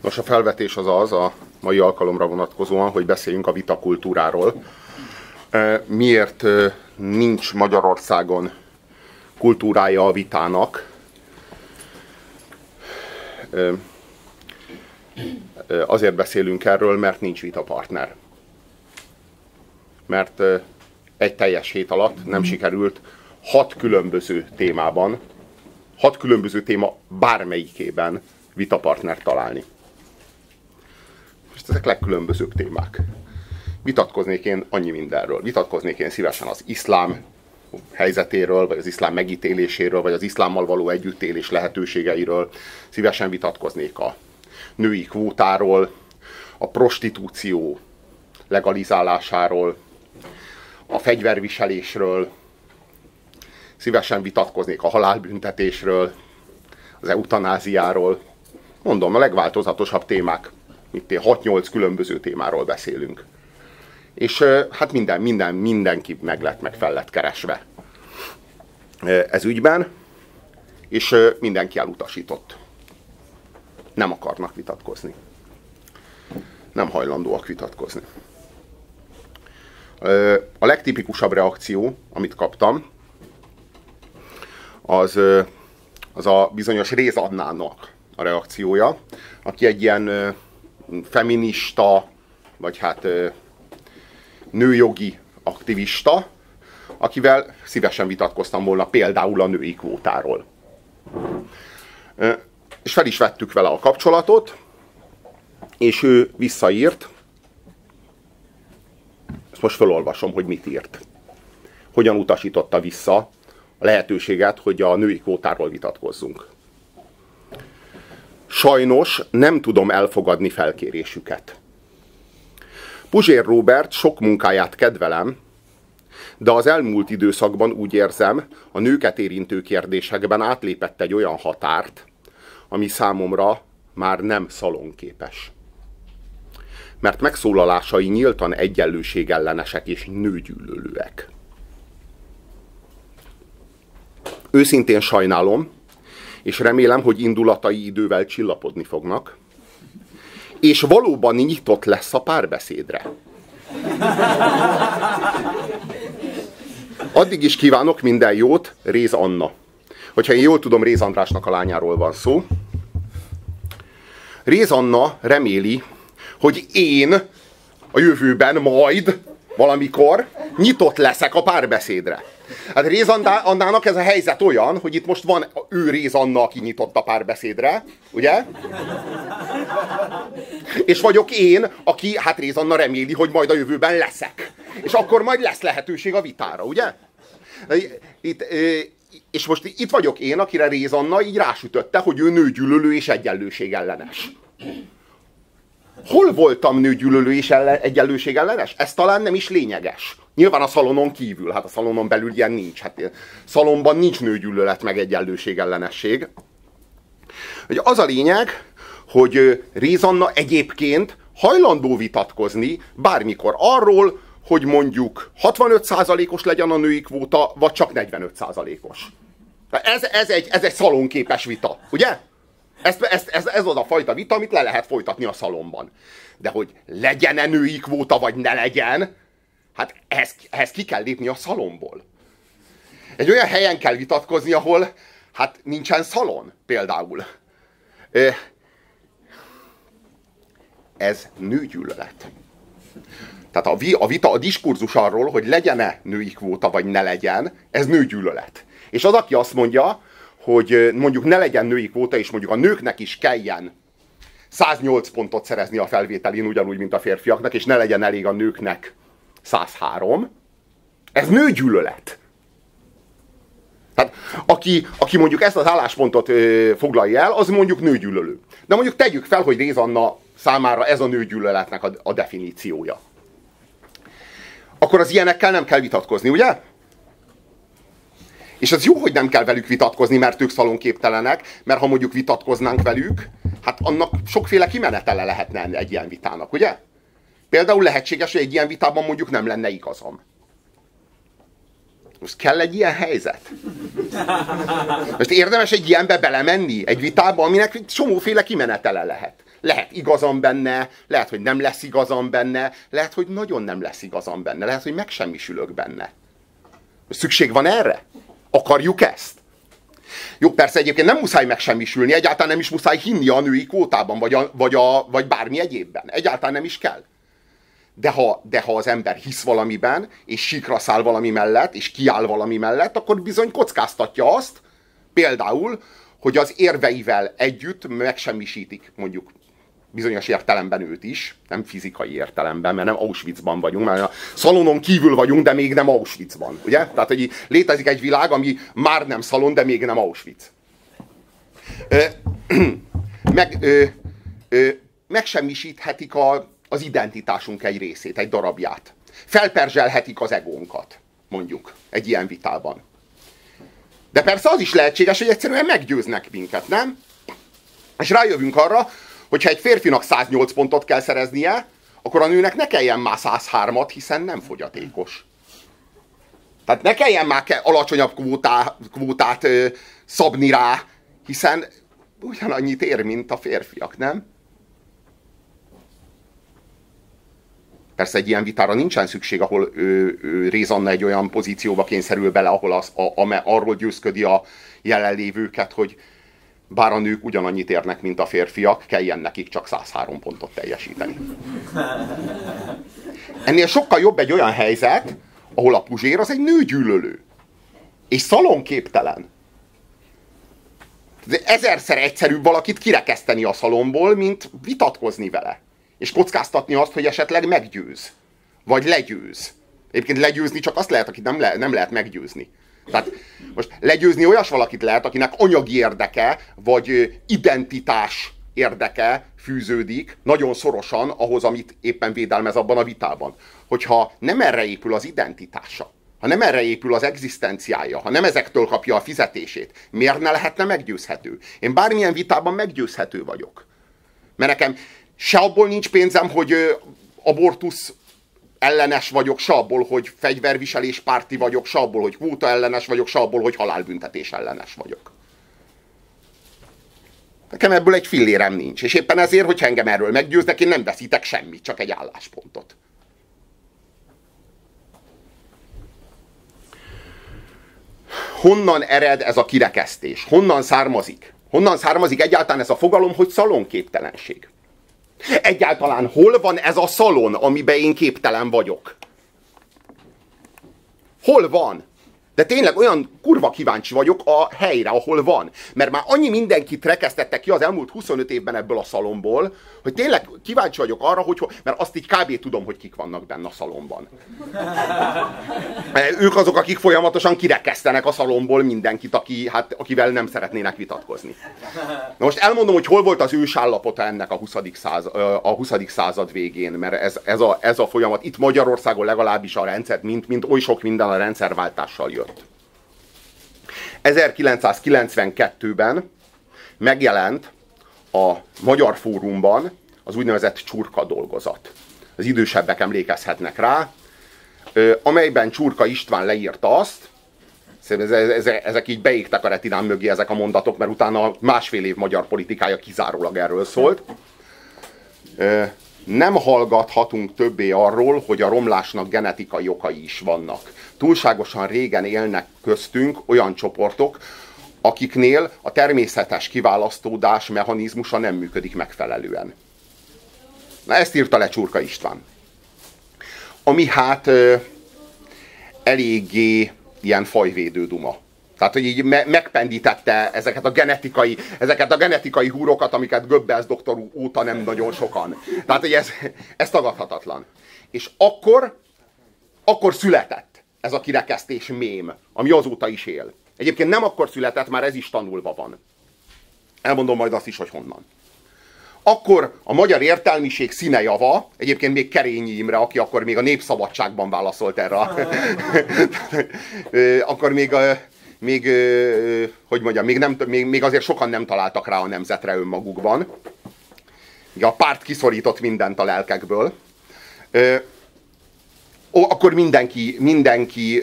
Most a felvetés az a mai alkalomra vonatkozóan, hogy beszéljünk a vitakultúráról. Miért nincs Magyarországon kultúrája a vitának? Azért beszélünk erről, mert nincs vitapartner. Mert egy teljes hét alatt nem sikerült 6 különböző témában, 6 különböző téma bármelyikében vitapartnert találni. Most ezek legkülönbözőbb témák. Vitatkoznék én annyi mindenről. Vitatkoznék én szívesen az iszlám helyzetéről, vagy az iszlám megítéléséről, vagy az iszlámmal való együttélés lehetőségeiről. Szívesen vitatkoznék a női kvótáról, a prostitúció legalizálásáról, a fegyverviselésről, szívesen vitatkoznék a halálbüntetésről, az eutanáziáról. Mondom, a legváltozatosabb témák. Itt 6-8 különböző témáról beszélünk. És hát mindenki meg fel lett keresve ez ügyben, és mindenki elutasított. Nem akarnak vitatkozni. Nem hajlandóak vitatkozni. A legtipikusabb reakció, amit kaptam, az a bizonyos Réz Annának a reakciója, aki egy ilyen feminista, vagy hát nőjogi aktivista, akivel szívesen vitatkoztam volna például a női kvótáról. És fel is vettük vele a kapcsolatot, és ő visszaírt. Ezt most felolvasom, hogy mit írt. Hogyan utasította vissza a lehetőséget, hogy a női kvótáról vitatkozzunk. Sajnos nem tudom elfogadni felkérésüket. Puzsér Róbert sok munkáját kedvelem, de az elmúlt időszakban úgy érzem, a nőket érintő kérdésekben átlépett egy olyan határt, ami számomra már nem szalonképes. Mert megszólalásai nyíltan egyenlőségellenesek és nőgyűlölőek. Őszintén sajnálom, és remélem, hogy indulatai idővel csillapodni fognak, és valóban nyitott lesz a párbeszédre. Addig is kívánok minden jót, Réz Anna. Hogyha én jól tudom, Réz Andrásnak a lányáról van szó. Réz Anna reméli, hogy én a jövőben majd, valamikor nyitott leszek a párbeszédre. Hát Réz Annának ez a helyzet olyan, hogy itt most van ő Réz Anna, aki nyitott a párbeszédre, ugye? És vagyok én, aki, hát Réz Anna reméli, hogy majd a jövőben leszek. És akkor majd lesz lehetőség a vitára, ugye? És most itt vagyok én, akire Réz Anna így rásütötte, hogy ő nőgyűlölő és egyenlőségellenes. Hol voltam nőgyűlölő és egyenlőségellenes? Ez talán nem is lényeges. Nyilván a szalonon kívül, hát a szalonon belül ilyen nincs. Hát szalonban nincs nőgyűlölet meg egyenlőségellenesség. Az a lényeg, hogy Réz Anna egyébként hajlandó vitatkozni bármikor arról, hogy mondjuk 65%-os legyen a női kvóta, vagy csak 45%-os. Ez egy szalonképes vita, ugye? Ez az a fajta vita, amit le lehet folytatni a szalonban. De hogy legyen-e női kvóta, vagy ne legyen, hát ehhez ki kell lépni a szalonból. Egy olyan helyen kell vitatkozni, ahol hát nincsen szalon, például. Ez nőgyűlölet. Tehát a vita, a diskurzus arról, hogy legyen-e női kvóta, vagy ne legyen, ez nőgyűlölet. És az, aki azt mondja, hogy mondjuk ne legyen női kvóta, és mondjuk a nőknek is kelljen 108 pontot szerezni a felvételin, ugyanúgy, mint a férfiaknak, és ne legyen elég a nőknek 103, ez nőgyűlölet. Tehát aki mondjuk ezt az álláspontot foglalja el, az mondjuk nőgyűlölő. De mondjuk tegyük fel, hogy Réz Anna számára ez a nőgyűlöletnek a definíciója. Akkor az ilyenekkel nem kell vitatkozni, ugye? És ez jó, hogy nem kell velük vitatkozni, mert ők szalonképtelenek, mert ha mondjuk vitatkoznánk velük, hát annak sokféle kimenetele lehetne egy ilyen vitának, ugye? Például lehetséges, hogy egy ilyen vitában mondjuk nem lenne igazam. Most kell egy ilyen helyzet? Most érdemes egy ilyenbe belemenni? Egy vitába, aminek csomóféle kimenetele lehet. Lehet igazam benne, lehet, hogy nem lesz igazam benne, lehet, hogy nagyon nem lesz igazam benne, lehet, hogy megsemmisülök benne. Szükség van erre? Akarjuk ezt? Jó, persze egyébként nem muszáj megsemmisülni, egyáltalán nem is muszáj hinni a női kvótában, vagy bármi egyébben. Egyáltalán nem is kell. De ha az ember hisz valamiben, és síkra száll valami mellett, és kiáll valami mellett, akkor bizony kockáztatja azt, például, hogy az érveivel együtt megsemmisítik, mondjuk bizonyos értelemben őt is, nem fizikai értelemben, mert nem Auschwitzban vagyunk, mert a szalonon kívül vagyunk, de még nem Auschwitzban, ugye? Tehát, hogy létezik egy világ, ami már nem szalon, de még nem Auschwitz. Megsemmisíthetik az identitásunk egy részét, egy darabját. Felperzselhetik az egónkat, mondjuk, egy ilyen vitában. De persze az is lehetséges, hogy egyszerűen meggyőznek minket, nem? És rájövünk arra, hogyha egy férfinak 108 pontot kell szereznie, akkor a nőnek ne kelljen már 103-at, hiszen nem fogyatékos. Tehát ne kelljen már alacsonyabb kvótát szabni rá, hiszen ugyanannyit ér, mint a férfiak, nem? Persze egy ilyen vitára nincsen szükség, ahol Réz Anna egy olyan pozícióba kényszerül bele, ahol arról győzködi a jelenlévőket, hogy bár a nők ugyanannyit érnek, mint a férfiak, kelljen nekik csak 103 pontot teljesíteni. Ennél sokkal jobb egy olyan helyzet, ahol a Puzsér az egy nőgyűlölő. És szalonképtelen. Ezerszer egyszerűbb valakit kirekeszteni a szalomból, mint vitatkozni vele. És kockáztatni azt, hogy esetleg meggyőz. Vagy legyőz. Egyébként legyőzni csak azt lehet, akit nem lehet meggyőzni. Tehát most legyőzni olyas valakit lehet, akinek anyagi érdeke, vagy identitás érdeke fűződik nagyon szorosan ahhoz, amit éppen védelmez abban a vitában. Hogyha nem erre épül az identitása, ha nem erre épül az egzisztenciája, ha nem ezektől kapja a fizetését, miért ne lehetne meggyőzhető? Én bármilyen vitában meggyőzhető vagyok. Mert nekem se abból nincs pénzem, hogy abortusz ellenes vagyok, se abból, hogy fegyverviselés párti vagyok, se abból, hogy kvóta ellenes vagyok, se abból, hogy halálbüntetés ellenes vagyok. Nekem ebből egy fillérem nincs. És éppen ezért, hogyha engem erről meggyőznek, én nem veszítek semmit, csak egy álláspontot. Honnan ered ez a kirekesztés? Honnan származik? Honnan származik egyáltalán ez a fogalom, hogy szalonképtelenség? Egyáltalán hol van ez a szalon, amiben én képtelen vagyok? Hol van? De tényleg olyan kurva kíváncsi vagyok a helyre, ahol van. Mert már annyi mindenkit rekesztettek ki az elmúlt 25 évben ebből a szalomból, hogy tényleg kíváncsi vagyok arra, hogy mert azt így kb. Tudom, hogy kik vannak benne a szalomban. Ők azok, akik folyamatosan kirekesztenek a szalomból mindenkit, akivel nem szeretnének vitatkozni. Na most elmondom, hogy hol volt az ősállapota ennek a 20. század végén, mert ez a folyamat itt Magyarországon legalábbis a rendszer, mint oly sok minden a rendszerváltással jött. 1992-ben megjelent a Magyar Fórumban az úgynevezett Csurka dolgozat. Az idősebbek emlékezhetnek rá, amelyben Csurka István leírta azt, ezek így beégtek a retinám mögé ezek a mondatok, mert utána másfél év magyar politikája kizárólag erről szólt. Nem hallgathatunk többé arról, hogy a romlásnak genetikai okai is vannak. Túlságosan régen élnek köztünk olyan csoportok, akiknél a természetes kiválasztódás mechanizmusa nem működik megfelelően. Na, ezt írta le Csurka István. Ami hát eléggé ilyen fajvédő duma. Tehát, hogy így megpendítette ezeket a genetikai húrokat, amiket Goebbels doktor óta nem nagyon sokan. Tehát, hogy ez tagadhatatlan. És akkor született ez a kirekesztés mém, ami azóta is él. Egyébként nem akkor született, már ez is tanulva van. Elmondom majd azt is, hogy honnan. Akkor a magyar értelmiség színejava, egyébként még Kerényi Imre, aki akkor még a Népszabadságban válaszolt erre. Akkor még azért sokan nem találtak rá a nemzetre önmagukban. A párt kiszorított mindent a lelkekből. Akkor mindenki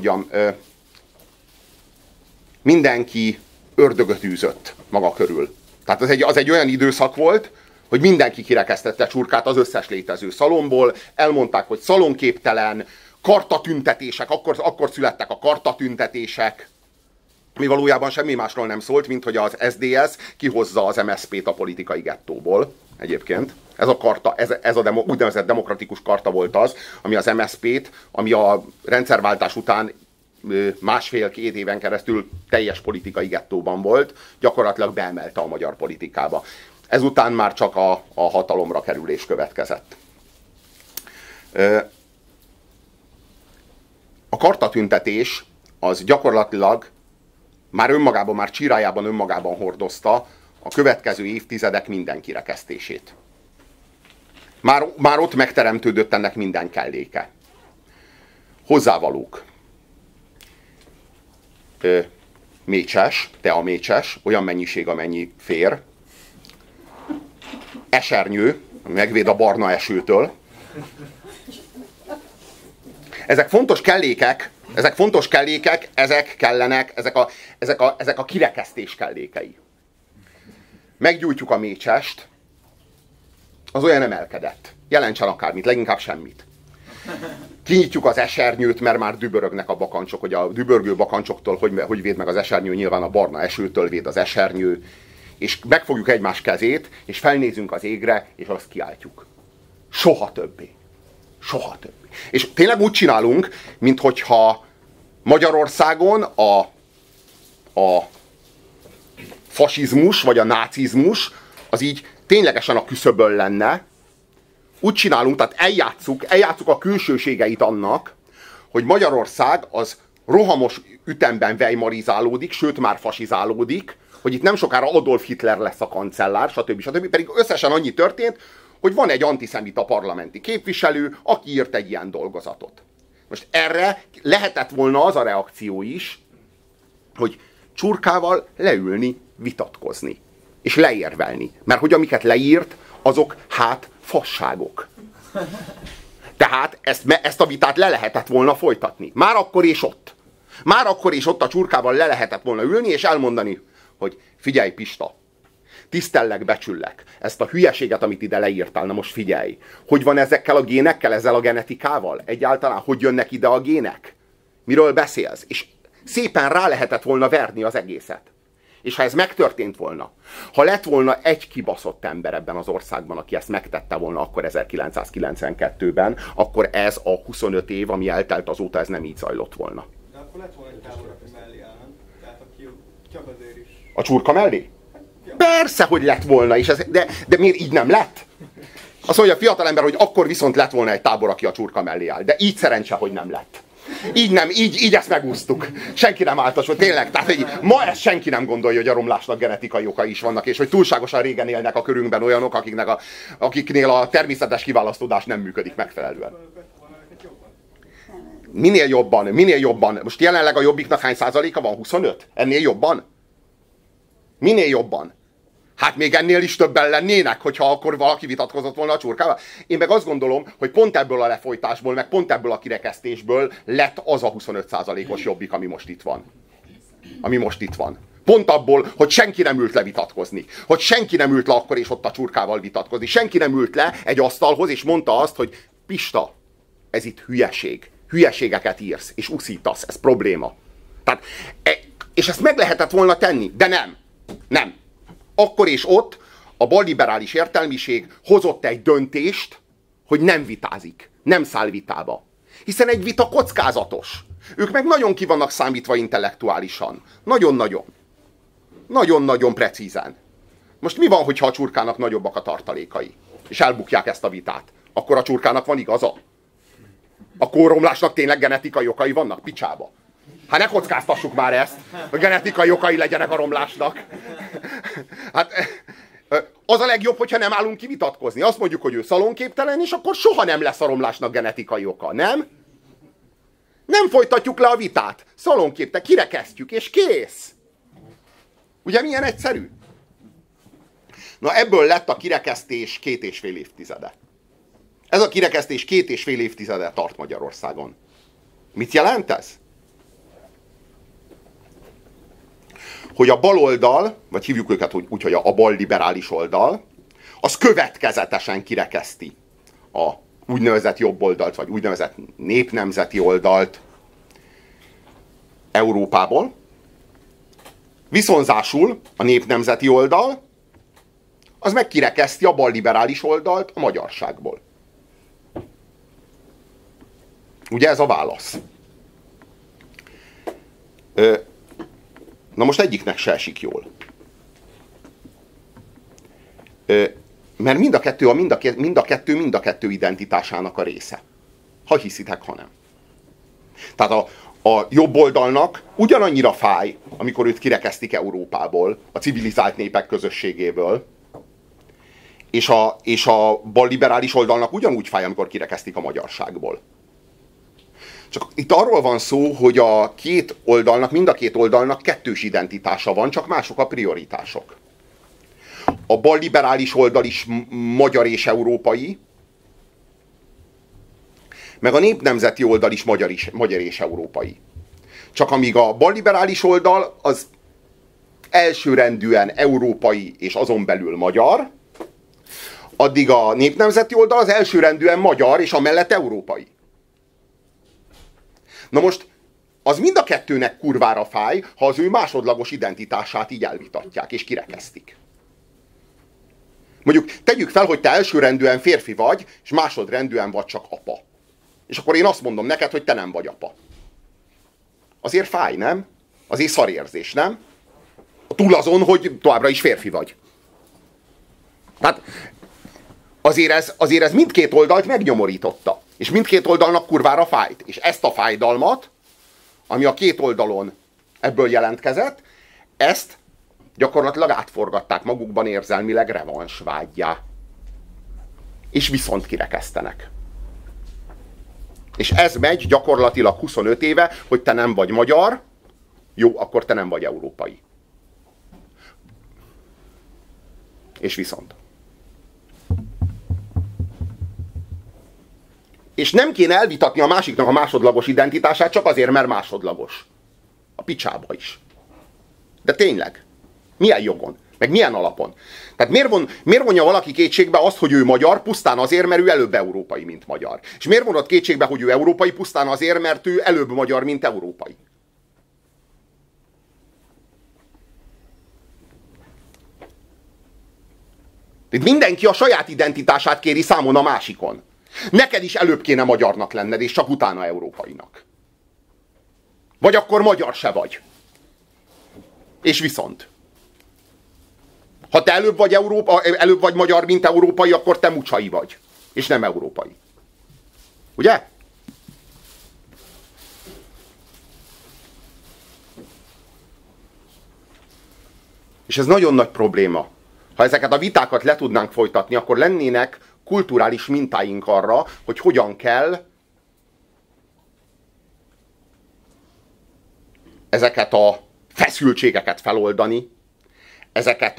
mindenki ördögöt űzött maga körül. Tehát az egy olyan időszak volt, hogy mindenki kirekesztette Csurkát az összes létező szalomból, elmondták, hogy szalonképtelen, kartatüntetések, akkor születtek a kartatüntetések, mi valójában semmi másról nem szólt, mint hogy az SZDSZ kihozza az MSZP-t a politikai gettóból. Egyébként. Ez a karta, ez a úgynevezett demokratikus karta volt az, ami az MSZP-t, ami a rendszerváltás után 1,5-2 éven keresztül teljes politikai gettóban volt, gyakorlatilag beemelte a magyar politikába. Ezután már csak a hatalomra kerülés következett. A kartatüntetés az gyakorlatilag már önmagában, már csírájában önmagában hordozta a következő évtizedek minden kirekesztését. Már ott megteremtődött ennek minden kelléke. Hozzávalók. Mécses, teamécses, olyan mennyiség, amennyi fér. Esernyő, megvéd a barna esőtől. Ezek fontos kellékek, ezek kellenek, ezek a kirekesztés kellékei. Meggyújtjuk a mécsest, az olyan emelkedett. Jelentsen akármit, leginkább semmit. Kinyitjuk az esernyőt, mert már dübörögnek a bakancsok, hogy a dübörgő bakancsoktól hogy véd meg az esernyő, nyilván a barna esőtől véd az esernyő, és megfogjuk egymás kezét, és felnézünk az égre, és azt kiáltjuk. Soha többé. Soha többé. És tényleg úgy csinálunk, minthogyha Magyarországon a fasizmus, vagy a nácizmus, az így ténylegesen a küszöbön lenne. Úgy csinálunk, tehát eljátszuk a külsőségeit annak, hogy Magyarország az rohamos ütemben weimarizálódik, sőt már fasizálódik, hogy itt nem sokára Adolf Hitler lesz a kancellár, stb. Pedig összesen annyi történt, hogy van egy antiszemita parlamenti képviselő, aki írt egy ilyen dolgozatot. Most erre lehetett volna az a reakció is, hogy Csurkával leülni, vitatkozni. És leérvelni. Mert hogy amiket leírt, azok fasságok. Tehát ezt a vitát le lehetett volna folytatni. Már akkor és ott a Csurkával le lehetett volna ülni, és elmondani, hogy figyelj Pista, tisztellek, becsüllek. Ezt a hülyeséget, amit ide leírtál, na most figyelj. Hogy van ezekkel a génekkel, ezzel a genetikával? Egyáltalán hogy jönnek ide a gének? Miről beszélsz? És szépen rá lehetett volna verni az egészet. És ha ez megtörtént volna, ha lett volna egy kibaszott ember ebben az országban, aki ezt megtette volna akkor 1992-ben, akkor ez a 25 év, ami eltelt azóta, ez nem így zajlott volna. De akkor lett volna egy tábor, aki mellé állna. Tehát aki csak azért is... A Csurka mellé? Ja. Persze, hogy lett volna, és de miért így nem lett? Azt mondja a fiatalember, hogy akkor viszont lett volna egy tábor, aki a Csurka mellé áll. De így szerencse, hogy nem lett. Így ezt megúsztuk. Senki nem áltatott, tényleg. Tehát ma ezt senki nem gondolja, hogy a romlásnak genetikai okai is vannak, és hogy túlságosan régen élnek a körünkben olyanok, akiknél a természetes kiválasztódás nem működik megfelelően. Minél jobban. Most jelenleg a Jobbiknak hány százaléka van? 25? Ennél jobban? Minél jobban? Hát még ennél is többen lennének, hogyha akkor valaki vitatkozott volna a Csurkával. Én meg azt gondolom, hogy pont ebből a lefolytásból, meg pont ebből a kirekesztésből lett az a 25%-os Jobbik, ami most itt van. Pont abból, hogy senki nem ült le vitatkozni. Hogy senki nem ült le akkor és ott a Csurkával vitatkozni. Senki nem ült le egy asztalhoz, és mondta azt, hogy Pista, ez itt hülyeség. Hülyeségeket írsz, és uszítasz. Ez probléma. Tehát, és ezt meg lehetett volna tenni, de nem. Nem. Akkor és ott a balliberális értelmiség hozott egy döntést, hogy nem vitázik, nem száll vitába. Hiszen egy vita kockázatos. Ők meg nagyon ki vannak számítva intellektuálisan. Nagyon-nagyon. Nagyon-nagyon precízen. Most mi van, hogyha a Csurkának nagyobbak a tartalékai? És elbukják ezt a vitát. Akkor a Csurkának van igaza? A kóromlásnak tényleg genetikai okai vannak? Picsába. Hát ne kockáztassuk már ezt, hogy genetikai okai legyenek a romlásnak. Hát az a legjobb, hogyha nem állunk ki vitatkozni. Azt mondjuk, hogy ő szalonképtelen, és akkor soha nem lesz a romlásnak genetikai oka, nem? Nem folytatjuk le a vitát. Szalonképtelen, kirekesztjük, és kész. Ugye milyen egyszerű? Na ebből lett a kirekesztés 2,5 évtizede. Ez a kirekesztés 2,5 évtizede tart Magyarországon. Mit jelent ez? hogy a baloldal, vagy hívjuk őket úgy, hogy a balliberális oldal, az következetesen kirekeszti a úgynevezett jobboldalt, vagy úgynevezett népnemzeti oldalt Európából. Viszonzásul a népnemzeti oldal az meg kirekeszti a balliberális oldalt a magyarságból. Ugye ez a válasz. Na most egyiknek se esik jól. Mert mind a kettő identitásának a része. Ha hiszitek, ha nem. Tehát a jobb oldalnak ugyanannyira fáj, amikor őt kirekesztik Európából, a civilizált népek közösségéből, és a balliberális oldalnak ugyanúgy fáj, amikor kirekesztik a magyarságból. Csak itt arról van szó, hogy mind a két oldalnak kettős identitása van, csak mások a prioritások. A balliberális oldal is magyar és európai, meg a népnemzeti oldal is magyar és európai. Csak amíg a balliberális oldal az elsőrendűen európai és azon belül magyar, addig a népnemzeti oldal az elsőrendűen magyar és amellett európai. Na most, az mind a kettőnek kurvára fáj, ha az ő másodlagos identitását így elvitatják és kirekesztik. Mondjuk tegyük fel, hogy te elsőrendűen férfi vagy, és másodrendűen vagy csak apa. És akkor én azt mondom neked, hogy te nem vagy apa. Azért fáj, nem? Azért szarérzés, nem? Túl azon, hogy továbbra is férfi vagy. Tehát azért ez mindkét oldalt megnyomorította. És mindkét oldalnak kurvára fájt. És ezt a fájdalmat, ami a két oldalon ebből jelentkezett, ezt gyakorlatilag átforgatták magukban érzelmileg revansvággyá. És viszont kirekesztenek. És ez megy gyakorlatilag 25 éve, hogy te nem vagy magyar, jó, akkor te nem vagy európai. És viszont. És nem kéne elvitatni a másiknak a másodlagos identitását csak azért, mert másodlagos. A picsába is. De tényleg. Milyen jogon? Meg milyen alapon? Tehát miért vonja valaki kétségbe azt, hogy ő magyar, pusztán azért, mert ő előbb európai, mint magyar? És miért vonod kétségbe, hogy ő európai, pusztán azért, mert ő előbb magyar, mint európai? Itt mindenki a saját identitását kéri számon a másikon. Neked is előbb kéne magyarnak lenned, és csak utána európainak. Vagy akkor magyar se és viszont. Ha te előbb vagy magyar, mint európai, akkor te mucsai vagy. És nem európai. Ugye? És ez nagyon nagy probléma. Ha ezeket a vitákat le tudnánk folytatni, akkor lennének kulturális mintáink arra, hogy hogyan kell ezeket a feszültségeket feloldani, ezeket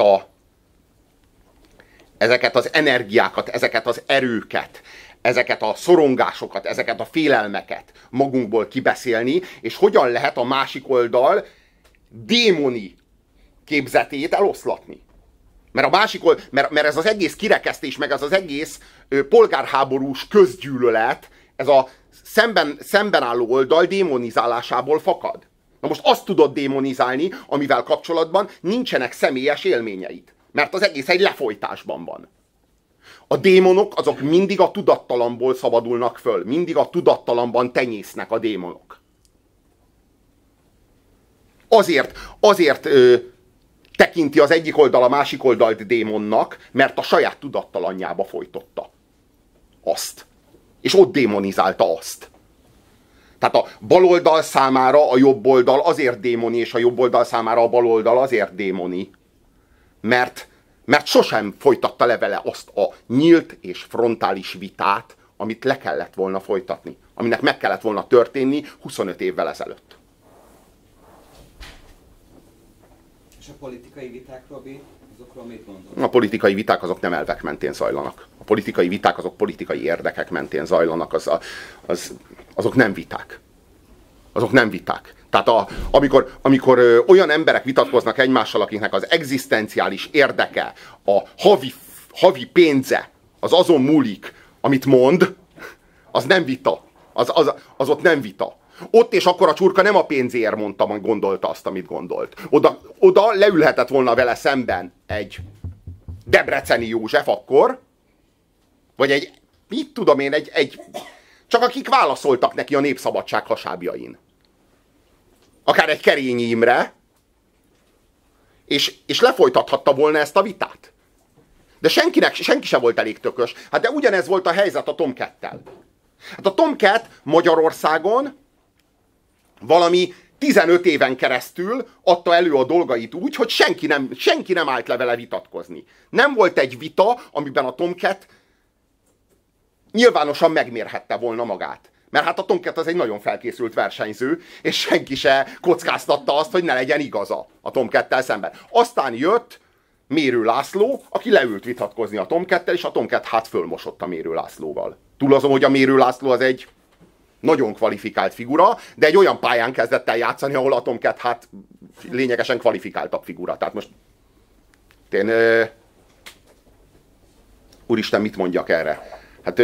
az energiákat, ezeket az erőket, ezeket a szorongásokat, ezeket a félelmeket magunkból kibeszélni, és hogyan lehet a másik oldal démoni képzetét eloszlatni. Mert ez az egész kirekesztés, meg ez az egész polgárháborús közgyűlölet, ez a szemben álló oldal démonizálásából fakad. Na most azt tudod démonizálni, amivel kapcsolatban nincsenek személyes élményeid. Mert az egész egy lefolytásban van. A démonok azok mindig a tudattalamból szabadulnak föl. Mindig a tudattalamban tenyésznek a démonok. Azért tekinti az egyik oldal a másik oldalt démonnak, mert a saját tudattalanjába folytotta azt. És ott démonizálta azt. Tehát a baloldal számára a jobb oldal azért démoni, és a jobb oldal számára a baloldal azért démoni, mert sosem folytatta le vele azt a nyílt és frontális vitát, amit le kellett volna folytatni, aminek meg kellett volna történni 25 évvel ezelőtt. És a politikai viták, Robi, azokról mit gondolsz? A politikai viták azok nem elvek mentén zajlanak. A politikai viták azok politikai érdekek mentén zajlanak, azok nem viták. Azok nem viták. Tehát amikor olyan emberek vitatkoznak egymással, akiknek az egzisztenciális érdeke, a havi pénze, az azon múlik, amit mond, az nem vita. Az ott nem vita. Ott és akkor a csurka nem a pénzéért mondta, gondolta azt, amit gondolt. Oda leülhetett volna vele szemben egy Debreceni József akkor, vagy egy, mit tudom én, csak akik válaszoltak neki a Népszabadság hasábjain. Akár egy Kerényi Imre, és lefolytathatta volna ezt a vitát. De senki sem volt elég tökös. Hát de ugyanez volt a helyzet a Tomcat-tel. Hát a Tomcat Magyarországon valami 15 éven keresztül adta elő a dolgait úgy, hogy senki nem állt le vele vitatkozni. Nem volt egy vita, amiben a Tomcat nyilvánosan megmérhette volna magát. Mert hát a Tomcat az egy nagyon felkészült versenyző, és senki se kockáztatta azt, hogy ne legyen igaza a Tomcat-tel szemben. Aztán jött Mérő László, aki leült vitatkozni a Tomcat-tel, és a Tomcat hát fölmosott a Mérő Lászlóval. Túl azon, hogy a Mérő László az egy nagyon kvalifikált figura, de egy olyan pályán kezdett el játszani, ahol a Tomcat hát lényegesen kvalifikáltabb figura. Tehát most úristen, mit mondjak erre? Hát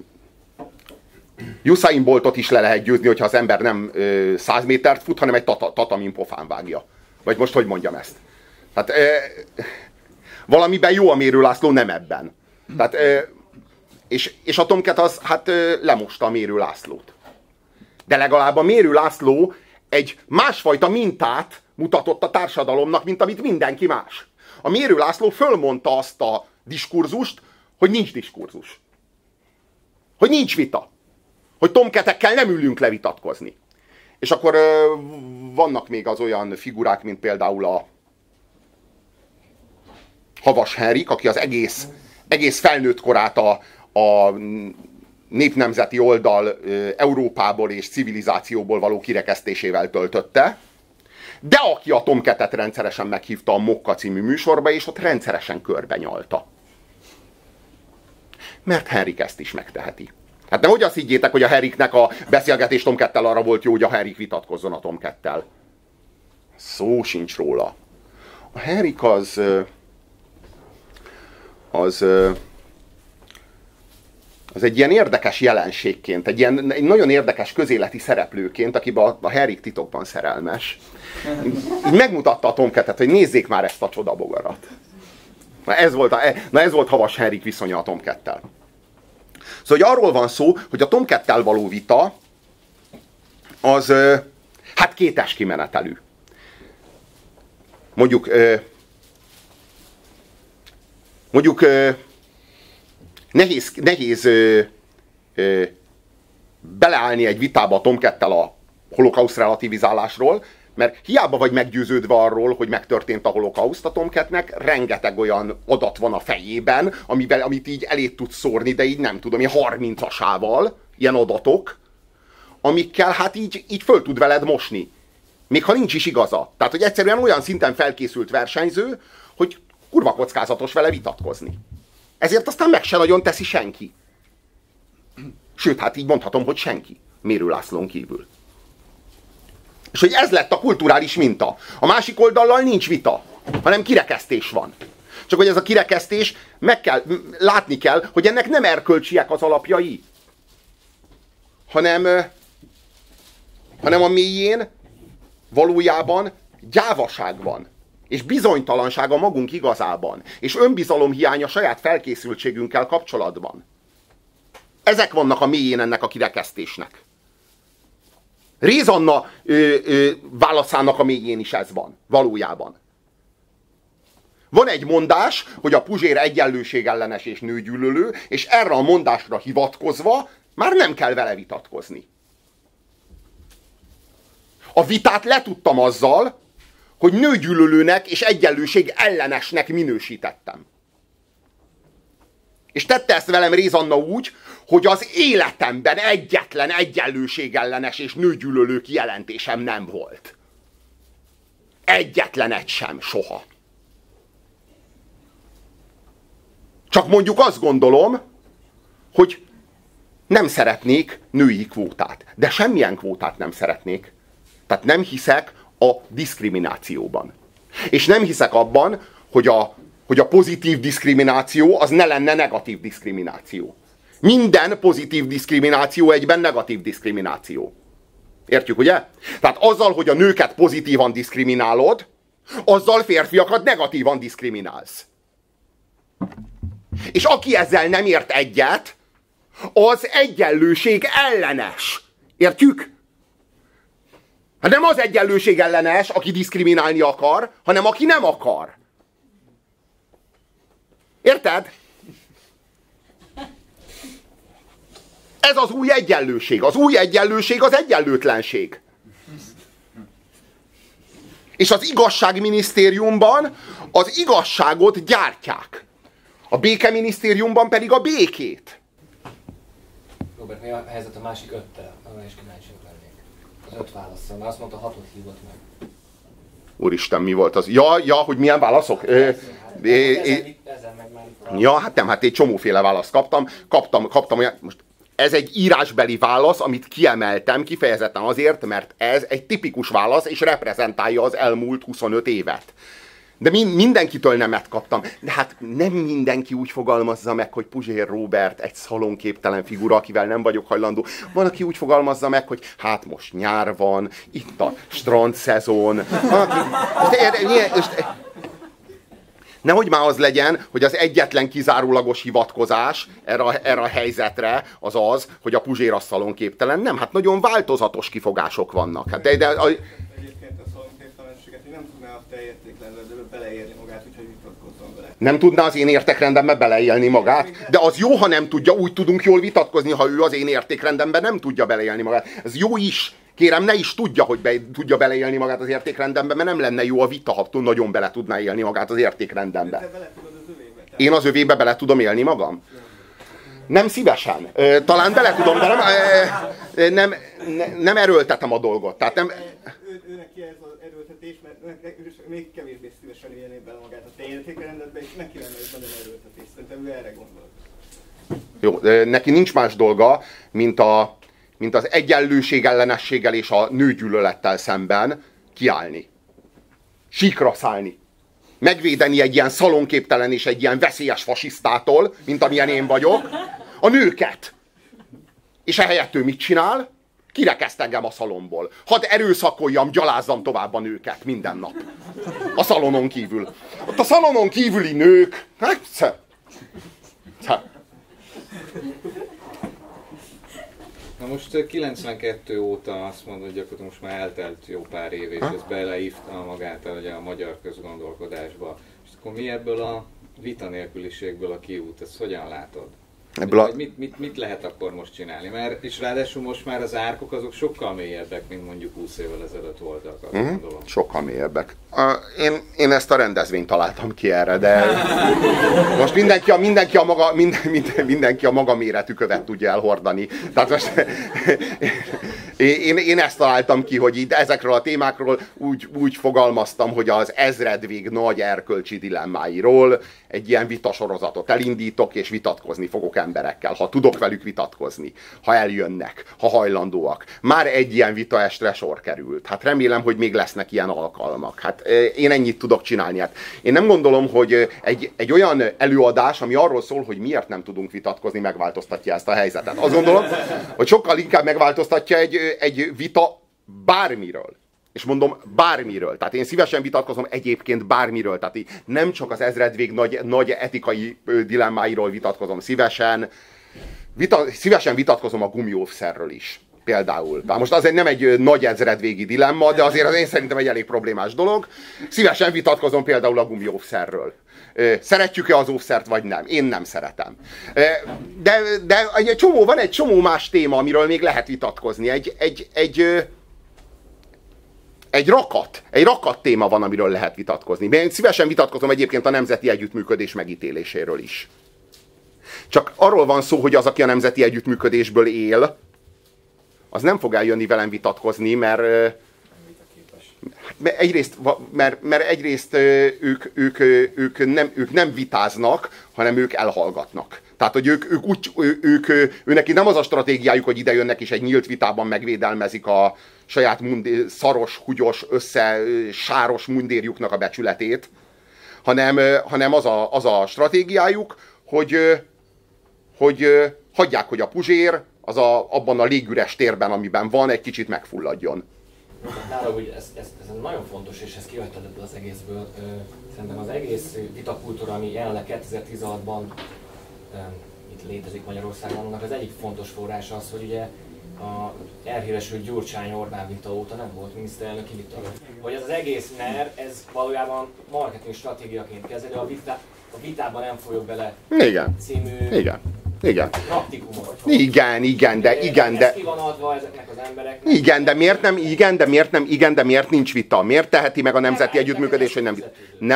Usain Boltot is le lehet győzni, hogyha az ember nem 100 métert fut, hanem egy tatamin pofán vágja. Vagy most hogy mondjam ezt? Hát valamiben jó a Mérő László, nem ebben. Tehát, és a Tomcat az hát lemosta a Mérő Lászlót. De legalább a Mérő László egy másfajta mintát mutatott a társadalomnak, mint amit mindenki más. A Mérő László fölmondta azt a diskurzust, hogy nincs diskurzus. Hogy nincs vita. Hogy Tomcatekkel nem ülünk le vitatkozni. És akkor vannak még az olyan figurák, mint például a Havas Henrik, aki az egész felnőtt korát a népnemzeti oldal Európából és civilizációból való kirekesztésével töltötte, de aki a Tomcatet rendszeresen meghívta a Mokka című műsorba, és ott rendszeresen körbenyalta. Mert Henrik ezt is megteheti. Hát nehogy azt higgyétek, hogy a Henriknek a beszélgetés Tomcattel arra volt jó, hogy a Henrik vitatkozzon a Tomcattel. Szó sincs róla. A Henrik az egy ilyen érdekes jelenségként, egy nagyon érdekes közéleti szereplőként, akiben a Henrik titokban szerelmes. Így megmutatta a Tomcatet, hogy nézzék már ezt a csodabogarat. Na ez volt Havas Henrik viszonya a Tomcattel. Szóval hogy arról van szó, hogy a Tomcattel való vita az hát kétes kimenetelű. Mondjuk nehéz beleállni egy vitába a Tomcattel a holokauszt relativizálásról, mert hiába vagy meggyőződve arról, hogy megtörtént a holokauszt, a Tomcatnek rengeteg olyan adat van a fejében, amit így elé tud szórni, de így nem tudom, 30-asával, ilyen adatok, amikkel hát így föl tud veled mosni. Még ha nincs is igaza. Tehát, hogy egyszerűen olyan szinten felkészült versenyző, hogy kurva kockázatos vele vitatkozni. Ezért aztán meg se nagyon teszi senki. Sőt, hát így mondhatom, hogy senki. Mérő Lászlón kívül. És hogy ez lett a kulturális minta. A másik oldallal nincs vita, hanem kirekesztés van. Csak hogy ez a kirekesztés, látni kell, hogy ennek nem erkölcsiek az alapjai, hanem a mélyén valójában gyávaság van. És bizonytalanság a magunk igazában. És önbizalomhiány a saját felkészültségünkkel kapcsolatban. Ezek vannak a mélyén ennek a kirekesztésnek. Réz Anna válaszának a mélyén is ez van, valójában. Van egy mondás, hogy a Puzsér egyenlőségellenes és nőgyűlölő, és erre a mondásra hivatkozva már nem kell vele vitatkozni. A vitát letudtam azzal, hogy nőgyűlölőnek és egyenlőség ellenesnek minősítettem. És tette ezt velem Réz Anna úgy, hogy az életemben egyetlen egyenlőségellenes és nőgyűlölő kijelentésem nem volt. Egyetlen egy sem, soha. Csak mondjuk azt gondolom, hogy nem szeretnék női kvótát. De semmilyen kvótát nem szeretnék. Tehát nem hiszek a diszkriminációban. És nem hiszek abban, hogy a pozitív diszkrimináció az ne lenne negatív diszkrimináció. Minden pozitív diszkrimináció egyben negatív diszkrimináció. Értjük, ugye? Tehát azzal, hogy a nőket pozitívan diszkriminálod, azzal férfiakat negatívan diszkriminálsz. És aki ezzel nem ért egyet, az egyenlőség ellenes. Értjük? Hát nem az egyenlőség ellenes, aki diszkriminálni akar, hanem aki nem akar. Érted? Ez az új egyenlőség. Az új egyenlőség az egyenlőtlenség. És az igazságminisztériumban az igazságot gyártják. A békeminisztériumban pedig a békét. Robert, mi a helyzet a másik 5-tel? Nagyon is kíváncsiak lennék. Az 5 válaszol, mert azt mondta 6-ot hívott meg. Úristen, mi volt az? Ja, hogy milyen válaszok? Ezen meg már... Ja, hát nem, hát egy csomóféle választ kaptam olyan, most ez egy írásbeli válasz, amit kiemeltem kifejezetten azért, mert ez egy tipikus válasz, és reprezentálja az elmúlt 25 évet. De mindenkitől nemet kaptam. De hát nem mindenki úgy fogalmazza meg, hogy Puzsér Róbert egy szalonképtelen figura, akivel nem vagyok hajlandó. Van, aki úgy fogalmazza meg, hogy hát most nyár van, itt a strandszezon. Nehogy már az legyen, hogy az egyetlen kizárólagos hivatkozás erre a helyzetre az az, hogy a Puzsér a szalonképtelen. Nem, hát nagyon változatos kifogások vannak. Hát Egyébként a szalonképtelenséget én nem tudná a te értékrendedbe beleérni magát, úgyhogy vitatkozzon vele. Nem tudná az én értékrendembe beleélni magát? De az jó, ha nem tudja, úgy tudunk jól vitatkozni, ha ő az én értékrendemben nem tudja beleélni magát. Ez jó is. Kérem, ne is tudja, hogy tudja beleélni magát az értékrendembe, mert nem lenne jó a vita, ha nagyon bele tudná élni magát az értékrendembe. Te bele tudod az övébe. Én az övébe bele tudom élni magam? Nem szívesen. Talán bele tudom, de nem erőltetem a dolgot. Tehát nem... Ő neki ez az erőltetés, mert még kevésbé szívesen élné bele magát a te értékrendedbe, és neki lenne ez nagyon erőltetés. Szerintem ő erre gondol. Jó, neki nincs más dolga, mint az egyenlőség ellenességgel és a nőgyűlölettel szemben kiállni. Síkra szállni. Megvédeni egy ilyen szalonképtelen és egy ilyen veszélyes fasisztától, mint amilyen én vagyok, a nőket. És ehelyett ő mit csinál? Kirekeszt engem a szalomból. Hadd erőszakoljam, gyalázzam tovább a nőket minden nap. A szalonon kívül. Ott a szalonon kívüli nők... Na most 92 óta azt mondod, hogy gyakorlatilag most már eltelt jó pár év, és ez beleívta magát ugye, a magyar közgondolkodásba. És akkor mi ebből a vita nélküliségből a kiút? Ezt hogyan látod? Mit lehet akkor most csinálni? Mert, és ráadásul most már az árkok azok sokkal mélyebbek, mint mondjuk 20 évvel ezelőtt voltak, azt gondolom. Sokkal mélyebbek. Én ezt a rendezvényt találtam ki erre, de most mindenki a maga méretű követ tudja elhordani. Tehát most én ezt találtam ki, hogy itt ezekről a témákról úgy fogalmaztam, hogy az ezredvég nagy erkölcsi dilemmáiról egy ilyen vitasorozatot elindítok, és vitatkozni fogok emberekkel, ha tudok velük vitatkozni, ha eljönnek, ha hajlandóak. Már egy ilyen vitaestre sor került. Hát remélem, hogy még lesznek ilyen alkalmak. Hát én ennyit tudok csinálni. Hát én nem gondolom, hogy egy olyan előadás, ami arról szól, hogy miért nem tudunk vitatkozni, megváltoztatja ezt a helyzetet. Azt gondolom, hogy sokkal inkább megváltoztatja egy vita bármiről. És mondom, bármiről. Tehát én szívesen vitatkozom egyébként bármiről. Tehát nem csak az ezredvég nagy etikai dilemmáiról vitatkozom. Szívesen vitatkozom a gumióvszerről is. Például. Most azért nem egy nagy ezredvégi dilemma, de azért az én szerintem egy elég problémás dolog. Szívesen vitatkozom például a gumióvszerről. Szeretjük-e az óvszert, vagy nem? Én nem szeretem. De van egy csomó más téma, amiről még lehet vitatkozni. Egy rakat téma van, amiről lehet vitatkozni. Én szívesen vitatkozom egyébként a nemzeti együttműködés megítéléséről is. Csak arról van szó, hogy az, aki a nemzeti együttműködésből él, az nem fog eljönni velem vitatkozni, mert Mert egyrészt ők nem vitáznak, hanem ők elhallgatnak. Tehát, hogy őnek nem az a stratégiájuk, hogy ide jönnek és egy nyílt vitában megvédelmezik a saját szaros, húgyos, sáros mundérjuknak a becsületét, hanem az a stratégiájuk, hogy hagyják, hogy a Puzsér abban a légüres térben, amiben van, egy kicsit megfulladjon. Nála, hogy ez nagyon fontos, és ezt kihagytad ebből az egészből. Szerintem az egész vitakultúra, ami jelenleg 2016-ban itt létezik Magyarországon, annak az egyik fontos forrás az, hogy ugye a elhíresült Gyurcsány-Orbán vita óta nem volt miniszterelnöki vita. Hogy ez az egész NER, ez valójában marketing stratégiaként kezeli, a vitában nem folyok bele című praktikumot. Igen, de ez ki van adva ezeknek az embereknek. De miért nincs vita? Miért teheti meg a nemzeti együttműködés, hogy nem vita?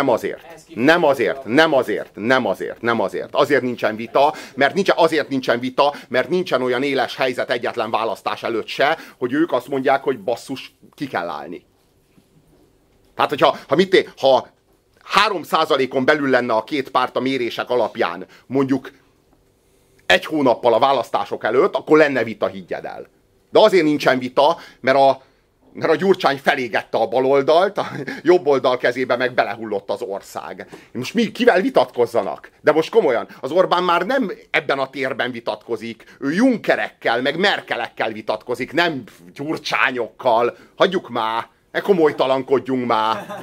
Nem azért. Azért nincsen vita, azért nincsen vita, mert nincsen olyan éles helyzet egyetlen választás előtt se, hogy ők azt mondják, hogy basszus, ki kell állni. Tehát, ha 3%-on belül lenne a két párt a mérések alapján, mondjuk 1 hónappal a választások előtt, akkor lenne vita, higgyed el. De azért nincsen vita, mert a Gyurcsány felégette a baloldalt, a jobb oldal kezébe meg belehullott az ország. Most kivel vitatkozzanak? De most komolyan, az Orbán már nem ebben a térben vitatkozik, ő Junckerekkel, meg Merkelekkel vitatkozik, nem Gyurcsányokkal. Hagyjuk már, komolytalankodjunk már.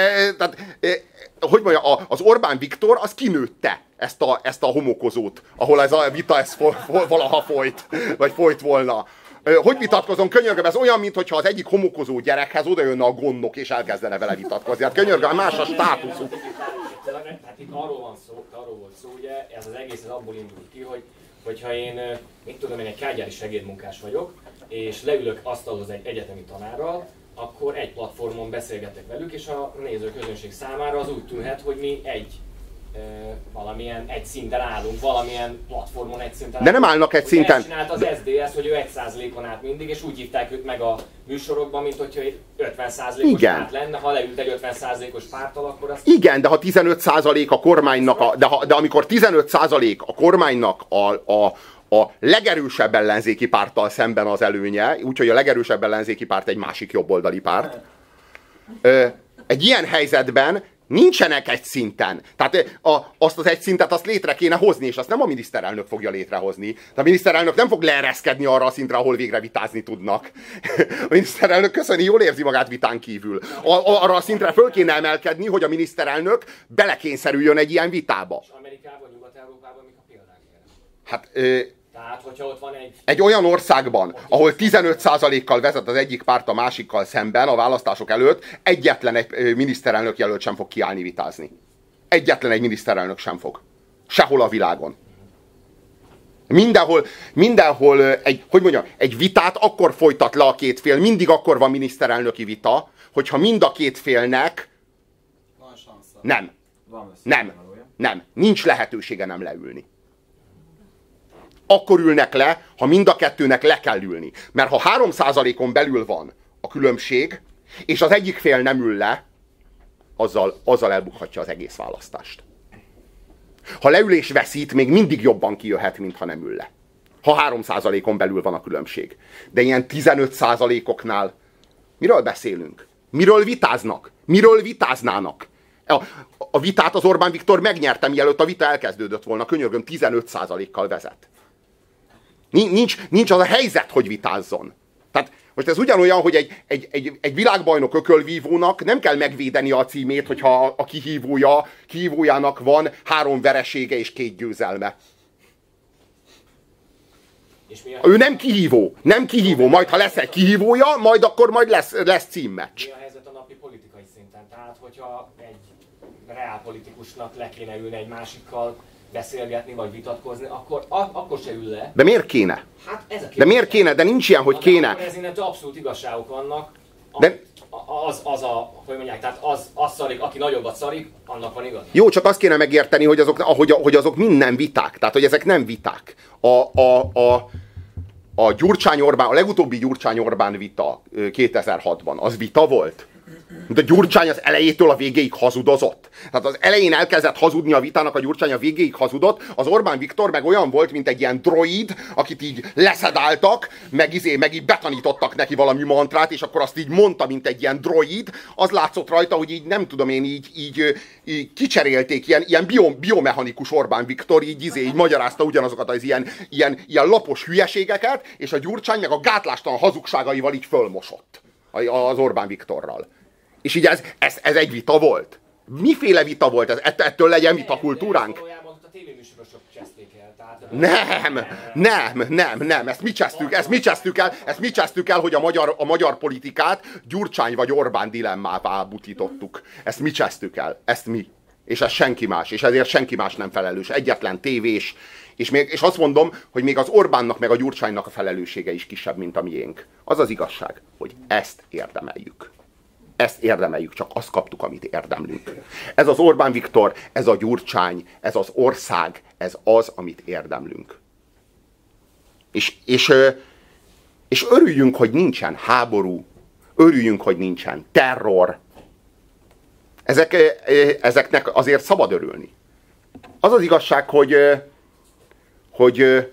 Hogy mondja, az Orbán Viktor az kinőtte ezt a homokozót, ahol ez a vita valaha folyt, vagy folyt volna. Hogy vitatkozom? Könyörgöm, ez olyan, mintha az egyik homokozó gyerekhez oda jönne a gondnok, és elkezdene vele vitatkozni. Hát könyörgöm, más a státuszuk. Hát itt arról volt szó, ugye, ez az egész abból indult ki, hogyha én egy kágyári segédmunkás vagyok, és leülök asztalhoz egy egyetemi tanárral, akkor egy platformon beszélgetek velük, és a nézőközönség számára az úgy tűnhet, hogy mi valamilyen egy szinten állunk, valamilyen platformon egy szinten állunk. De nem állnak egy szinten. Ezt csinált az SZDSZ, hogy ő 1%-on állt mindig, és úgy hívták őt meg a műsorokban, mint hogyha egy 50%-os párt lenne. Ha leült egy 50%-os párttal, akkor azt... Igen, de ha 15% a kormánynak, de amikor 15% a kormánynak a legerősebb ellenzéki párttal szemben az előnye, úgyhogy a legerősebb ellenzéki párt egy másik jobboldali párt, egy ilyen helyzetben nincsenek egy szinten. Tehát azt az egy szintet azt létre kéne hozni, és azt nem a miniszterelnök fogja létrehozni. De a miniszterelnök nem fog leereszkedni arra a szintre, ahol végre vitázni tudnak. A miniszterelnök köszöni, jól érzi magát vitán kívül. Arra a szintre föl kéne emelkedni, hogy a miniszterelnök belekényszerüljön egy ilyen vitába. És Amerikában, Nyugat-Európában mik a példák erre? Hát... Tehát, hogyha ott van egy olyan országban, ahol 15%-kal vezet az egyik párt a másikkal szemben a választások előtt, egyetlen egy miniszterelnök jelölt sem fog kiállni vitázni. Egyetlen egy miniszterelnök sem fog. Sehol a világon. Mindenhol egy vitát akkor folytat le a két fél, mindig akkor van miniszterelnöki vita, hogyha mind a két félnek van sansza. Nem. Nincs lehetősége nem leülni. Akkor ülnek le, ha mind a kettőnek le kell ülni. Mert ha 3%-on belül van a különbség, és az egyik fél nem ül le, azzal elbukhatja az egész választást. Ha leülés veszít, még mindig jobban kijöhet, mint ha nem ül le. Ha 3%-on belül van a különbség. De ilyen 15%-oknál miről beszélünk? Miről vitáznak? Miről vitáznának? A vitát az Orbán Viktor megnyerte, mielőtt a vita elkezdődött volna. Könyörgöm, 15%-kal vezet. Nincs az a helyzet, hogy vitázzon. Tehát most ez ugyanolyan, hogy egy világbajnok ökölvívónak nem kell megvédeni a címét, hogyha a kihívójának van 3 veresége és 2 győzelme. Ő nem kihívó. Majd ha lesz egy kihívója, akkor lesz címmeccs. Mi a helyzet a napi politikai szinten? Tehát, hogyha egy reálpolitikusnak le kéne ülni egy másikkal, beszélgetni vagy vitatkozni, akkor se ül le. De miért kéne? Hát ez a kérdés. De miért kéne? De nincs ilyen, hogy kéne. Ez innentől abszolút igazságok vannak. De... hogy mondják, tehát az szarik, aki nagyobbat szarik, annak van igaz. Jó, csak azt kéne megérteni, hogy azok mind nem viták. Tehát, hogy ezek nem viták. A Gyurcsány-Orbán, a legutóbbi Gyurcsány-Orbán vita 2006-ban, az vita volt? De Gyurcsány az elejétől a végéig hazudozott. Tehát az elején elkezdett hazudni a vitának, a Gyurcsány a végéig hazudott, az Orbán Viktor meg olyan volt, mint egy ilyen droid, akit így leszedáltak, meg így betanítottak neki valami mantrát, és akkor azt így mondta, mint egy ilyen droid. Az látszott rajta, hogy így nem tudom én, így kicserélték, ilyen biomechanikus Orbán Viktor, így magyarázta ugyanazokat az ilyen lapos hülyeségeket, és a Gyurcsány meg a gátlástalan hazugságaival így fölmosott az Orbán Viktorral. És így ez egy vita volt? Miféle vita volt ez? Ettől legyen vitakultúránk? Nem. Ezt mi csesztük el, hogy a magyar politikát Gyurcsány vagy Orbán dilemmává butítottuk. Ezt mi csesztük el. Ezt mi. És ez senki más. És ezért senki más nem felelős. Egyetlen tévés. És azt mondom, hogy még az Orbánnak meg a Gyurcsánynak a felelőssége is kisebb, mint a miénk. Az az igazság, hogy ezt érdemeljük. Ezt érdemeljük, csak azt kaptuk, amit érdemlünk. Ez az Orbán Viktor, ez a Gyurcsány, ez az ország, ez az, amit érdemlünk. És örüljünk, hogy nincsen háború, örüljünk, hogy nincsen terror. Ezeknek azért szabad örülni. Az az igazság, hogy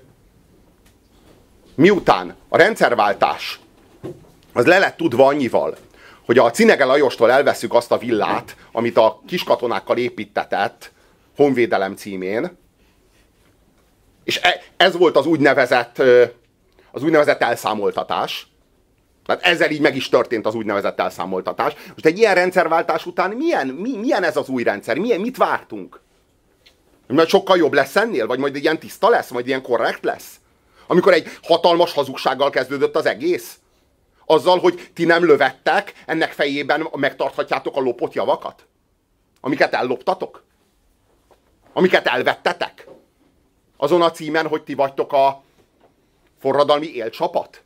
miután a rendszerváltás az le lett tudva annyival, hogy a Cinege Lajostól elveszük azt a villát, amit a kiskatonákkal építtetett honvédelem címén, és ez volt az úgynevezett elszámoltatás. Tehát ezzel így meg is történt az úgynevezett elszámoltatás. Most egy ilyen rendszerváltás után milyen ez az új rendszer? Mit vártunk? Majd sokkal jobb lesz ennél? Vagy majd ilyen tiszta lesz? Majd ilyen korrekt lesz? Amikor egy hatalmas hazugsággal kezdődött az egész? Azzal, hogy ti nem lövettek, ennek fejében megtarthatjátok a lopott javakat? Amiket elloptatok? Amiket elvettetek? Azon a címen, hogy ti vagytok a forradalmi élcsapat?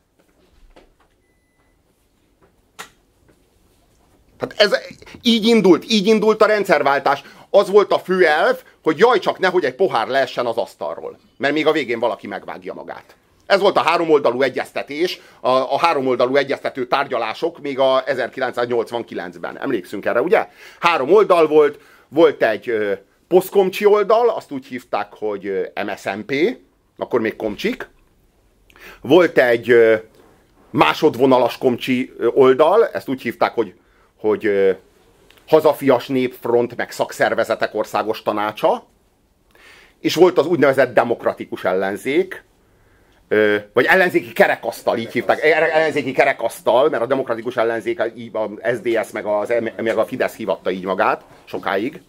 Hát ez így indult a rendszerváltás. Az volt a fő elv, hogy jaj, csak nehogy egy pohár leessen az asztalról. Mert még a végén valaki megvágja magát. Ez volt a háromoldalú egyeztetés, a háromoldalú egyeztető tárgyalások még a 1989-ben. Emlékszünk erre, ugye? 3 oldal volt egy posztkomcsi oldal, azt úgy hívták, hogy MSZNP, akkor még komcsik. Volt egy másodvonalas komcsi oldal, ezt úgy hívták, hogy Hazafias Népfront, meg Szakszervezetek Országos Tanácsa, és volt az úgynevezett demokratikus ellenzék, vagy ellenzéki kerekasztal, így hívták, ellenzéki kerekasztal, mert a demokratikus ellenzék, a SZDSZ meg a Fidesz hívatta így magát sokáig.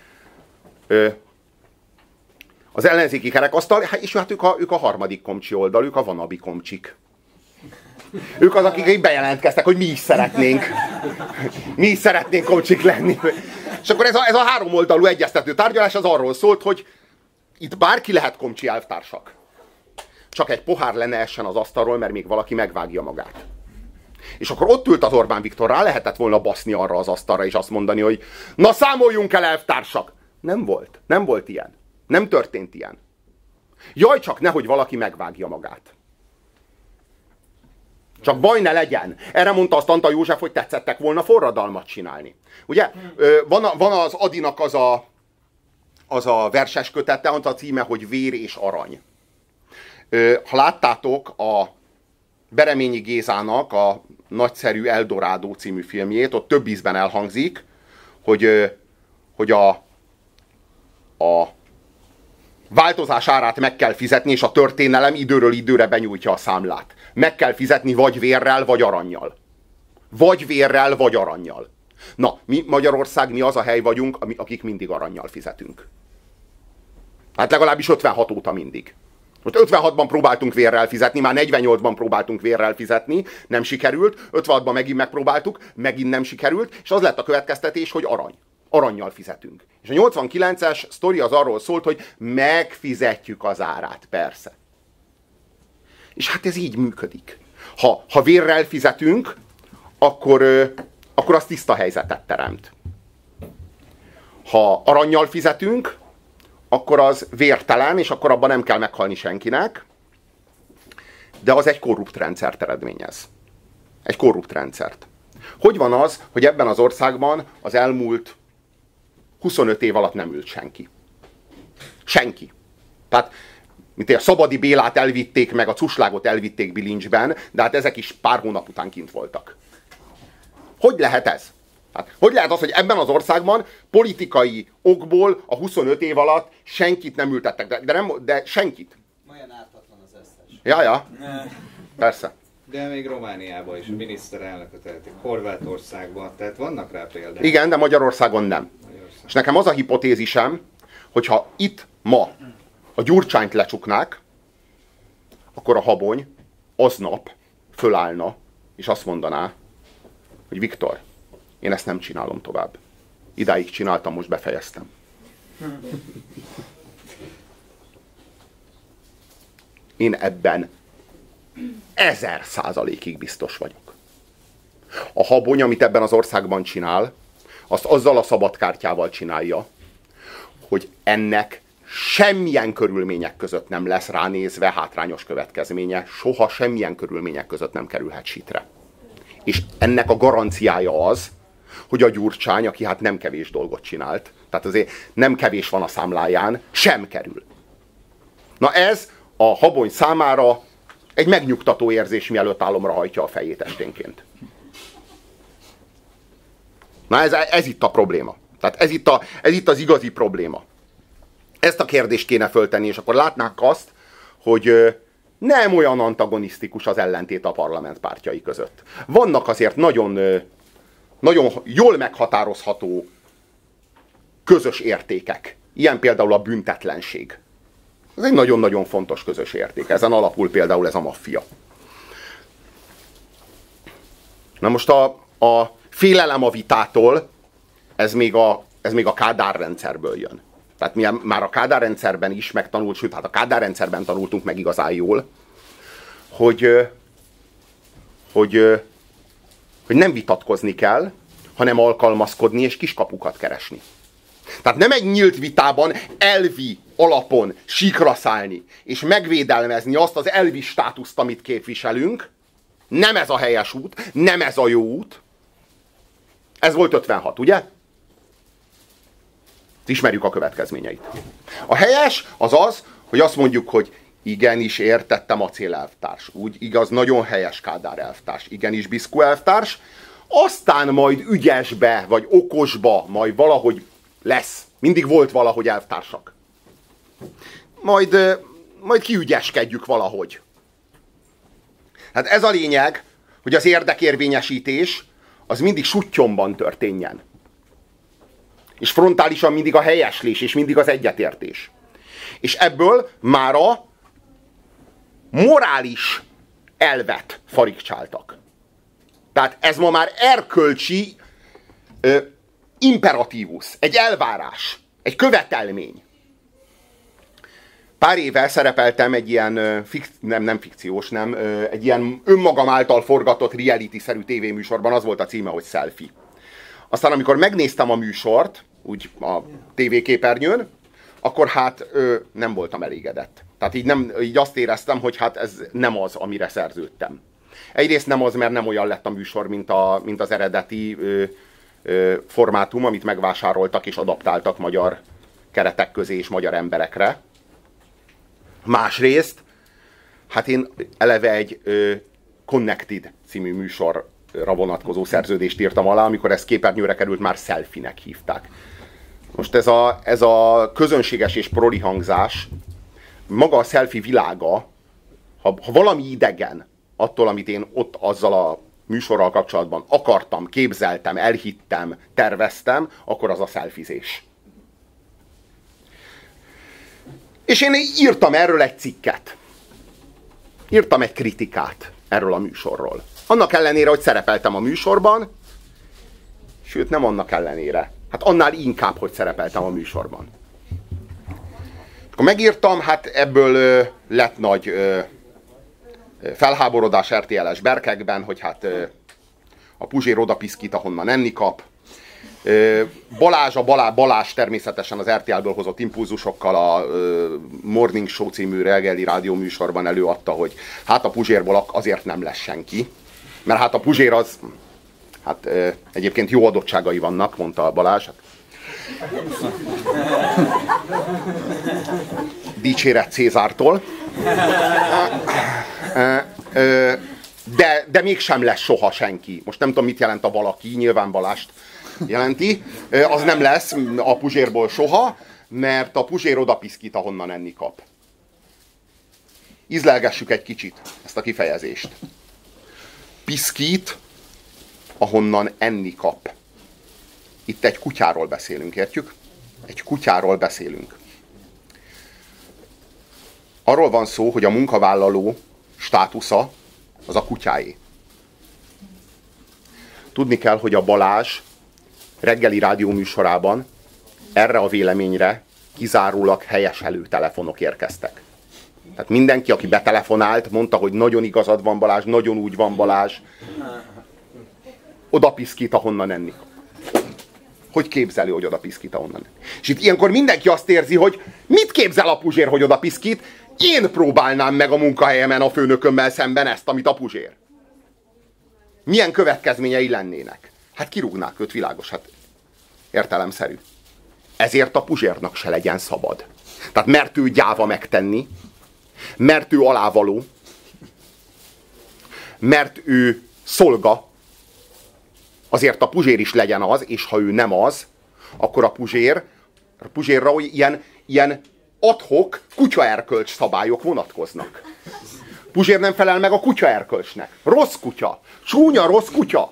Az ellenzéki kerekasztal, és hát ők a harmadik komcsi oldal, ők a vanabi komcsik. Ők az, akik így bejelentkeztek, hogy mi is szeretnénk. Mi is szeretnénk komcsik lenni. És akkor ez a háromoldalú egyeztető tárgyalás az arról szólt, hogy itt bárki lehet komcsi elvtársak. Csak egy pohár le ne essen az asztalról, mert még valaki megvágja magát. És akkor ott ült az Orbán Viktor, rá lehetett volna baszni arra az asztalra, és azt mondani, hogy na számoljunk el, elvtársak! Nem volt ilyen. Nem történt ilyen. Jaj, csak nehogy valaki megvágja magát. Csak baj ne legyen. Erre mondta azt Antal József, hogy tetszettek volna forradalmat csinálni. Ugye? Van az Adinak az a verses kötete, az a címe, hogy Vér és arany. Ha láttátok a Bereményi Gézának a nagyszerű Eldorádó című filmjét, ott több ízben elhangzik, hogy a változás árát meg kell fizetni, és a történelem időről időre benyújtja a számlát. Meg kell fizetni vagy vérrel, vagy arannyal. Vagy vérrel, vagy arannyal. Na, mi Magyarország, mi az a hely vagyunk, akik mindig arannyal fizetünk. Hát legalábbis 56 óta mindig. Most 56-ban próbáltunk vérrel fizetni, már 48-ban próbáltunk vérrel fizetni, nem sikerült, 56-ban megint megpróbáltuk, megint nem sikerült, és az lett a következtetés, hogy arannyal fizetünk. És a 89-es sztori az arról szólt, hogy megfizetjük az árát, persze. És hát ez így működik. Ha vérrel fizetünk, akkor az tiszta helyzetet teremt. Ha arannyal fizetünk, akkor az vértelen, és akkor abban nem kell meghalni senkinek, de az egy korrupt rendszert eredményez. Egy korrupt rendszert. Hogy van az, hogy ebben az országban az elmúlt 25 év alatt nem ült senki? Senki. Tehát, mint a Szabadi Bélát elvitték, meg a Cuslágot elvitték bilincsben, de hát ezek is pár hónap után kint voltak. Hogy lehet ez? Hát, hogy lehet az, hogy ebben az országban politikai okból a 25 év alatt senkit nem ültettek, de senkit. Olyan ártatlan az összes. Ja, persze. De még Romániában is a miniszterelnököt tehetik, Horvátországban, tehát vannak rá példák. Igen, de Magyarországon nem. És nekem az a hipotézisem, hogyha itt ma a Gyurcsányt lecsuknák, akkor a Habony aznap fölállna, és azt mondaná, hogy Viktor, én ezt nem csinálom tovább. Idáig csináltam, most befejeztem. Én ebben 1000%-ig biztos vagyok. A Habony, amit ebben az országban csinál, azt azzal a szabadkártyával csinálja, hogy ennek semmilyen körülmények között nem lesz ránézve hátrányos következménye, soha semmilyen körülmények között nem kerülhet sitre. És ennek a garanciája az, hogy a Gyurcsány, aki hát nem kevés dolgot csinált, tehát azért nem kevés van a számláján, sem kerül. Na ez a Habony számára egy megnyugtató érzés, mielőtt álomra hajtja a fejét esténként. Na ez itt a probléma. Tehát ez itt az igazi probléma. Ezt a kérdést kéne föltenni, és akkor látnák azt, hogy nem olyan antagonisztikus az ellentét a parlament pártjai között. Vannak azért nagyon jól meghatározható közös értékek. Ilyen például a büntetlenség. Ez egy nagyon-nagyon fontos közös érték. Ezen alapul például ez a maffia. Na most a félelem a vitától, ez még a Kádár rendszerből jön. Tehát mi már a Kádár rendszerben is megtanult, sőt, hát a Kádár rendszerben tanultunk meg igazán jól, hogy nem vitatkozni kell, hanem alkalmazkodni és kiskapukat keresni. Tehát nem egy nyílt vitában elvi alapon síkra szállni, és megvédelmezni azt az elvi státuszt, amit képviselünk. Nem ez a helyes út, nem ez a jó út. Ez volt 56, ugye? Ismerjük a következményeit. A helyes az az, hogy azt mondjuk, hogy igenis értettem Acél elvtárs. Úgy igaz, nagyon helyes Kádár elvtárs. Igenis Biszkó elvtárs. Aztán majd ügyesbe, vagy okosba, majd valahogy lesz. Mindig volt valahogy elvtársak. Majd kiügyeskedjük valahogy. Hát ez a lényeg, hogy az érdekérvényesítés az mindig suttyomban történjen. És frontálisan mindig a helyeslés, és mindig az egyetértés. És ebből már a morális elvet farigcsáltak. Tehát ez ma már erkölcsi imperatívus, egy elvárás, egy követelmény. Pár éve szerepeltem egy ilyen, egy ilyen önmagam által forgatott reality-szerű tévéműsorban, az volt a címe, hogy Selfie. Aztán amikor megnéztem a műsort, úgy a tévéképernyőn, akkor hát nem voltam elégedett. Tehát így azt éreztem, hogy hát ez nem az, amire szerződtem. Egyrészt nem az, mert nem olyan lett a műsor, mint az eredeti formátum, amit megvásároltak és adaptáltak magyar keretek közé és magyar emberekre. Másrészt, hát én eleve egy Connected című műsorra vonatkozó szerződést írtam alá, amikor ez képernyőre került, már selfie-nek hívták. Most ez a közönséges és proli hangzás, maga a selfie világa, ha valami idegen attól, amit én ott azzal a műsorral kapcsolatban akartam, képzeltem, elhittem, terveztem, akkor az a selfizés. És én írtam erről egy cikket. Írtam egy kritikát erről a műsorról. Annak ellenére, hogy szerepeltem a műsorban, sőt nem annak ellenére. Hát annál inkább, hogy szerepeltem a műsorban. Akkor megírtam, hát ebből lett nagy felháborodás RTL-es berkekben, hogy hát a Puzsér odapiszkít, ahonnan enni kap. Balázs természetesen az RTL-ből hozott impulzusokkal a Morning Show című reggeli rádióműsorban előadta, hogy hát a Puzsérból azért nem lesz senki. Mert hát a Puzsér az Hát egyébként jó adottságai vannak, mondta Balázs. Dicséret Cézártól. De mégsem lesz soha senki. Most nem tudom, mit jelent a valaki, nyilván Balást jelenti. Az nem lesz a Puzsérból soha, mert a Puzsér oda piszkít, ahonnan enni kap. Ízlelgessük egy kicsit ezt a kifejezést. Piszkít, ahonnan enni kap. Itt egy kutyáról beszélünk, értjük? Egy kutyáról beszélünk. Arról van szó, hogy a munkavállaló státusza az a kutyáé. Tudni kell, hogy a Balázs reggeli rádióműsorában erre a véleményre kizárólag helyeselő telefonok érkeztek. Tehát mindenki, aki betelefonált, mondta, hogy nagyon igazad van Balázs, nagyon úgy van Balázs. Oda piszkít, ahonnan enni. Hogy képzeli, hogy oda piszkít, ahonnan enni. És itt ilyenkor mindenki azt érzi, hogy mit képzel a Puzsér, hogy oda piszkít? Én próbálnám meg a munkahelyemen a főnökömmel szemben ezt, amit a Puzsér. Milyen következményei lennének? Hát kirúgnák őt, világos, hát értelemszerű. Ezért a Puzsérnak se legyen szabad. Tehát mert ő gyáva megtenni, mert ő alávaló, mert ő szolga, azért a Puzsér is legyen az, és ha ő nem az, akkor a Puzsérra ilyen ad-hoc kutyaerkölcs szabályok vonatkoznak. Puzsér nem felel meg a kutyaerkölcsnek. Rossz kutya. Csúnya rossz kutya.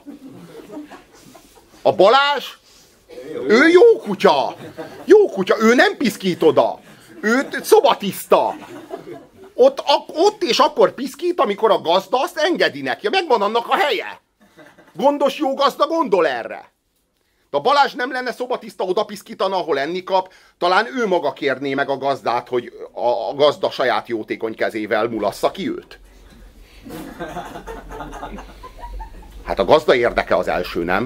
A Balázs, ő jó kutya. Jó kutya. Ő nem piszkít oda. Ő szobatiszta. Ott és akkor piszkít, amikor a gazda azt engedi neki. Megvan annak a helye. Gondos jó gazda gondol erre. De a Balázs nem lenne szobatiszta, oda piszkítana, ahol enni kap, talán ő maga kérné meg a gazdát, hogy a gazda saját jótékony kezével mulassza ki őt. Hát a gazda érdeke az első, nem?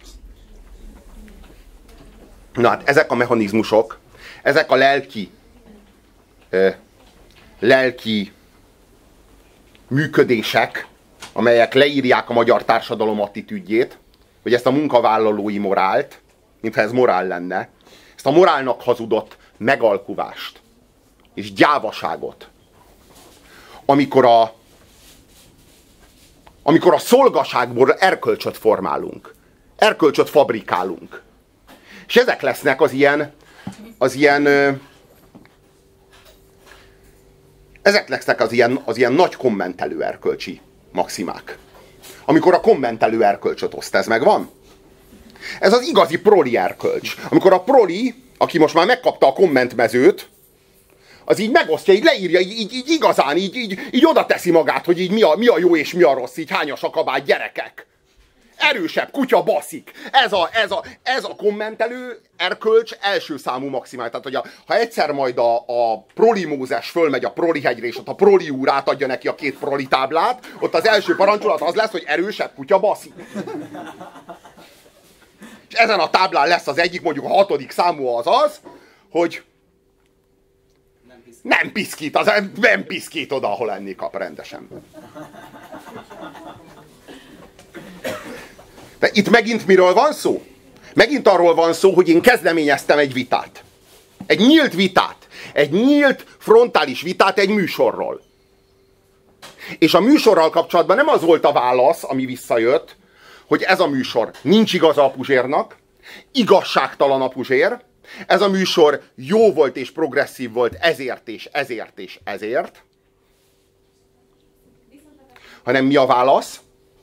Na hát ezek a mechanizmusok, ezek a lelki működések, amelyek leírják a magyar társadalom attitűdjét, hogy ezt a munkavállalói morált, mintha ez morál lenne, ezt a morálnak hazudott megalkuvást és gyávaságot, amikor a szolgaságból erkölcsöt formálunk, erkölcsöt fabrikálunk. És ezek lesznek az ilyen nagy kommentelő erkölcsi maximák. Amikor a kommentelő erkölcsöt oszt, ez megvan? Ez az igazi proli erkölcs. Amikor a proli, aki most már megkapta a kommentmezőt, az így megosztja, így leírja, így igazán, így oda teszi magát, hogy így mi a jó és mi a rossz, így hányas a kabát, gyerekek. Erősebb, kutya baszik. Ez a kommentelő erkölcs első számú maximája. Tehát, hogy ha egyszer majd a proli Mózes fölmegy a proli hegyre, és ott a proli úr átadja neki a 2 proli táblát, ott az első parancsolat az lesz, hogy erősebb, kutya baszik. És ezen a táblán lesz az egyik, mondjuk a 6. számú az, hogy nem piszkít oda, ahol enni kap rendesen. De itt megint miről van szó? Megint arról van szó, hogy én kezdeményeztem egy vitát. Egy nyílt vitát. Egy nyílt, frontális vitát egy műsorról. És a műsorral kapcsolatban nem az volt a válasz, ami visszajött, hogy ez a műsor nincs igaza a Puzsérnak, igazságtalan a Puzsér, ez a műsor jó volt és progresszív volt ezért és ezért és ezért. Hanem mi a válasz?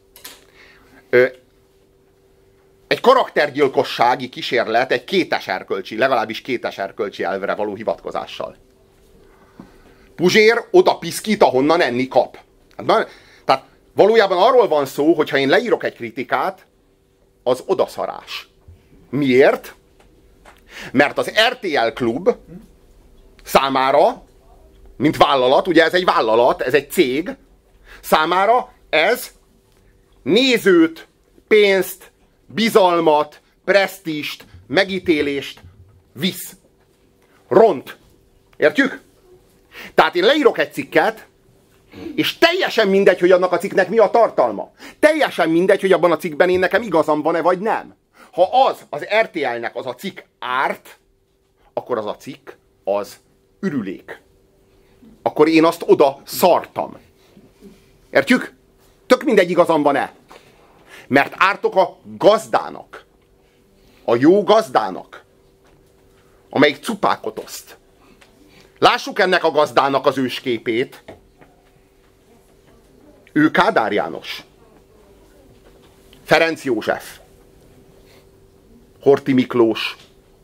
Egy karaktergyilkossági kísérlet egy kétes erkölcsi, legalábbis kétes erkölcsi elvre való hivatkozással. Puzsér oda piszkít, ahonnan enni kap. Tehát valójában arról van szó, hogy ha én leírok egy kritikát, az odaszarás. Miért? Mert az RTL Klub számára, mint vállalat, ugye ez egy vállalat, ez egy cég, számára ez nézőt, pénzt, bizalmat, presztízst, megítélést visz. Ront. Értjük? Tehát én leírok egy cikket, És teljesen mindegy, hogy annak a cikknek mi a tartalma. Teljesen mindegy, hogy abban a cikkben én nekem igazam van-e, vagy nem. Ha az RTL-nek az a cikk árt, akkor az a cikk az ürülék. Akkor én azt oda szartam. Értjük? Tök mindegy, igazam van-e. Mert ártok a gazdának. A jó gazdának. Amelyik cupákot oszt. Lássuk ennek a gazdának az ősképét. Ő Kádár János. Ferenc József. Horthy Miklós.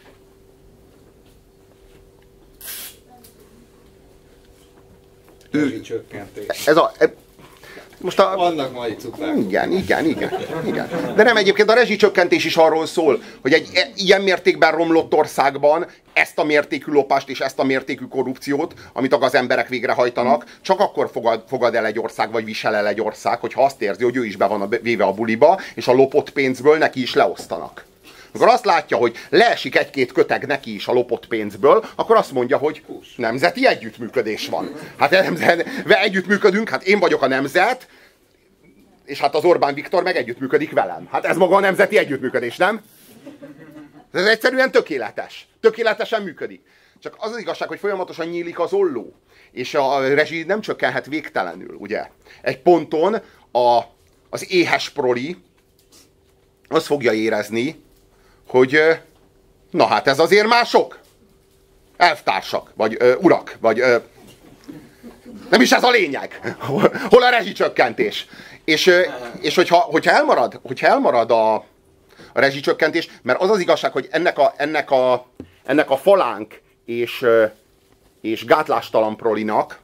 Ez a... Most Vannak mai cupák. Igen. De nem, egyébként a rezsicsökkentés is arról szól, hogy egy ilyen mértékben romlott országban ezt a mértékű lopást és ezt a mértékű korrupciót, amit a gazemberek végrehajtanak, csak akkor fogad el egy ország, vagy visel el egy ország, hogyha azt érzi, hogy ő is be van véve a buliba, és a lopott pénzből neki is leosztanak. Amikor azt látja, hogy leesik egy-két köteg neki is a lopott pénzből, akkor azt mondja, hogy nemzeti együttműködés van. Hát együttműködünk, hát én vagyok a nemzet, és hát az Orbán Viktor meg együttműködik velem. Hát ez maga a nemzeti együttműködés, nem? Ez egyszerűen tökéletes. Tökéletesen működik. Csak az az igazság, hogy folyamatosan nyílik az olló. És a rezsi nem csökkenhet végtelenül, ugye? Egy ponton az éhes proli azt fogja érezni, hogy na hát ez azért mások. Elvtársak, vagy urak, vagy nem is ez a lényeg. Hol a rezsicsökkentés? És hogyha elmarad a rezsicsökkentés, mert az az igazság, hogy ennek a falánk és gátlástalan prolinak,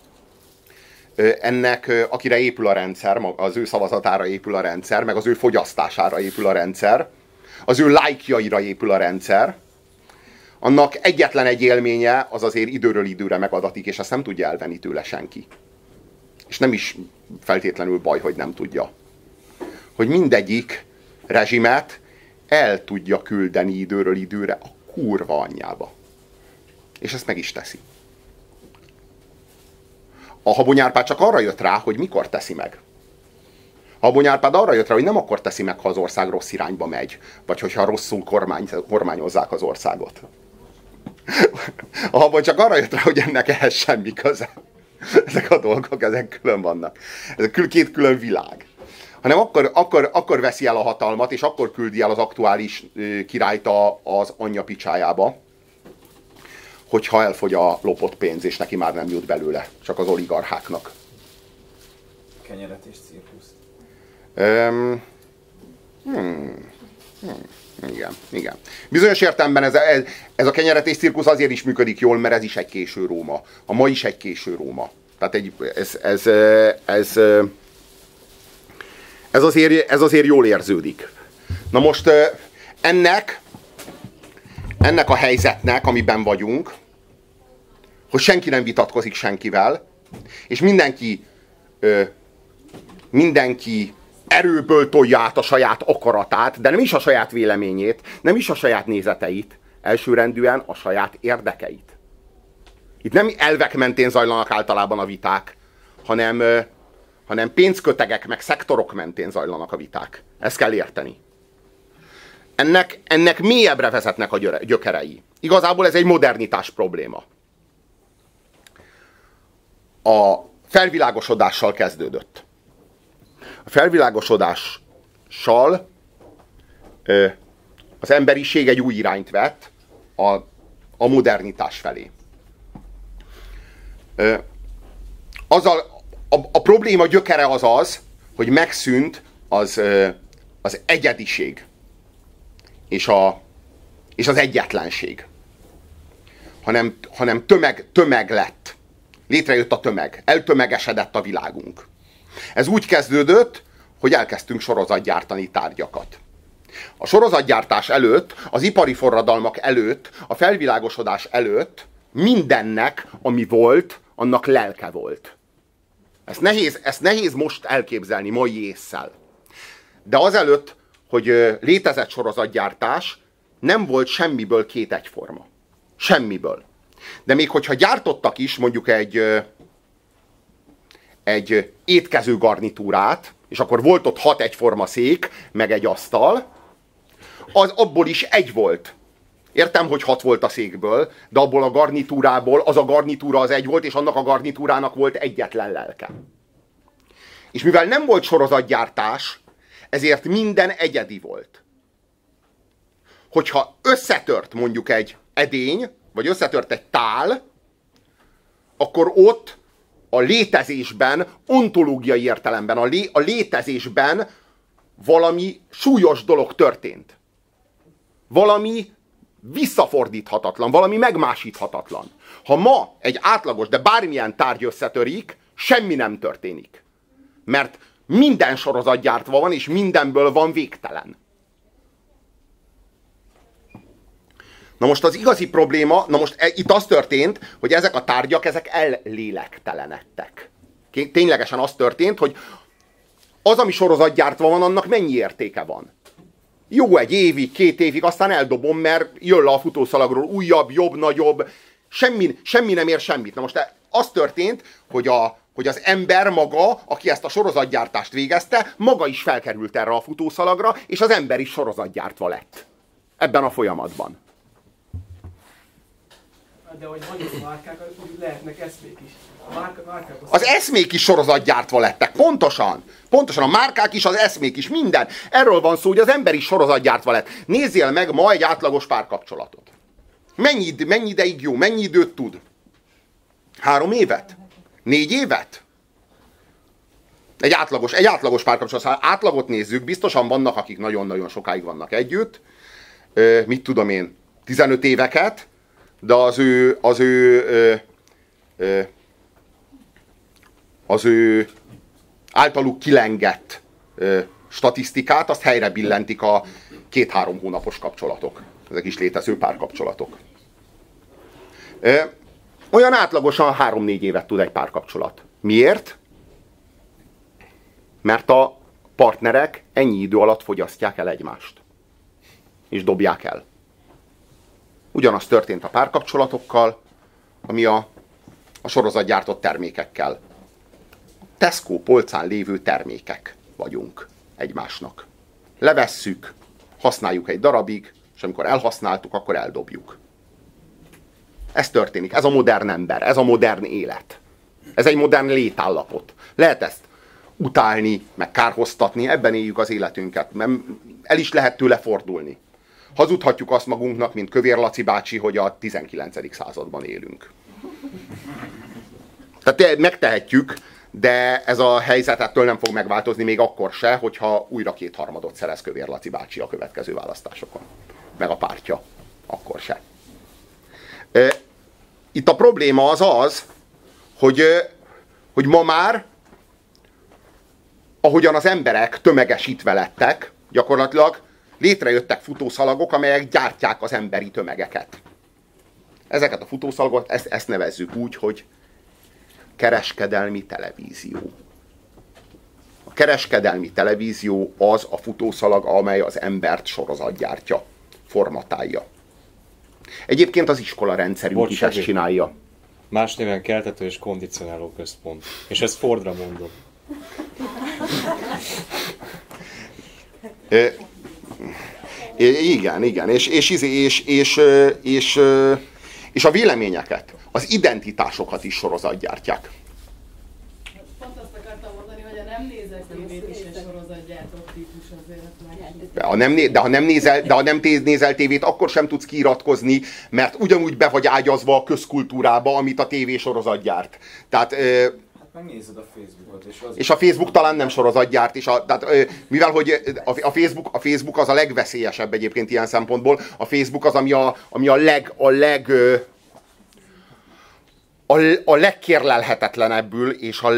ennek, akire épül a rendszer, az ő szavazatára épül a rendszer, meg az ő fogyasztására épül a rendszer, az ő lájkjaira épül a rendszer, annak egyetlen egy élménye az azért időről időre megadatik, és ezt nem tudja elvenni tőle senki. És nem is feltétlenül baj, hogy nem tudja. Hogy mindegyik rezsimet el tudja küldeni időről időre a kurva anyjába. És ezt meg is teszi. A Habony Árpád csak arra jött rá, hogy mikor teszi meg. A Habony Árpád arra jött rá, hogy nem akkor teszi meg, ha az ország rossz irányba megy, vagy hogyha rosszul kormányozzák az országot. A Habony csak arra jött rá, hogy ennek ehhez semmi köze. Ezek a dolgok, ezek külön vannak. Ez két külön világ. Hanem akkor veszi el a hatalmat, és akkor küldi el az aktuális királyt az anyja picsájába, hogyha elfogy a lopott pénz, és neki már nem jut belőle, csak az oligarcháknak. Kenyeret és cirkusz. Igen. Bizonyos értelemben ez a kenyeret és cirkusz azért is működik jól, mert ez is egy késő Róma. A ma is egy késő Róma. Tehát ez azért jól érződik. Na most ennek a helyzetnek, amiben vagyunk, hogy senki nem vitatkozik senkivel, és mindenki erőből tolja át a saját akaratát, de nem is a saját véleményét, nem is a saját nézeteit, elsőrendűen a saját érdekeit. Itt nem elvek mentén zajlanak általában a viták, hanem pénzkötegek meg szektorok mentén zajlanak a viták. Ezt kell érteni. Ennek mélyebbre vezetnek a gyökerei. Igazából ez egy modernitás probléma. A felvilágosodással kezdődött. A felvilágosodással az emberiség egy új irányt vett a modernitás felé. A probléma gyökere az, hogy megszűnt az egyediség és az egyetlenség. Hanem tömeg lett. Létrejött a tömeg. Eltömegesedett a világunk. Ez úgy kezdődött, hogy elkezdtünk sorozatgyártani tárgyakat. A sorozatgyártás előtt, az ipari forradalmak előtt, a felvilágosodás előtt mindennek, ami volt, annak lelke volt. Ezt nehéz most elképzelni mai ésszel. De azelőtt, hogy létezett sorozatgyártás, nem volt semmiből két egyforma. Semmiből. De még hogyha gyártottak is mondjuk egy étkező garnitúrát, és akkor volt ott 6 egyforma szék, meg egy asztal, az abból is egy volt. Értem, hogy 6 volt a székből, de abból a garnitúrából az a garnitúra az egy volt, és annak a garnitúrának volt egyetlen lelke. És mivel nem volt sorozatgyártás, ezért minden egyedi volt. Hogyha összetört mondjuk egy edény, vagy összetört egy tál, akkor ott a létezésben, ontológiai értelemben, a létezésben valami súlyos dolog történt. Valami visszafordíthatatlan, valami megmásíthatatlan. Ha ma egy átlagos, de bármilyen tárgy összetörik, semmi nem történik. Mert minden sorozatgyártva van, és mindenből van végtelen. Na most az igazi probléma, itt az történt, hogy ezek a tárgyak, ezek ellélegtelenedtek. Ténylegesen az történt, hogy az, ami sorozatgyártva van, annak mennyi értéke van. Jó, 1 évig, 2 évig, aztán eldobom, mert jön le a futószalagról újabb, jobb, nagyobb, semmi nem ér semmit. Na most az történt, hogy az ember maga, aki ezt a sorozatgyártást végezte, maga is felkerült erre a futószalagra, és az ember is sorozatgyártva lett. Ebben a folyamatban. De hogy hagyjuk a márkák, úgy lehetnek eszmék is. Az eszmék is sorozatgyártva lettek, pontosan. Pontosan a márkák is, az eszmék is, minden. Erről van szó, hogy az ember is sorozatgyártva lett. Nézzél meg ma egy átlagos párkapcsolatot. Mennyi ideig jó, mennyi időt tud? 3 évet? 4 évet? Egy átlagos párkapcsolat. Ha átlagot nézzük, biztosan vannak, akik nagyon-nagyon sokáig vannak együtt. Mit tudom én, 15 éveket, de az ő általuk kilengett statisztikát, azt helyre billentik a 2-3 hónapos kapcsolatok. Ezek is létező párkapcsolatok. Olyan átlagosan 3-4 évet tud egy párkapcsolat. Miért? Mert a partnerek ennyi idő alatt fogyasztják el egymást. És dobják el. Ugyanaz történt a párkapcsolatokkal, ami a sorozatgyártott termékekkel. Tesco polcán lévő termékek vagyunk egymásnak. Levesszük, használjuk egy darabig, és amikor elhasználtuk, akkor eldobjuk. Ez történik. Ez a modern ember, ez a modern élet. Ez egy modern létállapot. Lehet ezt utálni, meg kárhoztatni, ebben éljük az életünket. El is lehet tőle fordulni. Hazudhatjuk azt magunknak, mint Kövér Laci bácsi, hogy a 19. században élünk. Tehát megtehetjük, de ez a helyzet ettől nem fog megváltozni még akkor se, hogyha újra 2/3 szerez Kövér Laci bácsi a következő választásokon. Meg a pártja. Akkor se. Itt a probléma az, hogy ma már, ahogyan az emberek tömegesítve lettek, gyakorlatilag létrejöttek futószalagok, amelyek gyártják az emberi tömegeket. Ezeket a futószalagot, ezt nevezzük úgy, hogy kereskedelmi televízió. A kereskedelmi televízió az a futószalag, amely az embert sorozatgyártja, formatálja. Egyébként az iskola rendszerünk is ezt csinálja. Más néven keltető és kondicionáló központ. És ezt Fordra mondom. Igen. És a véleményeket, az identitásokat is sorozatgyártják. Pont azt akartam mondani, hogy a nem nézett tévét is egy sorozatgyártó típus azért. De ha nem nézel tévét, akkor sem tudsz kiiratkozni, mert ugyanúgy be vagy ágyazva a közkultúrába, amit a tévésorozat gyárt. Tehát... Megnézed a Facebookot. És a Facebook talán nem sorozatgyárt is. Tehát, mivel hogy a Facebook az a legveszélyesebb egyébként ilyen szempontból. A Facebook az, ami a legkérlelhetetlenebbül és a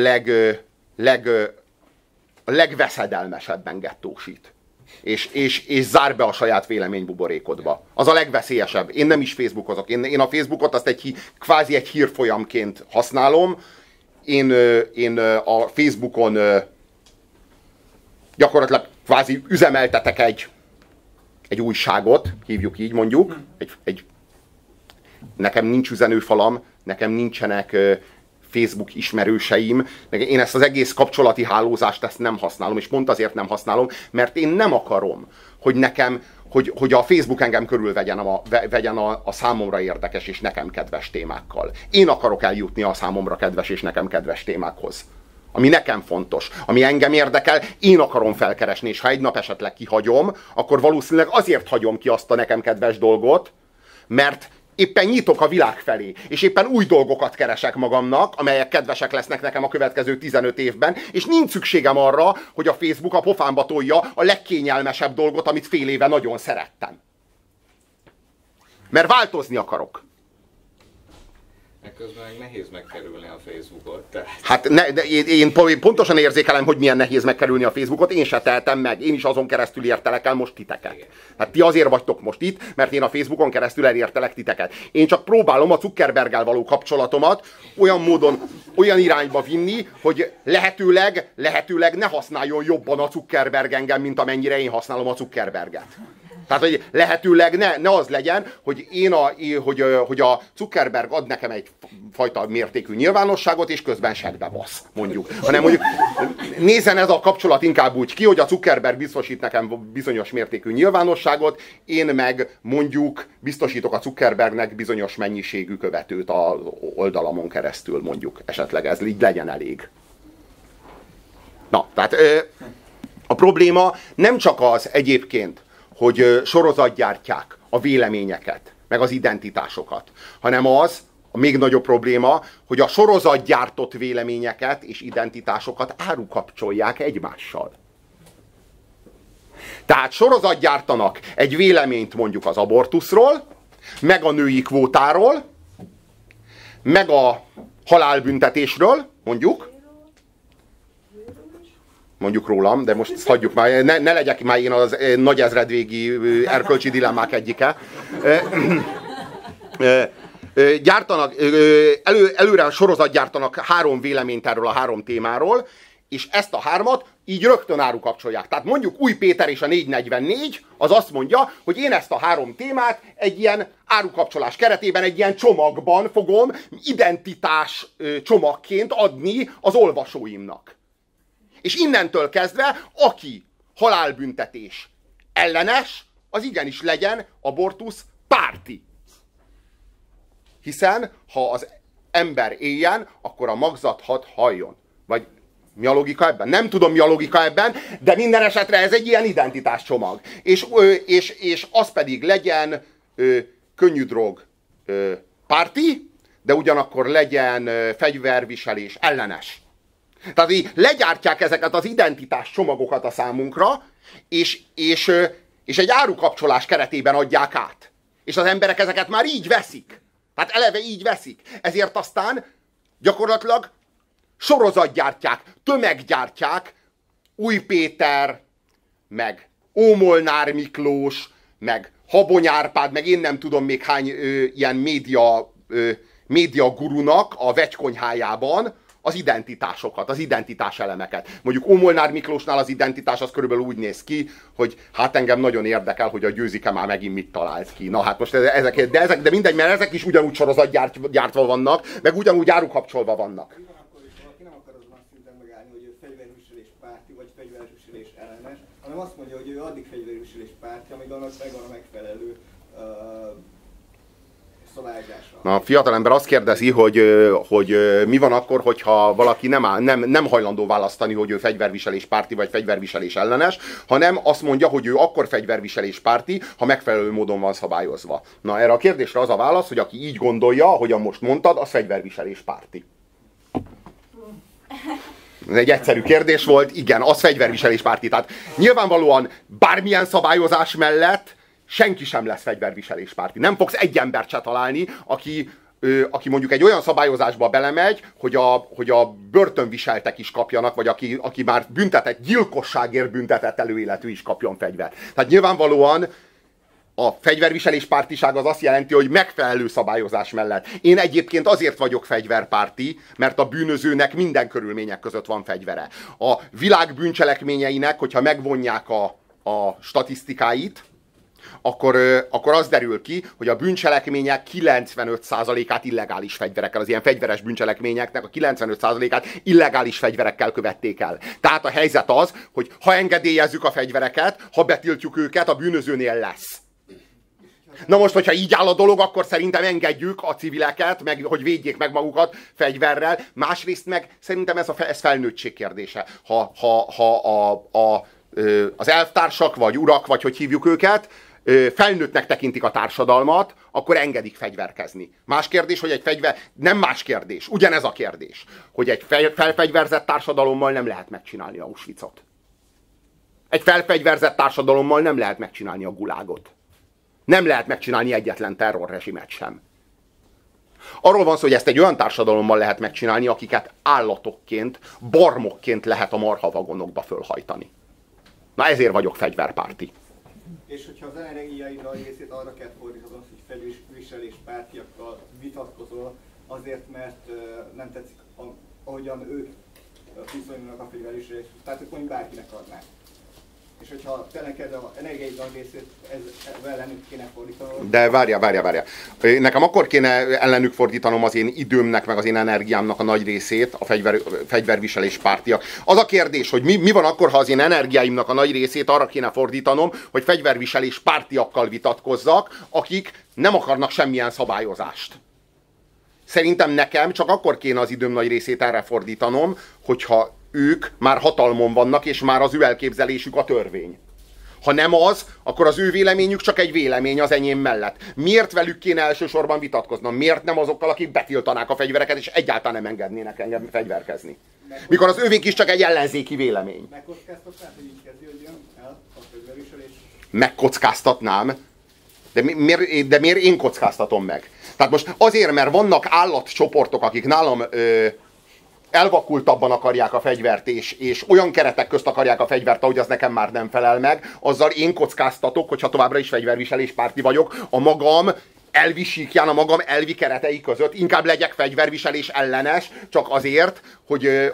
legveszedelmesebben gettósít. És zár be a saját véleménybuborékodba. Az a legveszélyesebb. Én nem is Facebookozok. Én a Facebookot azt kvázi egy hírfolyamként használom. Én a Facebookon gyakorlatilag kvázi üzemeltetek egy újságot, hívjuk így mondjuk. Nekem nincs üzenőfalam, nekem nincsenek Facebook ismerőseim, meg én ezt az egész kapcsolati hálózást ezt nem használom, és pont azért nem használom, mert én nem akarom, hogy nekem, hogy a Facebook engem körülvegyen a számomra érdekes és nekem kedves témákkal. Én akarok eljutni a számomra kedves és nekem kedves témákhoz. Ami nekem fontos, ami engem érdekel, én akarom felkeresni, és ha egy nap esetleg kihagyom, akkor valószínűleg azért hagyom ki azt a nekem kedves dolgot, mert éppen nyitok a világ felé, és éppen új dolgokat keresek magamnak, amelyek kedvesek lesznek nekem a következő 15 évben, és nincs szükségem arra, hogy a Facebook a pofámba tolja a legkényelmesebb dolgot, amit fél éve nagyon szerettem. Mert változni akarok. Közben meg nehéz megkerülni a Facebookot. Tehát... Hát én pontosan érzékelem, hogy milyen nehéz megkerülni a Facebookot, én se tehetem meg, én is azon keresztül értelek el most titeket. Hát ti azért vagytok most itt, mert én a Facebookon keresztül elértelek titeket. Én csak próbálom a Zuckerberggel való kapcsolatomat olyan módon, olyan irányba vinni, hogy lehetőleg ne használjon jobban a Zuckerberg engem, mint amennyire én használom a Zuckerberget. Tehát, hogy lehetőleg ne az legyen, hogy hogy a Zuckerberg ad nekem egy fajta mértékű nyilvánosságot, és közben segbe basz, mondjuk. Hanem mondjuk nézzen ez a kapcsolat inkább úgy ki, hogy a Zuckerberg biztosít nekem bizonyos mértékű nyilvánosságot, én meg mondjuk biztosítok a Zuckerbergnek bizonyos mennyiségű követőt az oldalamon keresztül, mondjuk. Esetleg ez így legyen elég. Na, tehát a probléma nem csak az egyébként, hogy sorozatgyártják a véleményeket, meg az identitásokat, hanem az, a még nagyobb probléma, hogy a sorozatgyártott véleményeket és identitásokat árukapcsolják egymással. Tehát sorozatgyártanak egy véleményt mondjuk az abortuszról, meg a női kvótáról, meg a halálbüntetésről, mondjuk rólam, de most ezt hagyjuk már, ne legyek már én az nagy ezredvégi erkölcsi dilemmák egyike. Gyártanak, előre sorozat gyártanak 3 véleményt erről a 3 témáról, és ezt a 3-at így rögtön árukapcsolják. Tehát mondjuk Új Péter és a 444 az azt mondja, hogy én ezt a 3 témát egy ilyen árukapcsolás keretében, egy ilyen csomagban fogom identitás csomagként adni az olvasóimnak. És innentől kezdve, aki halálbüntetés ellenes, az igenis legyen abortusz párti. Hiszen, ha az ember éljen, akkor a magzat hadd halljon. Vagy mi a logika ebben? Nem tudom, mi a logika ebben, de minden esetre ez egy ilyen identitáscsomag. És az pedig legyen könnyű drog párti, de ugyanakkor legyen fegyverviselés ellenes. Tehát így legyártják ezeket az identitás csomagokat a számunkra, és egy árukapcsolás keretében adják át. És az emberek ezeket már így veszik. Tehát eleve így veszik. Ezért aztán gyakorlatilag sorozatgyártják, tömeggyártják Új Péter, meg Ómolnár Miklós, meg Habony Árpád, meg én nem tudom még hány ilyen média gurunak a vegykonyhájában az identitásokat, az identitás elemeket. Mondjuk Ómolnár Miklósnál az identitás az körülbelül úgy néz ki, hogy hát engem nagyon érdekel, hogy a Győzike már megint mit talált ki. Na hát most de mindegy, mert ezek is ugyanúgy sorozatgyártva vannak, meg ugyanúgy árukapcsolva vannak. Valaki nem akar azon azt szinten megállni, hogy ő fegyverviselés párti vagy fegyverviselés ellenes, hanem azt mondja, hogy ő addig fegyverviselés párti, amíg annak megvan a megfelelő Na, a fiatalember azt kérdezi, hogy mi van akkor, hogyha valaki nem hajlandó választani, hogy ő fegyverviselés párti vagy fegyverviselés ellenes, hanem azt mondja, hogy ő akkor fegyverviselés párti, ha megfelelő módon van szabályozva. Na, erre a kérdésre az a válasz, hogy aki így gondolja, ahogyan most mondtad, az fegyverviselés párti. Ez egy egyszerű kérdés volt, igen, az fegyverviselés párti. Tehát nyilvánvalóan bármilyen szabályozás mellett senki sem lesz fegyverviseléspárti. Nem fogsz egy embert se találni, aki mondjuk egy olyan szabályozásba belemegy, hogy a börtönviseltek is kapjanak, vagy aki már gyilkosságért büntetett előéletű is kapjon fegyvert. Tehát nyilvánvalóan a fegyverviseléspártiság az azt jelenti, hogy megfelelő szabályozás mellett. Én egyébként azért vagyok fegyverpárti, mert a bűnözőnek minden körülmények között van fegyvere. A világ bűncselekményeinek, hogyha megvonják a statisztikáit, akkor az derül ki, hogy a bűncselekmények 95%-át illegális fegyverekkel, az ilyen fegyveres bűncselekményeknek a 95%-át illegális fegyverekkel követték el. Tehát a helyzet az, hogy ha engedélyezzük a fegyvereket, ha betiltjuk őket, a bűnözőnél lesz. Na most, hogyha így áll a dolog, akkor szerintem engedjük a civileket, meg, hogy védjék meg magukat fegyverrel. Másrészt meg szerintem ez felnőttség kérdése. Ha az elvtársak, vagy urak, vagy hogy hívjuk őket, felnőttnek tekintik a társadalmat, akkor engedik fegyverkezni. Más kérdés, hogy egy fegyver... Nem más kérdés, ugyanez a kérdés, hogy egy felfegyverzett társadalommal nem lehet megcsinálni Auschwitzot. Egy felfegyverzett társadalommal nem lehet megcsinálni a gulágot. Nem lehet megcsinálni egyetlen terrorrezsimet sem. Arról van szó, hogy ezt egy olyan társadalommal lehet megcsinálni, akiket állatokként, barmokként lehet a marhavagonokba fölhajtani. Na ezért vagyok fegyverpárti. És hogyha az energiai részét arra kell fordítani, hogy felviselés pártiakkal vitatkozol, azért, mert nem tetszik, ahogyan ők viszonyulnak a fegyverviseléshez. Tehát ők mondjuk bárkinek adnák. És hogyha te neked az energiai részét ellenük kéne fordítanom. De várjál. Nekem akkor kéne ellenük fordítanom az én időmnek, meg az én energiámnak a nagy részét, a fegyverviselés pártiak. Az a kérdés, hogy mi van akkor, ha az én energiáimnak a nagy részét arra kéne fordítanom, hogy fegyverviselés pártiakkal vitatkozzak, akik nem akarnak semmilyen szabályozást. Szerintem nekem csak akkor kéne az időm nagy részét erre fordítanom, hogyha ők már hatalmon vannak, és már az ő elképzelésük a törvény. Ha nem az, akkor az ő véleményük csak egy vélemény az enyém mellett. Miért velük kéne elsősorban vitatkoznom? Miért nem azokkal, akik betiltanák a fegyvereket, és egyáltalán nem engednének engem fegyverkezni? Mikor az ővék is csak egy ellenzéki vélemény. Megkockáztatnád, hogy így kezdődjön el a fegyverviselés? Megkockáztatnám. De miért én kockáztatom meg? Tehát most azért, mert vannak állatcsoportok, akik nálam elvakultabban akarják a fegyvert, és olyan keretek közt akarják a fegyvert, ahogy az nekem már nem felel meg, azzal én kockáztatok, hogyha továbbra is fegyverviselés párti vagyok, a magam elvi síkján, a magam elvi keretei között. Inkább legyek fegyverviselés ellenes, csak azért, hogy...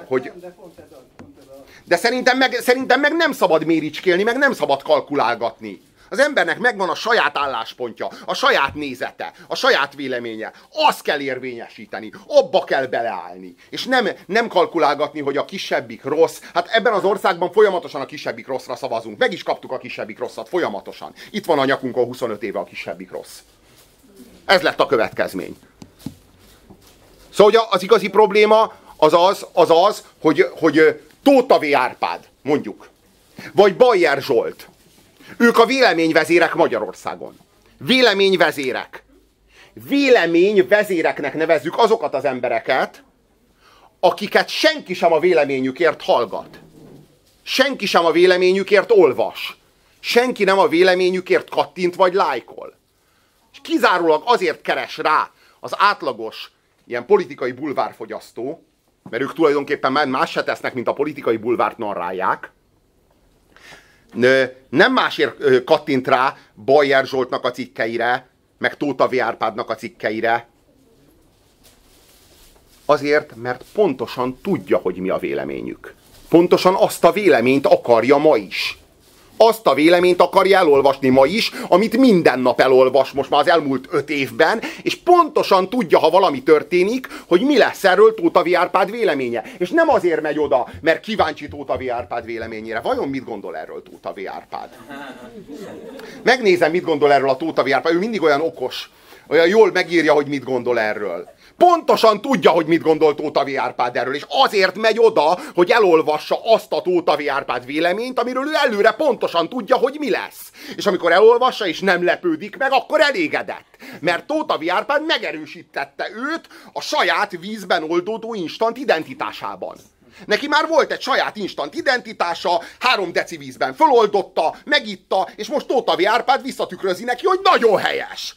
De szerintem meg nem szabad méricskélni, meg nem szabad kalkulálgatni. Az embernek megvan a saját álláspontja, a saját nézete, a saját véleménye. Azt kell érvényesíteni, abba kell beleállni. És nem kalkulálgatni, hogy a kisebbik rossz. Hát ebben az országban folyamatosan a kisebbik rosszra szavazunk. Meg is kaptuk a kisebbik rosszat, folyamatosan. Itt van a nyakunkon 25 éve a kisebbik rossz. Ez lett a következmény. Szóval az igazi probléma az, hogy Tóth V. Árpád, mondjuk, vagy Bayer Zsolt, ők a véleményvezérek Magyarországon. Véleményvezérek. Véleményvezéreknek nevezzük azokat az embereket, akiket senki sem a véleményükért hallgat. Senki sem a véleményükért olvas. Senki nem a véleményükért kattint vagy lájkol. És kizárólag azért keres rá az átlagos ilyen politikai bulvárfogyasztó, mert ők tulajdonképpen már más se tesznek, mint a politikai bulvárt narrálják, nem másért kattint rá Bayer Zsoltnak a cikkeire, meg Tóth V. Árpádnak a cikkeire. Azért, mert pontosan tudja, hogy mi a véleményük. Pontosan azt a véleményt akarja ma is. Azt a véleményt akarja elolvasni ma is, amit minden nap elolvas most már az elmúlt 5 évben, és pontosan tudja, ha valami történik, hogy mi lesz erről Tóth V. Árpád véleménye. És nem azért megy oda, mert kíváncsi Tóth V. Árpád véleményére. Vajon mit gondol erről Tóth V. Árpád? Megnézem, mit gondol erről a Tóth V. Árpád. Ő mindig olyan okos, olyan jól megírja, hogy mit gondol erről. Pontosan tudja, hogy mit gondol Tóth V. Árpád erről, és azért megy oda, hogy elolvassa azt a Tóth V. Árpád véleményt, amiről ő előre pontosan tudja, hogy mi lesz. És amikor elolvassa, és nem lepődik meg, akkor elégedett. Mert Tóth V. Árpád megerősítette őt a saját vízben oldódó instant identitásában. Neki már volt egy saját instant identitása, 3 deci vízben föloldotta, megitta, és most Tóth V. Árpád visszatükrözi neki, hogy nagyon helyes.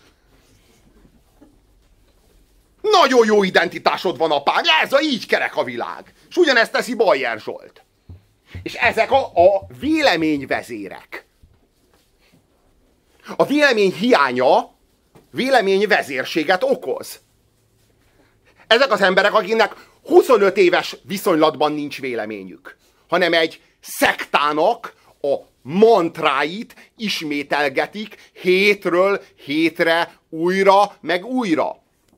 Nagyon jó identitásod van, apám, így kerek a világ. És ugyanezt teszi Bayer Zsolt. És ezek a véleményvezérek. A vélemény hiánya véleményvezérséget okoz. Ezek az emberek, akiknek 25 éves viszonylatban nincs véleményük, hanem egy szektának a mantráit ismételgetik hétről hétre, újra meg újra.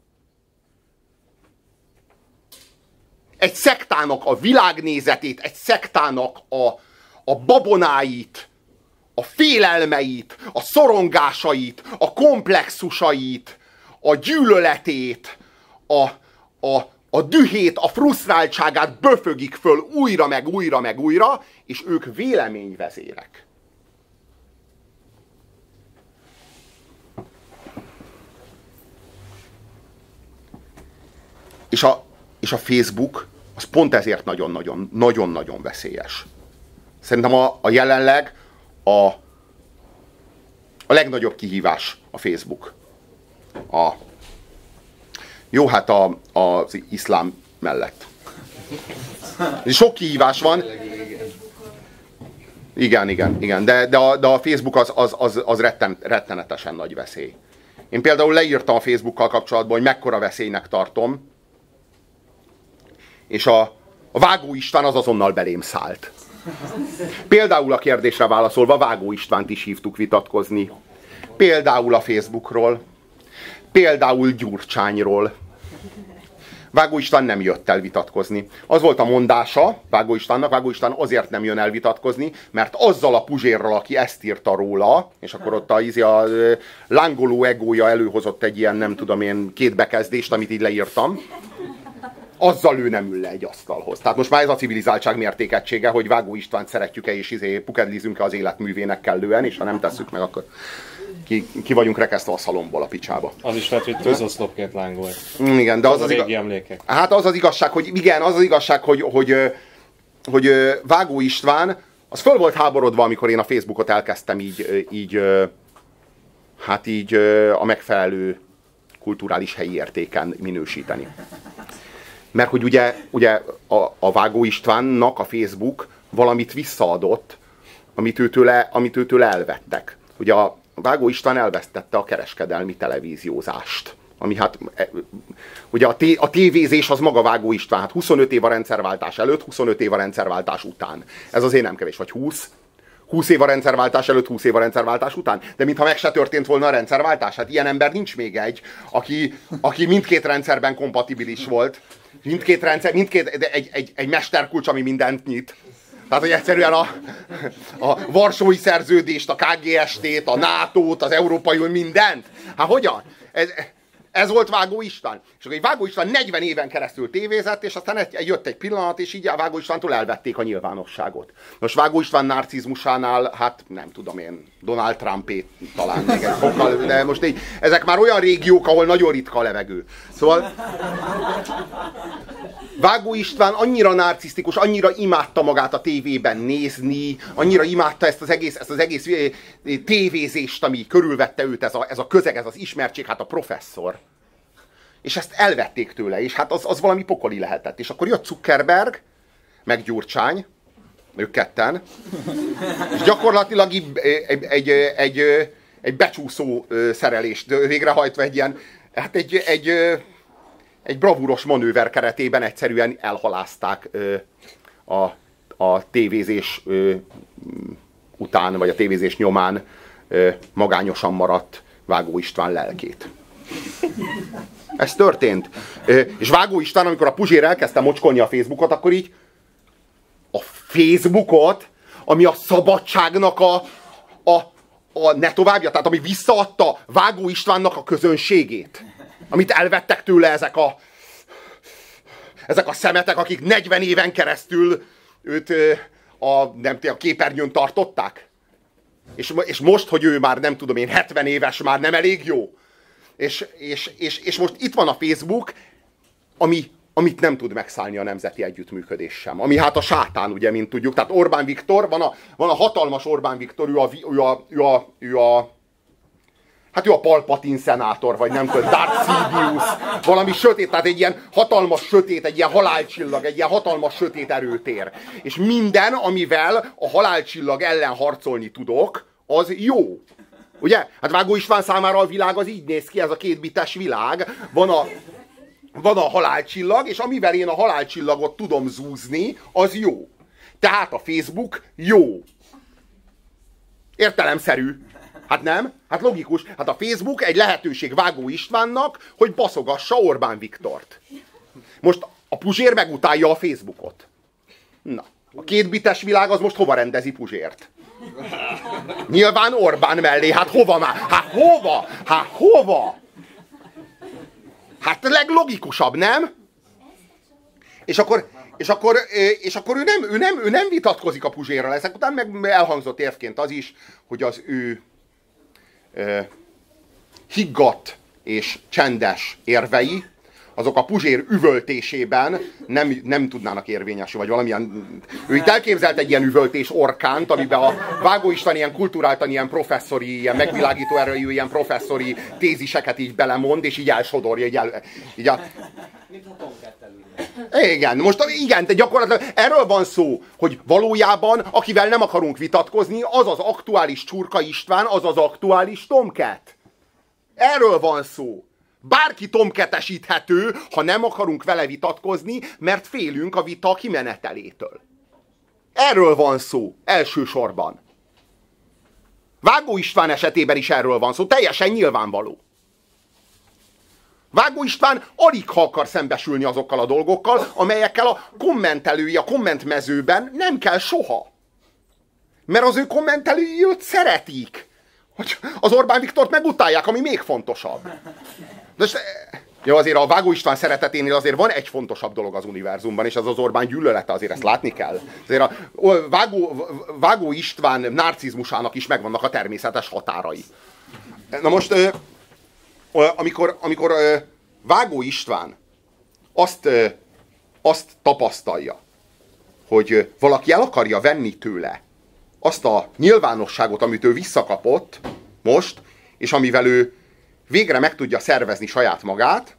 Egy szektának a világnézetét, egy szektának a babonáit, a félelmeit, a szorongásait, a komplexusait, a gyűlöletét, a dühét, a frusztráltságát böfögik föl újra, meg újra, meg újra, és ők véleményvezérek. És a Facebook az pont ezért nagyon-nagyon veszélyes. Szerintem a jelenleg a legnagyobb kihívás a Facebook. Jó, hát az iszlám mellett. Sok kihívás van. Igen. De a Facebook az rettenetesen nagy veszély. Én például leírtam a Facebookkal kapcsolatban, hogy mekkora veszélynek tartom, és a Vágó István az azonnal belém szállt. Például a kérdésre válaszolva, Vágó Istvánt is hívtuk vitatkozni. Például a Facebookról. Például Gyurcsányról. Vágó István nem jött el vitatkozni. Az volt a mondása Vágó Istvánnak, Vágó István azért nem jön el vitatkozni, mert azzal a Puzsérral, aki ezt írta róla, és akkor ott a lángoló egója előhozott egy ilyen, nem tudom én, 2 bekezdést, amit így leírtam, azzal ő nem ül le egy asztalhoz. Tehát most már ez a civilizáltság mértékegysége, hogy Vágó Istvánt szeretjük-e és pukedlizünk-e az életművének kellően, és ha nem tesszük meg, akkor ki vagyunk rekesztve a szalomból a picsába. Az is lehet, hogy tűzoszlopként lángol. Igen, de az a régi emlékek. Hát az az igazság, hogy igen, az az igazság, hogy Vágó István, az föl volt háborodva, amikor én a Facebookot elkezdtem így a megfelelő kulturális helyi értéken minősíteni. Mert hogy ugye a Vágó Istvánnak a Facebook valamit visszaadott, amit őtől elvettek. Ugye a Vágó István elvesztette a kereskedelmi televíziózást. Ami hát, ugye a tévézés az maga Vágó István, hát 25 év a rendszerváltás előtt, 25 év a rendszerváltás után. Ez azért nem kevés, vagy 20? 20 év a rendszerváltás előtt, 20 év a rendszerváltás után. De mintha meg se történt volna a rendszerváltás. Hát ilyen ember nincs még aki mindkét rendszerben kompatibilis volt. Mindkét rendszer, egy mesterkulcs, ami mindent nyit. Tehát, hogy egyszerűen a Varsói Szerződést, a KGST-t, a NATO-t, az Európai Unió, mindent. Hát hogyan? Ez volt Vágó István. És akkor egy Vágó István 40 éven keresztül tévézett, és aztán jött egy pillanat, és így a Vágó Istvántól elvették a nyilvánosságot. Most Vágó István narcizmusánál, hát nem tudom én, Donald Trumpét talán még egy fokkal, de most így, ezek már olyan régiók, ahol nagyon ritka a levegő. Szóval Vágó István annyira narcisztikus, annyira imádta magát a tévében nézni, annyira imádta ezt az egész tévézést, ami körülvette őt, ez a közeg, ez az ismertség, hát a professzor. És ezt elvették tőle, és hát az valami pokoli lehetett. És akkor jött Zuckerberg, meg Gyurcsány, ők ketten, és gyakorlatilag egy becsúszó szerelést végrehajtva egy ilyen, hát egy bravúros manőver keretében egyszerűen elhalázták a tévézés után, vagy a tévézés nyomán magányosan maradt Vágó István lelkét. Ez történt. És Vágó István, amikor a Puzsér elkezdte mocskolni a Facebookot, akkor így a Facebookot, ami a szabadságnak a ne továbbja, tehát ami visszaadta Vágó Istvánnak a közönségét, amit elvettek tőle ezek a szemetek, akik 40 éven keresztül őt a képernyőn tartották. És most, hogy ő már nem tudom én 70 éves, már nem elég jó. És most itt van a Facebook, amit nem tud megszállni a nemzeti együttműködés sem. Ami hát a sátán, ugye, mint tudjuk. Tehát Orbán Viktor, van a hatalmas Orbán Viktor, ő a Palpatine szenátor, vagy nem tudom, Darth Sidious, valami sötét, tehát egy ilyen hatalmas sötét, egy ilyen halálcsillag, egy ilyen hatalmas sötét erőtér. És minden, amivel a halálcsillag ellen harcolni tudok, az jó. Ugye? Hát Vágó István számára a világ az így néz ki, ez a kétbites világ. Van a halálcsillag, és amivel én a halálcsillagot tudom zúzni, az jó. Tehát a Facebook jó. Értelemszerű. Hát nem? Hát logikus. Hát a Facebook egy lehetőség Vágó Istvánnak, hogy baszogassa Orbán Viktort. Most a Puzsér megutálja a Facebookot. Na, a kétbites világ az most hova rendezi Puzsért? Nyilván Orbán mellé. Hát hova már? Hát hova? Hát hova? Hát leglogikusabb, nem? És akkor ő nem vitatkozik a Puzsérral. Ezek után meg elhangzott érvként az is, hogy az ő higgadt és csendes érvei, azok a Puzsér üvöltésében nem tudnának érvényesülni, vagy valamilyen... Ő itt elképzelt egy ilyen üvöltés orkánt, amiben a Vágó István ilyen kulturáltan, ilyen professzori, ilyen megvilágító erejű, ilyen professzori téziseket így belemond, és így elsodorja, Mint ha tomkettel ülne. Igen, most igen, de gyakorlatilag erről van szó, hogy valójában, akivel nem akarunk vitatkozni, az az aktuális Csurka István, az az aktuális Tomcat. Erről van szó. Bárki tomketesíthető, ha nem akarunk vele vitatkozni, mert félünk a vita kimenetelétől. Erről van szó, elsősorban. Vágó István esetében is erről van szó, teljesen nyilvánvaló. Vágó István alig ha akar szembesülni azokkal a dolgokkal, amelyekkel a kommentelői a kommentmezőben nem kell soha. Mert az ő kommentelői őt szeretik. Hogy az Orbán Viktort megutálják, ami még fontosabb. De jó, azért a Vágó István szereteténél azért van egy fontosabb dolog az univerzumban, és az az Orbán gyűlölete, azért ezt látni kell. Azért a Vágó István narcizmusának is megvannak a természetes határai. Na most, amikor Vágó István azt tapasztalja, hogy valaki el akarja venni tőle azt a nyilvánosságot, amit ő visszakapott most, és amivel ő végre meg tudja szervezni saját magát,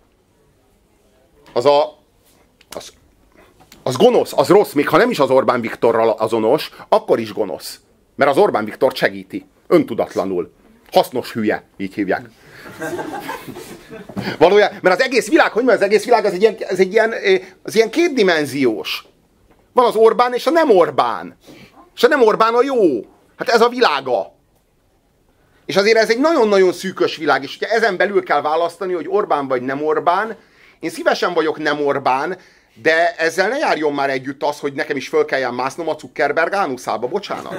az gonosz, az rossz, még ha nem is az Orbán Viktorral azonos, akkor is gonosz. Mert az Orbán Viktort segíti, öntudatlanul. Hasznos hülye, így hívják. Valójában, mert az egész világ, hogy mondjam, az egész világ az ilyen kétdimenziós. Van az Orbán és a nem Orbán. És a nem Orbán a jó. Hát ez a világa. És azért ez egy nagyon-nagyon szűkös világ, és hogyha ezen belül kell választani, hogy Orbán vagy nem Orbán, én szívesen vagyok nem Orbán, de ezzel ne járjon már együtt az, hogy nekem is föl kelljen másznom a Zuckerberg ánuszába, bocsánat.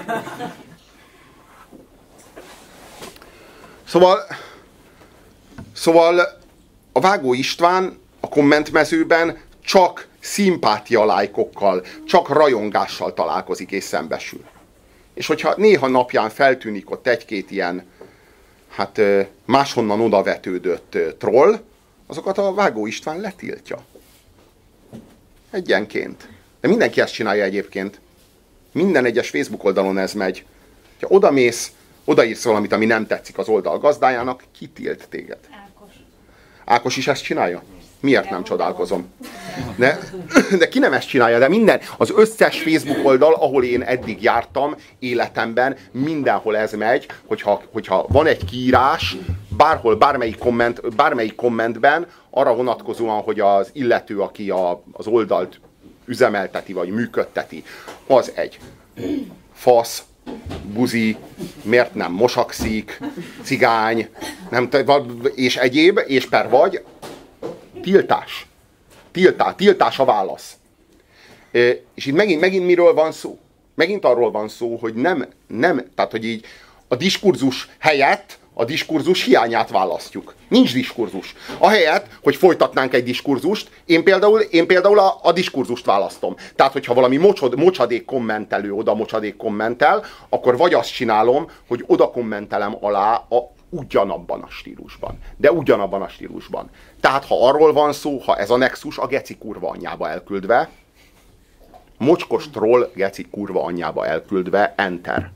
Szóval a Vágó István a kommentmezőben csak szimpátia lájkokkal, csak rajongással találkozik és szembesül. És hogyha néha napján feltűnik ott egy-két ilyen, hát máshonnan odavetődött troll, azokat a Vágó István letiltja. Egyenként. De mindenki ezt csinálja egyébként. Minden egyes Facebook oldalon ez megy. Ha odamész, odaírsz valamit, ami nem tetszik az oldal gazdájának, kitilt téged. Ákos is ezt csinálja? Miért nem csodálkozom? De ki nem ezt csinálja? De minden, az összes Facebook oldal, ahol én eddig jártam életemben, mindenhol ez megy, hogyha van egy kiírás, bárhol, bármelyik kommentben, arra vonatkozóan, hogy az illető, aki az oldalt üzemelteti, vagy működteti, az egy fasz, buzi, miért nem mosakszik, cigány, nem, és egyéb, és per vagy, tiltás. Tiltás a válasz. És itt megint miről van szó? Megint arról van szó, hogy nem, tehát hogy így a diskurzus helyett a diskurzus hiányát választjuk. Nincs diskurzus. Ahelyett, hogy folytatnánk egy diskurzust, én például a diskurzust választom. Tehát, hogyha valami mocsadék kommentelő oda mocsadék kommentel, akkor vagy azt csinálom, hogy oda kommentelem alá ugyanabban a stílusban. De ugyanabban a stílusban. Tehát, ha arról van szó, ha ez a nexus a geci kurva anyjába elküldve, mocskos troll geci kurva anyjába elküldve, enter.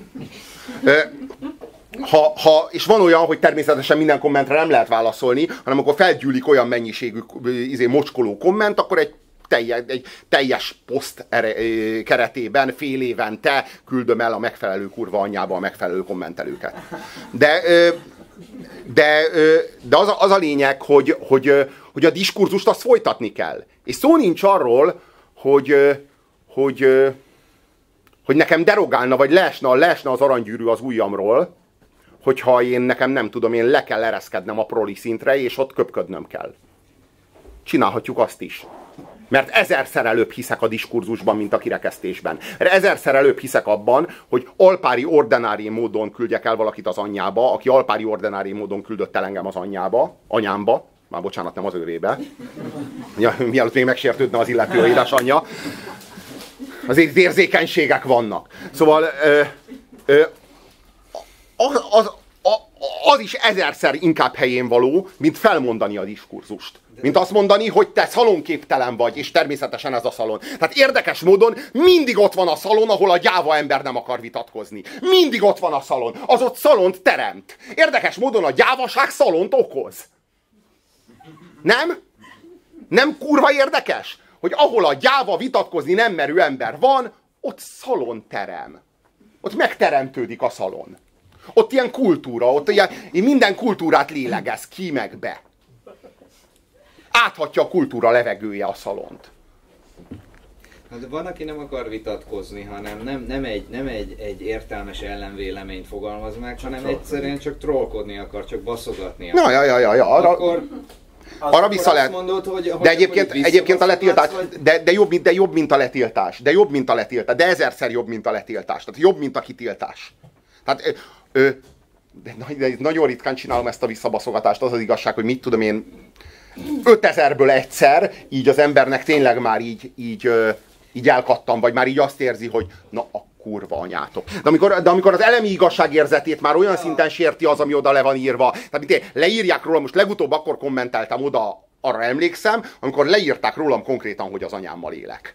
És van olyan, hogy természetesen minden kommentre nem lehet válaszolni, hanem akkor felgyűlik olyan mennyiségű mocskoló komment, akkor egy teljes poszt keretében fél évente küldöm el a megfelelő kurva anyjába a megfelelő kommentelőket. De az a lényeg, hogy a diskurzust azt folytatni kell. És szó nincs arról, hogy hogy nekem derogálna, vagy leesne az aranygyűrű az ujjamról, hogyha nekem nem tudom, én le kell ereszkednem a proli szintre, és ott köpködnöm kell. Csinálhatjuk azt is. Mert ezerszer előbb hiszek a diskurzusban, mint a kirekesztésben. Ezerszer előbb hiszek abban, hogy alpári ordinári módon küldjek el valakit az anyjába, aki alpári ordinári módon küldött el engem az anyámba, már bocsánat, nem az őrébe, mielőtt még megsértődne az illető édesanyja. Azért érzékenységek vannak. Szóval az is ezerszer inkább helyén való, mint felmondani a diskurzust. Mint azt mondani, hogy te szalonképtelen vagy, és természetesen ez a szalon. Tehát érdekes módon mindig ott van a szalon, ahol a gyáva ember nem akar vitatkozni. Mindig ott van a szalon. Az ott szalont teremt. Érdekes módon a gyávaság szalont okoz. Nem? Nem kurva érdekes? Hogy ahol a gyáva vitatkozni nem merő ember van, ott szalon terem. Ott megteremtődik a szalon. Ott ilyen kultúra, ott ilyen, minden kultúrát lélegez ki meg be. Áthatja a kultúra levegője a szalont. Hát van, aki nem akar vitatkozni, hanem nem egy értelmes ellenvéleményt fogalmaz meg, hanem egyszerűen csak trollkodni akar, csak baszogatni akar. Ja. Arra vissza lehet. Mondod, hogy de egyébként a letiltás, de jobb, mint a letiltás. De ezerszer jobb, mint a letiltás. Tehát jobb, mint a kitiltás. Tehát de nagyon ritkán csinálom ezt a visszabaszogatást. Az az igazság, hogy mit tudom én, 5000-ből egyszer, így az embernek tényleg már így elkattam, vagy már így azt érzi, hogy na a kurva anyátok. De amikor az elemi igazságérzetét már olyan szinten sérti az, ami oda le van írva. Tehát leírják rólam, most legutóbb akkor kommenteltem oda, arra emlékszem, amikor leírták rólam konkrétan, hogy az anyámmal élek.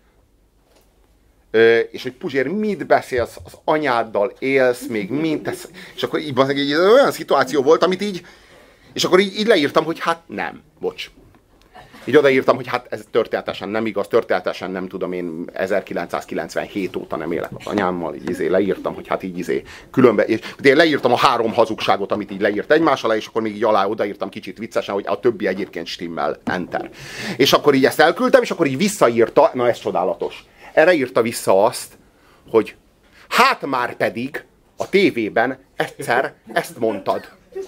És hogy Puzsér, mit beszélsz, az anyáddal élsz, még mint tesz. És akkor így olyan szituáció volt, amit így, és akkor így leírtam, hogy hát nem, bocs. Így odaírtam, hogy hát ez történetesen nem igaz, történetesen nem tudom, én 1997 óta nem élek az anyámmal, így leírtam, hogy hát így különben, és én leírtam a 3 hazugságot, amit így leírt egymás alá, és akkor még így alá odaírtam kicsit viccesen, hogy a többi egyébként stimmel, enter. És akkor így ezt elküldtem, és akkor így visszaírta, na ez csodálatos. Erre írta vissza azt, hogy hát már pedig a tévében egyszer ezt mondtad.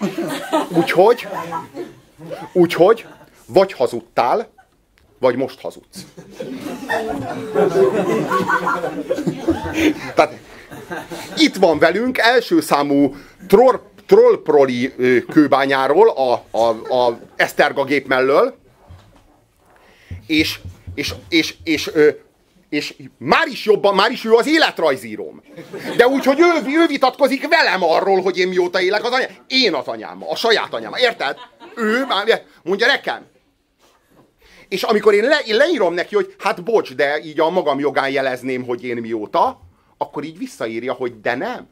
Úgyhogy vagy hazudtál, vagy most hazudsz. Tehát itt van velünk első számú trollproli kőbányáról, a Eszterga gép mellől, és már is ő az életrajzíróm. De úgy, hogy ő vitatkozik velem arról, hogy én mióta élek az anyám. Én az anyám, a saját anyám. Érted? Ő mondja nekem. És amikor én leírom neki, hogy hát bocs, de így a magam jogán jelezném, hogy én mióta, akkor így visszaírja, hogy de nem.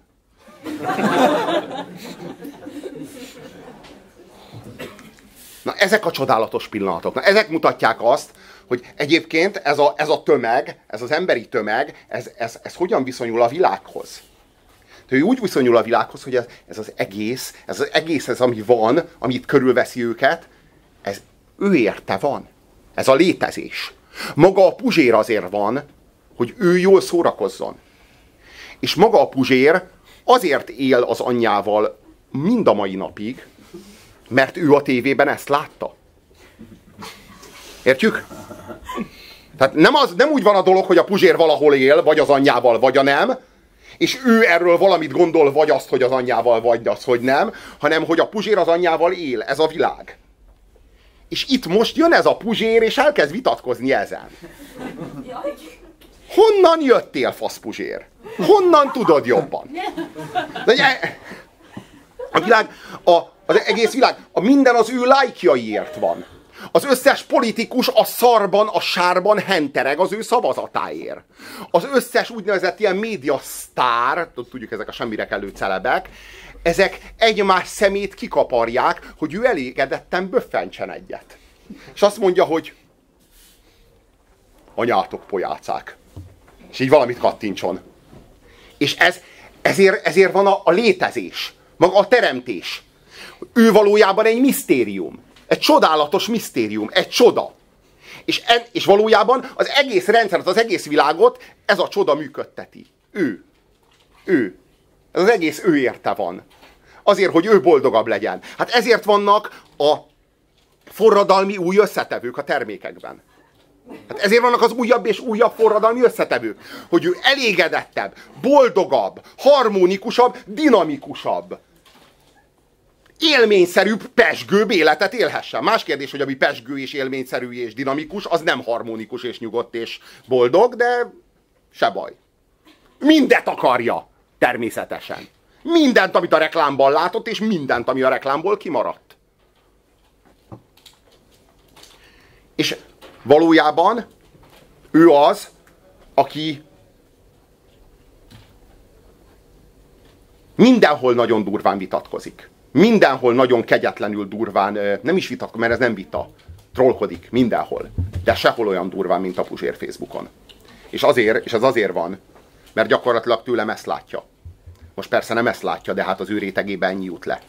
Na ezek a csodálatos pillanatok. Na, ezek mutatják azt, hogy egyébként ez a tömeg, ez az emberi tömeg, ez hogyan viszonyul a világhoz. Ő úgy viszonyul a világhoz, hogy ez az egész, ami van, amit körülveszi őket, ez ő érte van. Ez a létezés. Maga a Puzsér azért van, hogy ő jól szórakozzon. És maga a Puzsér azért él az anyjával mind a mai napig, mert ő a tévében ezt látta. Értjük? Tehát nem úgy van a dolog, hogy a Puzsér valahol él, vagy az anyjával, vagy a nem, és ő erről valamit gondol, vagy azt, hogy az anyjával, vagy azt, hogy nem, hanem hogy a Puzsér az anyjával él, ez a világ. És itt most jön ez a Puzsér, és elkezd vitatkozni ezen. Honnan jöttél, fasz Puzsér? Honnan tudod jobban? A világ, az egész világ, minden az ő lájkjaiért van. Az összes politikus a szarban, a sárban hentereg az ő szavazatáért. Az összes úgynevezett ilyen médiasztár, tudjuk, ezek a semmire kellő celebek, ezek egymás szemét kikaparják, hogy ő elégedetten böffentsen egyet. És azt mondja, hogy anyátok pojácák. És így valamit kattintson. És ezért van a létezés, maga a teremtés. Ő valójában egy misztérium. Egy csodálatos misztérium, egy csoda. És valójában az egész rendszert, az egész világot ez a csoda működteti. Ő. Ez az egész ő érte van. Azért, hogy ő boldogabb legyen. Hát ezért vannak a forradalmi új összetevők a termékekben. Hát ezért vannak az újabb és újabb forradalmi összetevők. Hogy ő elégedettebb, boldogabb, harmonikusabb, dinamikusabb, élményszerűbb, pezsgőbb életet élhessen. Más kérdés, hogy ami pezsgő és élményszerű és dinamikus, az nem harmonikus és nyugodt és boldog, de se baj. Mindet akarja, természetesen. Mindent, amit a reklámban látott, és mindent, ami a reklámból kimaradt. És valójában ő az, aki mindenhol nagyon durván vitatkozik. Mindenhol nagyon kegyetlenül durván, nem is vitatkozik, mert ez nem vita, trollkodik mindenhol. De sehol olyan durván, mint a Puzsér Facebookon. És ez azért van, mert gyakorlatilag tőlem ezt látja. Most persze nem ezt látja, de hát az ő rétegében ennyi jut le.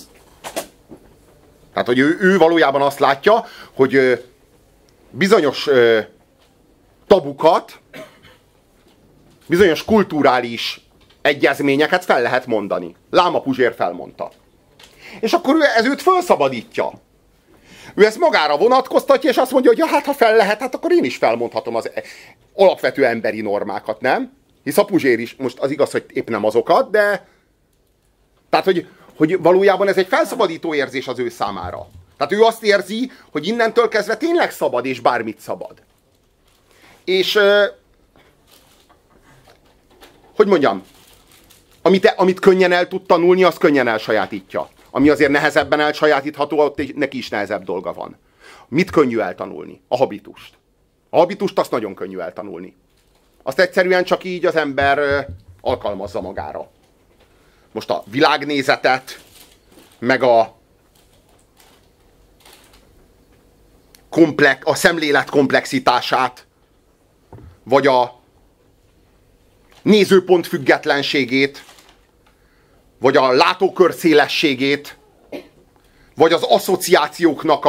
Tehát, hogy ő valójában azt látja, hogy bizonyos tabukat, bizonyos kulturális egyezményeket fel lehet mondani. Láma Puzsér felmondta. És akkor ez őt felszabadítja. Ő ezt magára vonatkoztatja, és azt mondja, hogy ja, hát ha fel lehet, hát akkor én is felmondhatom az alapvető emberi normákat, nem? Hisz a Puzsér is, most az igaz, hogy épp nem azokat, de... Tehát, hogy valójában ez egy felszabadító érzés az ő számára. Tehát ő azt érzi, hogy innentől kezdve tényleg szabad, és bármit szabad. És... hogy mondjam? Amit könnyen el tud tanulni, az könnyen elsajátítja. Ami azért nehezebben elsajátítható, ott neki is nehezebb dolga van. Mit könnyű eltanulni? A habitust. A habitust azt nagyon könnyű eltanulni. Azt egyszerűen csak így az ember alkalmazza magára. Most a világnézetet, meg a szemlélet komplexitását, vagy a nézőpont függetlenségét, vagy a látókör szélességét, vagy az asszociációknak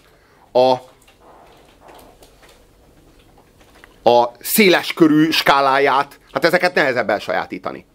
a széleskörű skáláját, hát ezeket nehezebb elsajátítani.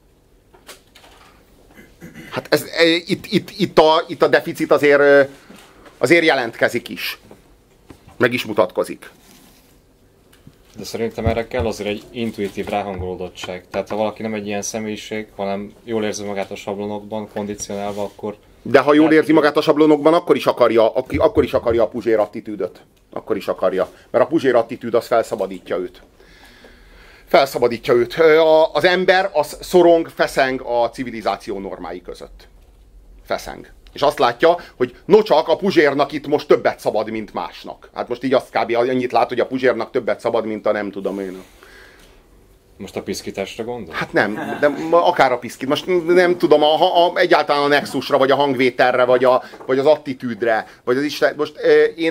Hát itt a deficit azért jelentkezik is. Meg is mutatkozik. De szerintem erre kell azért egy intuitív ráhangolódottság. Tehát ha valaki nem egy ilyen személyiség, hanem jól érzi magát a sablonokban, kondicionálva, akkor... De ha jól érzi magát a sablonokban, akkor is akarja a Puzsér attitűdöt. Akkor is akarja. Mert a Puzsér attitűd az felszabadítja őt. Felszabadítja őt. Az ember az szorong, feszeng a civilizáció normái között. Feszeng. És azt látja, hogy nocsak a Puzsérnak itt most többet szabad, mint másnak. Hát most így azt kb. Annyit lát, hogy a Puzsérnak többet szabad, mint a nem tudom én. Most a piszkításra gondol? Hát nem, de akár a piszkít. Most nem tudom, egyáltalán a nexusra, vagy a hangvételre, vagy az attitűdre, vagy az Isten. Most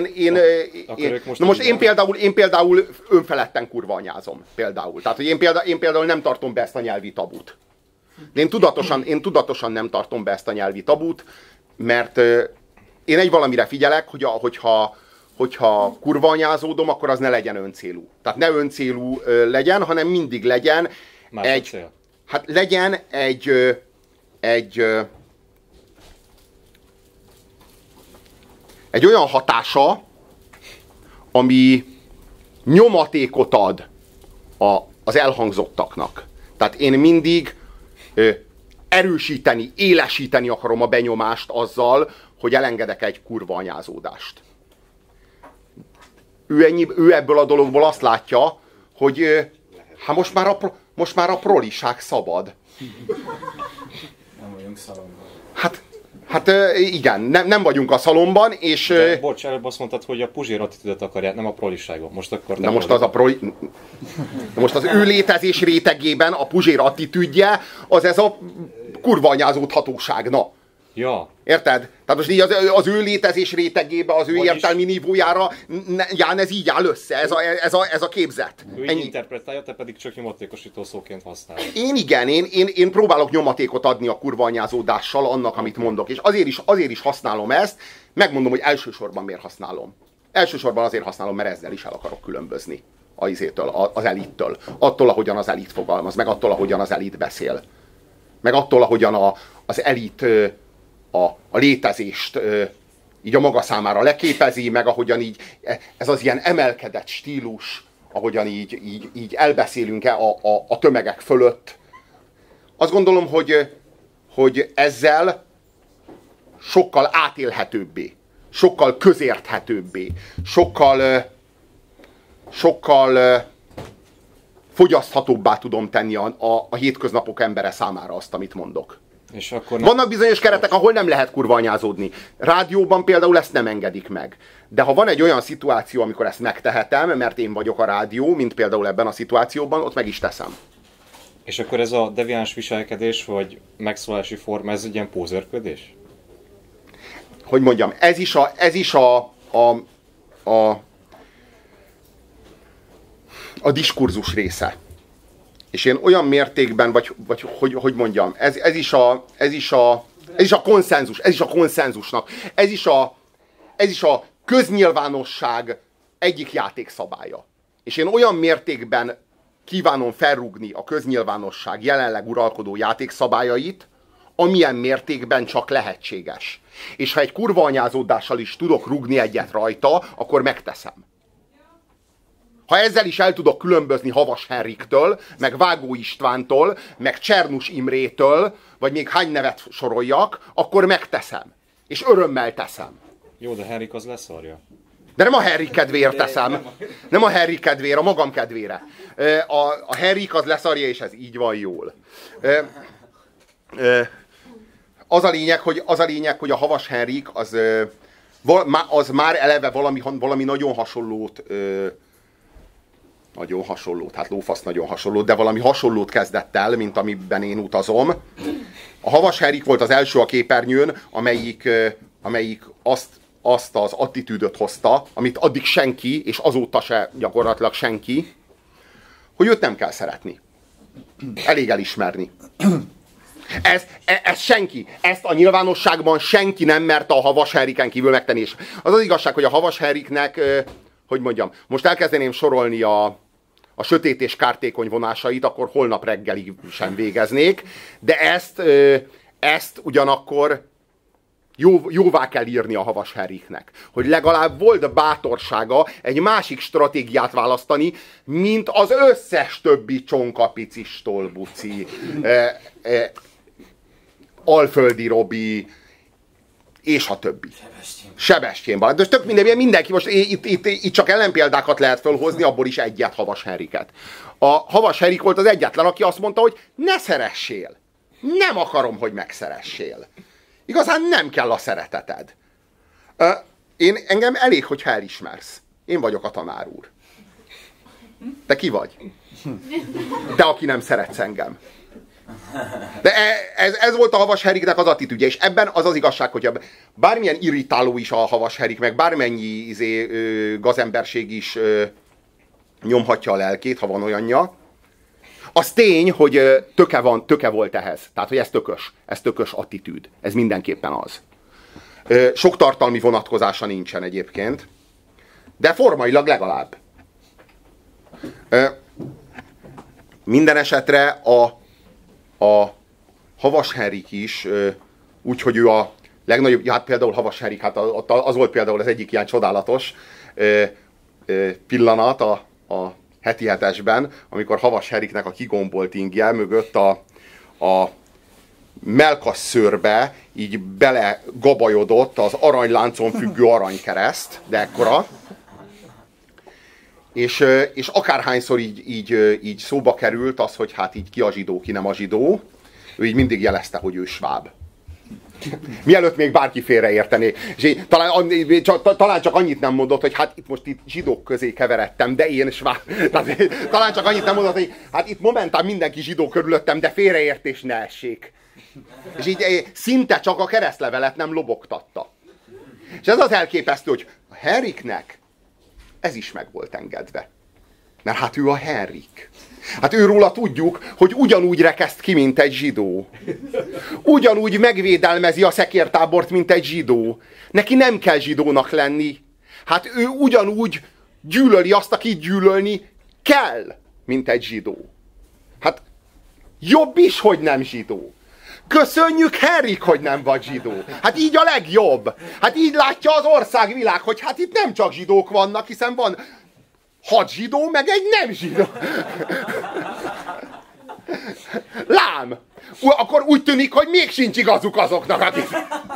én például önfeledten kurva anyázom. Például. Tehát, hogy én például nem tartom be ezt a nyelvi tabut. De én tudatosan nem tartom be ezt a nyelvi tabut, mert én egy valamire figyelek, hogyha kurva anyázódom, akkor az ne legyen öncélú. Tehát ne öncélú legyen, hanem mindig legyen legyen egy olyan hatása, ami nyomatékot ad az elhangzottaknak. Tehát én mindig erősíteni, élesíteni akarom a benyomást azzal, hogy elengedek egy kurva anyázódást. Ő ebből a dologból azt látja, hogy hát most már a proliság szabad. Nem vagyunk szalomban. Hát igen, nem vagyunk a szalomban, és... De, bocs, előbb azt mondtad, hogy a Puzsér attitűdöt akarják, nem a proliságot. Most akkor... Most az ő létezés rétegében a Puzsér attitűdje, az ez a kurva anyázódhatóság, na. Ja. Érted? Tehát most így az ő létezés rétegébe, az ő értelmi nívójára, ez így áll össze, ez a képzet. Ő így interpretálja, te pedig csak nyomatékosító szóként használod. Én próbálok nyomatékot adni a kurva anyázódással annak, amit mondok, és azért is használom ezt, megmondom, hogy elsősorban miért használom. Elsősorban azért használom, mert ezzel is el akarok különbözni. az elittől. Attól, ahogyan az elit fogalmaz, meg attól, ahogyan az elit beszél. Meg attól, ahogyan az elit a létezést így a maga számára leképezi, meg ahogyan így ez az ilyen emelkedett stílus, ahogyan így elbeszélünk a tömegek fölött. Azt gondolom, hogy ezzel sokkal átélhetőbbé, sokkal közérthetőbbé, sokkal fogyaszthatóbbá tudom tenni a hétköznapok embere számára azt, amit mondok. És akkor Vannak bizonyos keretek, ahol nem lehet kurva anyázódni. Rádióban például ezt nem engedik meg. De ha van egy olyan szituáció, amikor ezt megtehetem, mert én vagyok a rádió, mint például ebben a szituációban, ott meg is teszem. És akkor ez a deviáns viselkedés, vagy megszólási forma, ez egy ilyen pózerködés? Hogy mondjam, ez is a diskurzus része. És én olyan mértékben, vagy hogy mondjam, ez is a konszenzusnak, ez is a köznyilvánosság egyik játékszabálya. És én olyan mértékben kívánom felrúgni a köznyilvánosság jelenleg uralkodó játékszabályait, amilyen mértékben csak lehetséges. És ha egy kurva anyázódással is tudok rúgni egyet rajta, akkor megteszem. Ha ezzel is el tudok különbözni Havas Henriktől, meg Vágó Istvántól, meg Csernus Imrétől, vagy még hány nevet soroljak, akkor megteszem. És örömmel teszem. Jó, de Henrik az leszarja. De nem a Henrik kedvéért teszem. Nem a Henrik kedvére, a magam kedvére. A Henrik az leszarja, és ez így van jól. Az a lényeg, hogy a Havas Henrik az már eleve valami nagyon hasonlót, hát lófasz nagyon hasonlót, de valami hasonlót kezdett el, mint amiben én utazom. A Havas Henrik volt az első a képernyőn, amelyik azt az attitűdöt hozta, amit addig senki, és azóta se gyakorlatilag senki, hogy őt nem kell szeretni. Elég elismerni. Ez senki, ezt a nyilvánosságban senki nem merte a Havas Henriken kívül megtenni. És az az igazság, hogy a Havas Henriknek, hogy mondjam, most elkezdeném sorolni a sötét és kártékony vonásait, akkor holnap reggelig sem végeznék, de ezt ugyanakkor jóvá kell írni a Havas Henriknek, hogy legalább volt bátorsága egy másik stratégiát választani, mint az összes többi csonkapicis Stolbuci, Alföldi Robi, és a többi. Sebestyén Balázs. De tök mindenki, most itt csak ellenpéldákat lehet fölhozni, abból is egyet Havas Henriket. A Havas Henrik volt az egyetlen, aki azt mondta, hogy ne szeressél. Nem akarom, hogy megszeressél. Igazán nem kell a szereteted. Engem elég, hogyha elismersz. Én vagyok a tanár úr. Te ki vagy? Te, aki nem szeretsz engem. De ez volt a Havas Henriknek az attitűdje, és ebben az az igazság, hogy bármilyen irritáló is a Havas Henrik, meg bármennyi gazemberség is nyomhatja a lelkét, ha van olyanja, az tény, hogy töke volt ehhez. Tehát, hogy ez tökös attitűd. Ez mindenképpen az. Sok tartalmi vonatkozása nincsen egyébként, de formailag legalább. Minden esetre a Havas Henrik is, úgyhogy ő a legnagyobb, hát például Havas Henrik, hát az volt például az egyik ilyen csodálatos pillanat a heti hetesben, amikor Havas Henriknek a kigombolt ingje mögött a melkasszőrbe így bele gabajodott az aranyláncon függő aranykereszt, de ekkora. És akárhányszor így szóba került az, hogy hát így ki a zsidó, ki nem a zsidó, ő így mindig jelezte, hogy ő sváb. Mielőtt még bárki félreértené. És talán csak annyit nem mondott, hogy hát itt most zsidók közé keveredtem, de én sváb. Talán csak annyit nem mondott, hogy hát itt momentán mindenki zsidó körülöttem, de félreértés ne essék. És így szinte csak a keresztlevelet nem lobogtatta. És ez az elképesztő, hogy a Henriknek ez is meg volt engedve. Mert hát ő a Henrik. Hát őróla tudjuk, hogy ugyanúgy rekeszt ki, mint egy zsidó. Ugyanúgy megvédelmezi a szekértábort, mint egy zsidó. Neki nem kell zsidónak lenni. Hát ő ugyanúgy gyűlöli azt, akit gyűlölni kell, mint egy zsidó. Hát jobb is, hogy nem zsidó. Köszönjük, Henrik, hogy nem vagy zsidó. Hát így a legjobb. Hát így látja az országvilág, hogy hát itt nem csak zsidók vannak, hiszen van 6 zsidó, meg egy nem zsidó. Lám! Akkor úgy tűnik, hogy még sincs igazuk azoknak, akik...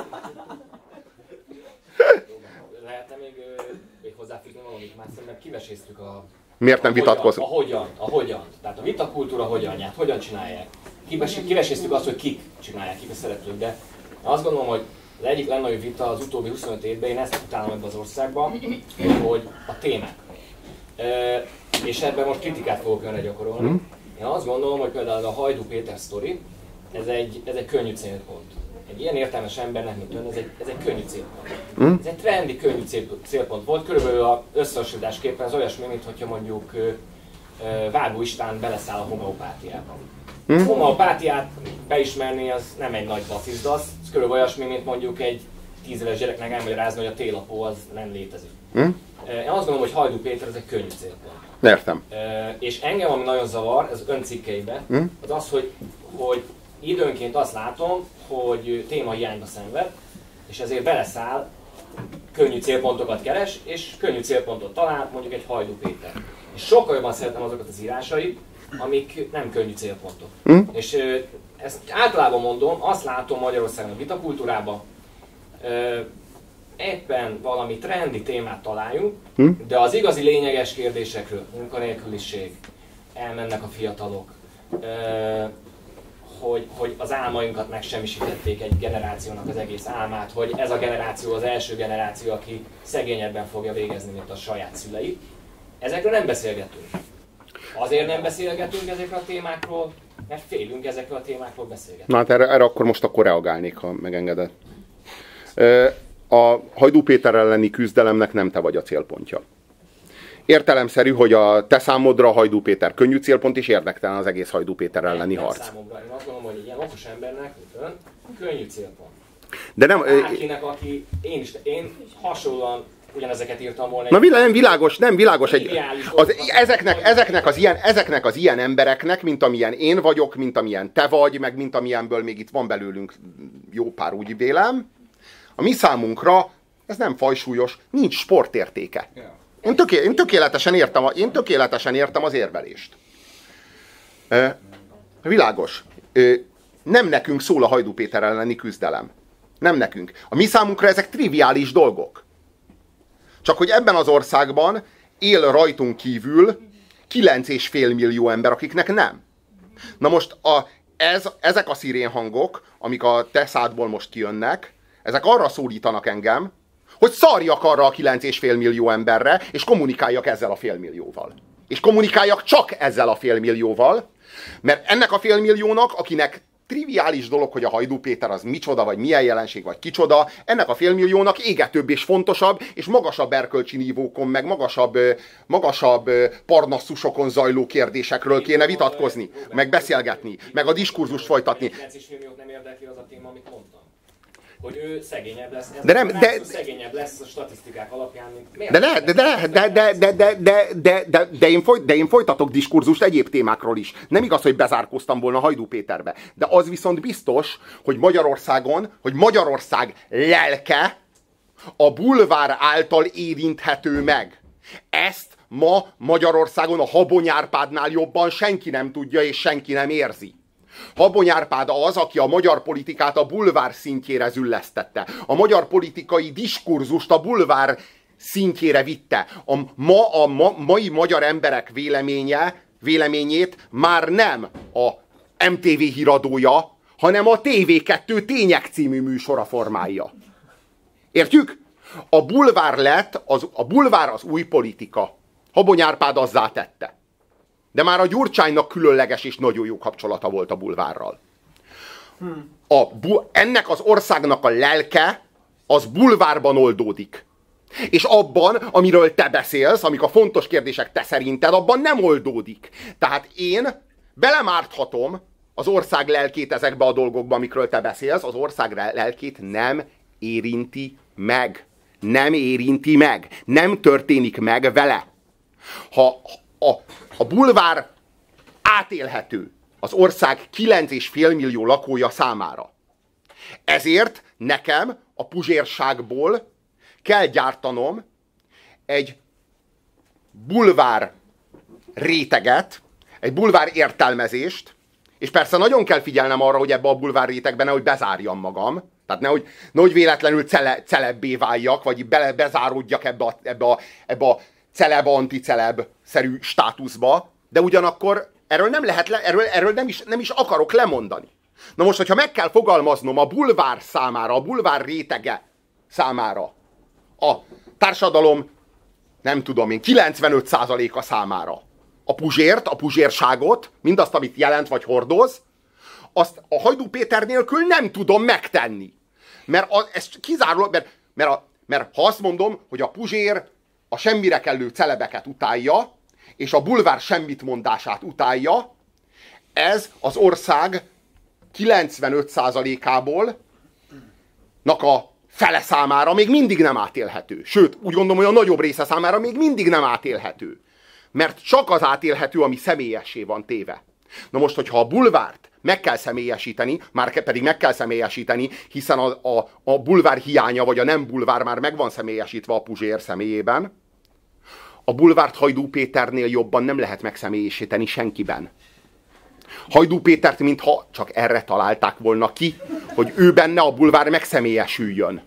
Lehetne még hozzáfűzni valamit, már szerintem kiveséztük a... Miért nem vitatkozunk? A hogyan. Tehát a vitakultúra hogyanját, hogyan csinálják. Kiveséztük azt, hogy kik csinálják, kik a szereplők, de azt gondolom, hogy az egyik legnagyobb vita az utóbbi 25 évben, én ezt utálom ebben az országban, hogy a témák. És ebben most kritikát fogok önre gyakorolni. Én azt gondolom, hogy például a Hajdú Péter sztori, ez egy könnyű célpont. Egy ilyen értelmes embernek, mint ön, ez egy könnyű célpont. Ez egy trendi, könnyű célpont volt. Körülbelül az összehasonlításképpen az olyasmi, mint hogyha mondjuk Vágó István beleszáll a homeopátiába. A homeopátiát beismerni az nem egy nagy vasszizda, az körülbelül olyasmi, mint mondjuk egy 10 éves gyereknek elmagyarázni, hogy a télapó az nem létezik. Én azt gondolom, hogy Hajdú Péter ez egy könnyű célpont. Értem. És engem, ami nagyon zavar, ez ön cikkeibe, az az, hogy időnként azt látom, hogy témahiányba szenved, és ezért beleszáll, könnyű célpontokat keres, és könnyű célpontot talál, mondjuk egy Hajdú Péter. És sokkal jobban szeretem azokat az írásait, amik nem könnyű célpontok. És ezt általában mondom, azt látom Magyarországon a vitakultúrában, éppen valami trendi témát találjunk, de az igazi lényeges kérdésekről, munkanélküliség, elmennek a fiatalok, hogy az álmainkat megsemmisítették egy generációnak az egész álmát, hogy ez a generáció az első generáció, aki szegényebben fogja végezni, mint a saját szülei. Ezekről nem beszélgetünk. Azért nem beszélgetünk ezekről a témákról, mert félünk ezekről a témákról beszélgetni. Na hát erre akkor reagálnék, ha megengeded. A Hajdú Péter elleni küzdelemnek nem te vagy a célpontja. Értelemszerű, hogy a te számodra a Hajdú Péter könnyű célpont, és érdektelen az egész Hajdú Péter elleni harc. Számomra. Én azt gondolom, hogy egy ilyen okos embernek, mint ön, könnyű célpont. De nem... Bárkinek, aki én hasonlóan ugyanezeket írtam volna. Na nem világos. Ezeknek az ilyen embereknek, mint amilyen én vagyok, mint amilyen te vagy, meg mint amilyenből még itt van belőlünk jó pár, úgy vélem, a mi számunkra ez nem fajsúlyos, nincs sportértéke. Én tökéletesen értem az érvelést. Világos. Nem nekünk szól a Hajdú Péter elleni küzdelem. Nem nekünk. A mi számunkra ezek triviális dolgok. Csak hogy ebben az országban él rajtunk kívül 9,5 millió ember, akiknek nem. Na most ezek a szirénhangok, amik a te szádból most kijönnek, ezek arra szólítanak engem, hogy szarjak arra a 9,5 millió emberre, és kommunikáljak ezzel a félmillióval. És kommunikáljak csak ezzel a félmillióval, mert ennek a félmilliónak, akinek triviális dolog, hogy a Hajdú Péter az micsoda, vagy milyen jelenség, vagy kicsoda, ennek a félmilliónak égetőbb és fontosabb, és magasabb erkölcsi nívókon, meg magasabb parnasszusokon zajló kérdésekről kéne vitatkozni, meg beszélgetni, meg a diskurzust folytatni. 9,5 milliót nem érdekli az a téma, amit mondtam. Hogy ő szegényebb lesz. Szegényebb lesz a statisztikák alapján, mint... De én folytatok diskurzust egyéb témákról is. Nem igaz, hogy bezárkóztam volna Hajdú Péterbe. De az viszont biztos, hogy Magyarország lelke a bulvár által érinthető meg. Ezt ma Magyarországon a Habony Árpádnál jobban senki nem tudja és senki nem érzi. Habony Árpád az, aki a magyar politikát a bulvár szintjére züllesztette. A magyar politikai diskurzust a bulvár szintjére vitte. A mai magyar emberek véleményét már nem a MTV híradója, hanem a TV2 Tények című műsora formálja. Értjük? A bulvár az új politika. Habony Árpád azzá tette. De már a Gyurcsánynak különleges és nagyon jó kapcsolata volt a bulvárral. Ennek az országnak a lelke az bulvárban oldódik. És abban, amiről te beszélsz, amik a fontos kérdések te szerinted, abban nem oldódik. Tehát én belemárthatom az ország lelkét ezekbe a dolgokba, amikről te beszélsz, az ország lelkét nem érinti meg. Nem érinti meg. Nem történik meg vele. a bulvár átélhető az ország 9,5 millió lakója számára. Ezért nekem a puzsérságból kell gyártanom egy bulvár réteget, egy bulvár értelmezést, és persze nagyon kell figyelnem arra, hogy ebbe a bulvár rétegben nehogy bezárjam magam, tehát nehogy véletlenül celebbé váljak, vagy bezáródjak ebbe a celeb-anticeleb-szerű státuszba, de ugyanakkor erről nem lehet, erről nem is akarok lemondani. Na most, hogyha meg kell fogalmaznom a bulvár számára, a bulvár rétege számára, a társadalom, nem tudom én, 95%-a számára a puzsért, a puzsérságot, mindazt, amit jelent vagy hordoz, azt a Hajdú Péter nélkül nem tudom megtenni. Ez kizárólag, mert ha azt mondom, hogy a puzsér a semmire kellő celebeket utálja, és a bulvár semmitmondását utálja, ez az ország 95%-ából a fele számára még mindig nem átélhető. Sőt, úgy gondolom, hogy a nagyobb része számára még mindig nem átélhető. Mert csak az átélhető, ami személyessé van téve. Na most, hogyha a bulvárt meg kell személyesíteni, már pedig meg kell személyesíteni, hiszen a bulvár hiánya, vagy a nem bulvár már meg van személyesítve a puzsér személyében, a bulvárt Hajdú Péternél jobban nem lehet megszemélyesíteni senkiben. Hajdú Pétert mintha csak erre találták volna ki, hogy ő benne a bulvár megszemélyesüljön.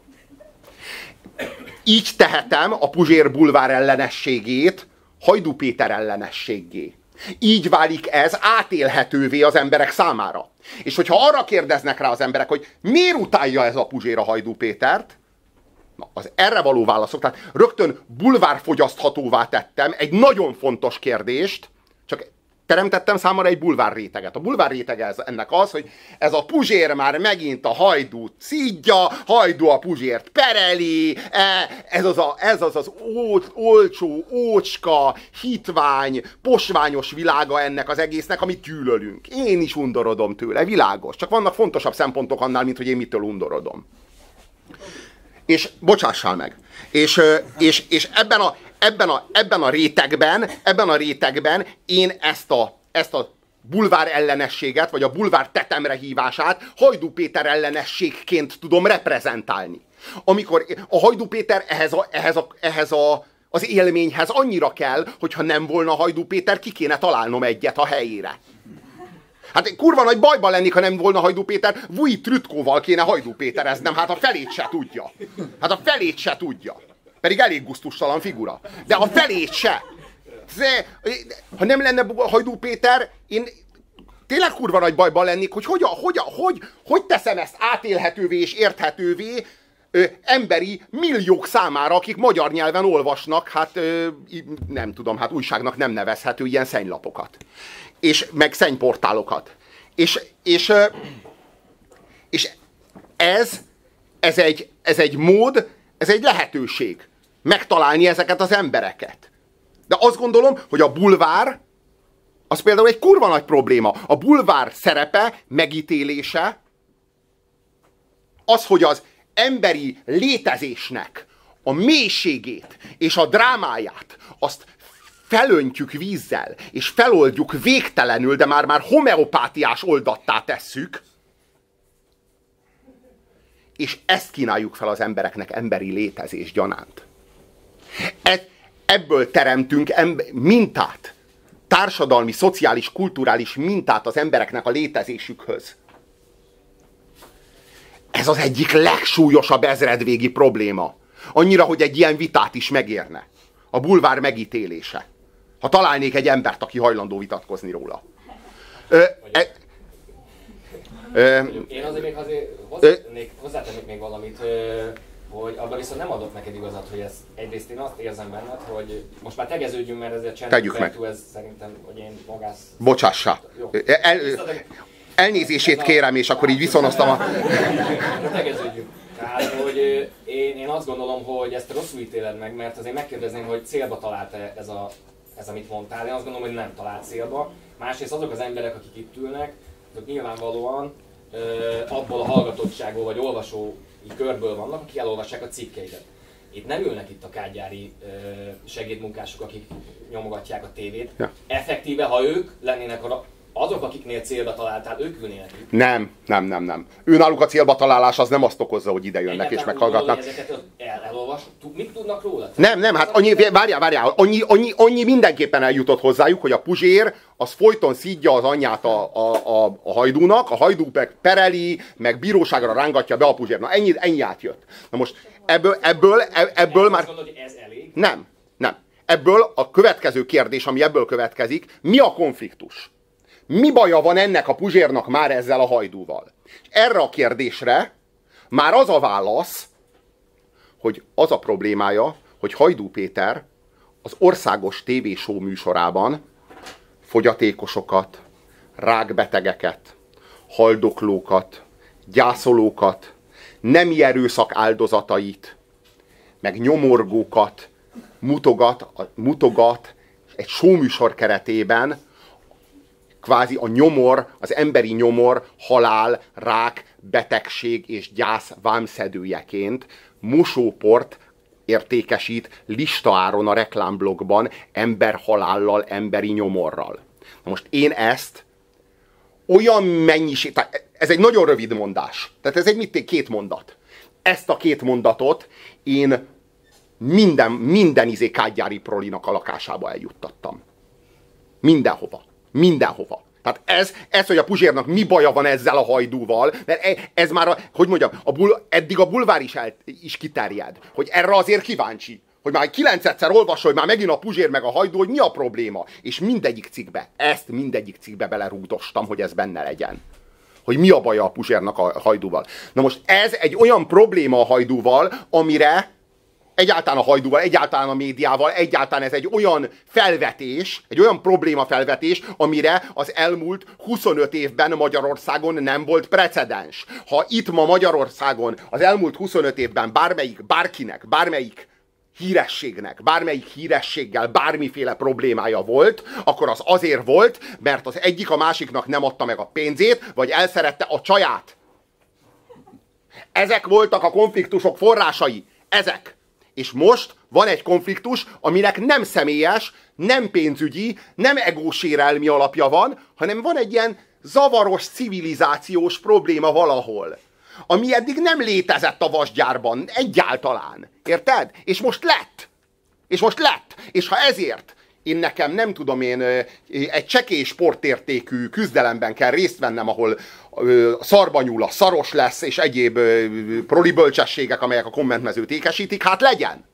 Így tehetem a puzsér bulvár ellenességét Hajdú Péter ellenességgé. Így válik ez átélhetővé az emberek számára. És hogyha arra kérdeznek rá az emberek, hogy miért utálja ez a puzsér a Hajdú Pétert, na, az erre való válaszok, tehát rögtön bulvárfogyaszthatóvá tettem egy nagyon fontos kérdést, csak teremtettem számára egy bulvár réteget. A bulvár rétege ennek az, hogy ez a puzsér már megint a Hajdút szídja, Hajdú a puzsért pereli, ez az olcsó, ócska, hitvány, posványos világa ennek az egésznek, amit gyűlölünk. Én is undorodom tőle, világos. Csak vannak fontosabb szempontok annál, mint hogy én mitől undorodom. És bocsássál meg. És ebben a rétegben én ezt a bulvár ellenességet, vagy a bulvár tetemre hívását Hajdú Péter ellenességként tudom reprezentálni. Amikor a Hajdú Péter ehhez az élményhez annyira kell, hogyha nem volna Hajdú Péter, ki kéne találnom egyet a helyére. Hát kurva nagy bajban lennék, ha nem volna Hajdú Péter, Vujit Trütkóval kéne Hajdú Pétereznem, hát a felét se tudja. Pedig elég gusztustalan figura. De a felét se. Ha nem lenne Hajdú Péter, én tényleg kurva nagy bajban lennék, hogy teszem ezt átélhetővé és érthetővé emberi milliók számára, akik magyar nyelven olvasnak, hát nem tudom, hát újságnak nem nevezhető ilyen szennylapokat. És meg szennyportálokat. És ez egy mód, ez egy lehetőség megtalálni ezeket az embereket. De azt gondolom, hogy a bulvár az például egy kurva nagy probléma. A bulvár szerepe, megítélése az, hogy az emberi létezésnek a mélységét és a drámáját azt felöntjük vízzel, és feloldjuk végtelenül, de már homeopátiás oldattá tesszük, és ezt kínáljuk fel az embereknek emberi létezés gyanánt. Ebből teremtünk mintát, társadalmi, szociális, kulturális mintát az embereknek a létezésükhöz. Ez az egyik legsúlyosabb ezredvégi probléma. Annyira, hogy egy ilyen vitát is megérne. A bulvár megítélése. Ha találnék egy embert, aki hajlandó vitatkozni róla. Én azért hozzátennék még valamit, hogy abban viszont nem adok neked igazat, hogy ez egyrészt én azt érzem benned, hogy most már tegeződjünk, mert ez a csendben, ez szerintem, hogy én magász... Bocsássá. Elnézését kérem, és akkor így viszonoztam a... Tegeződjünk. Tehát, hogy én azt gondolom, hogy ezt rosszul ítéled meg, mert azért megkérdezném, hogy célba talált-e ez, amit mondtál. Én azt gondolom, hogy nem talált célba. Másrészt azok az emberek, akik itt ülnek, azok nyilvánvalóan abból a hallgatottságból vagy olvasói körből vannak, akik elolvassák a cikkeidet. itt nem ülnek itt a kágyári segédmunkások, akik nyomogatják a tévét. Ja. Effektíve, ha ők lennének azok, akiknél célba találtál, ők ülnének itt. Nem. Őnáluk a célba találás az nem azt okozza, hogy ide jönnek és meghallgatnak. Ezeket mit tudnak róla? Nem, hát várjál, annyi mindenképpen eljutott hozzájuk, hogy a Puzsér az folyton szídja az anyját a Hajdúnak, a Hajdú meg pereli, meg bíróságra rángatja be a Puzsért. Na ennyi átjött. Na most ebből már... Gondolod, hogy ez elég? Nem. Ebből a következő kérdés, ami ebből következik, mi a konfliktus? Mi baja van ennek a Puzsérnak már ezzel a Hajdúval? És erre a kérdésre már az a válasz, hogy az a problémája, hogy Hajdú Péter az országos tévéshow műsorában fogyatékosokat, rákbetegeket, haldoklókat, gyászolókat, nemi erőszak áldozatait, meg nyomorgókat mutogat egy showműsor keretében, kvázi a nyomor, az emberi nyomor, halál, rák, betegség és gyász vámszedőjeként mosóport értékesít listaáron a reklámblogban emberhalállal, emberi nyomorral. Na most én ezt olyan mennyiség... Ez egy nagyon rövid mondás. Tehát ez egy két mondat. Ezt a két mondatot én minden kágyári prolinak a lakásába eljuttattam. Mindenhova. Tehát ez, hogy a Puzsérnak mi baja van ezzel a Hajdúval, mert ez már, eddig a bulvár is kiterjed, hogy erre azért kíváncsi, hogy már 9-szer olvasol, hogy már megint a Puzsér meg a Hajdú, hogy mi a probléma. És mindegyik cikkbe belerúgdostam, hogy ez benne legyen. Hogy mi a baja a Puzsérnak a Hajdúval. Na most ez egy olyan probléma a Hajdúval, amire egyáltalán a Hajdúval, egyáltalán a médiával, egyáltalán ez egy olyan felvetés, egy olyan problémafelvetés, amire az elmúlt 25 évben Magyarországon nem volt precedens. Ha itt ma Magyarországon az elmúlt 25 évben bármelyik hírességgel bármiféle problémája volt, akkor az azért volt, mert az egyik a másiknak nem adta meg a pénzét, vagy elszerette a csaját. Ezek voltak a konfliktusok forrásai. Ezek. És most van egy konfliktus, aminek nem személyes, nem pénzügyi, nem egósérelmi alapja van, hanem van egy ilyen zavaros civilizációs probléma valahol, ami eddig nem létezett a vasgyárban egyáltalán. Érted? És most lett. És ha ezért nekem nem tudom egy csekély sportértékű küzdelemben kell részt vennem, ahol szarba nyúl a szaros lesz, és egyéb proli bölcsességek, amelyek a kommentmezőt ékesítik, hát legyen.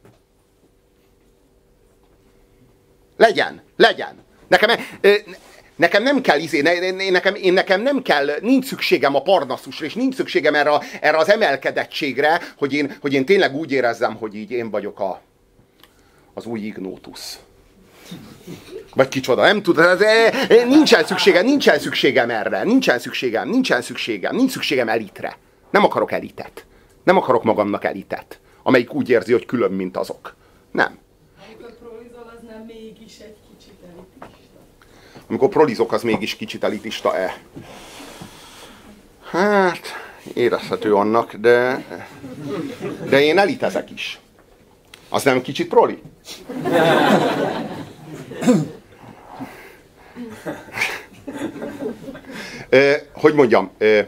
Nekem nem kell nekem nem kell, nincs szükségem a Parnasszusra, és nincs szükségem erre az emelkedettségre, hogy én tényleg úgy érezzem, hogy így én vagyok az új Ignótusz. Vagy kicsoda, nem tudom, nincsen szükségem erre, nincsen szükségem elitre. Nem akarok elitet. Nem akarok magamnak elitet, amelyik úgy érzi, hogy külön, mint azok. Nem. Amikor prolizol, az nem mégis egy kicsit elitista? Amikor prolizok, az mégis kicsit elitista-e? Hát, érezhető annak, de én elitezek is. Az nem kicsit proli? Hogy mondjam,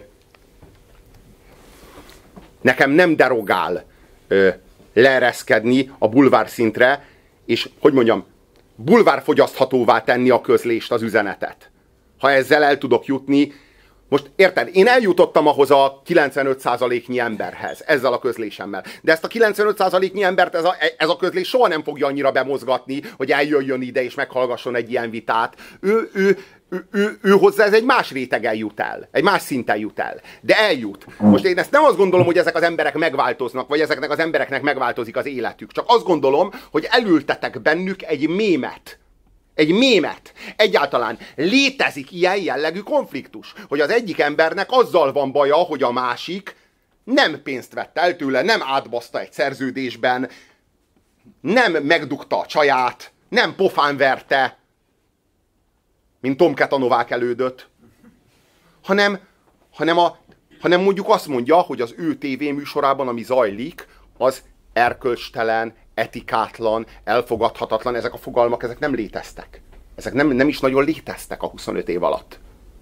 nekem nem derogál leereszkedni a bulvár szintre, és hogy mondjam, bulvárfogyaszthatóvá tenni a közlést, az üzenetet. Ha ezzel el tudok jutni, most érted, én eljutottam ahhoz a 95%-nyi emberhez, ezzel a közlésemmel. De ezt a 95%-nyi embert ez a közlés soha nem fogja annyira bemozgatni, hogy eljöjjön ide és meghallgasson egy ilyen vitát. Ő hozzá ez egy más rétegen jut el, egy más szinten jut el. De eljut. Most én ezt nem azt gondolom, hogy ezek az emberek megváltoznak, vagy ezeknek az embereknek megváltozik az életük. Csak azt gondolom, hogy elültetek bennük egy mémet. Egyáltalán létezik ilyen jellegű konfliktus, hogy az egyik embernek azzal van baja, hogy a másik nem pénzt vett el tőle, nem átbaszta egy szerződésben, nem megdugta a csaját, nem pofán verte, mint Tomke Novák elődöt, hanem mondjuk azt mondja, hogy az ő tévéműsorában, ami zajlik, az erkölcstelen, etikátlan, elfogadhatatlan, ezek a fogalmak, ezek nem léteztek. Ezek nem is nagyon léteztek a 25 év alatt.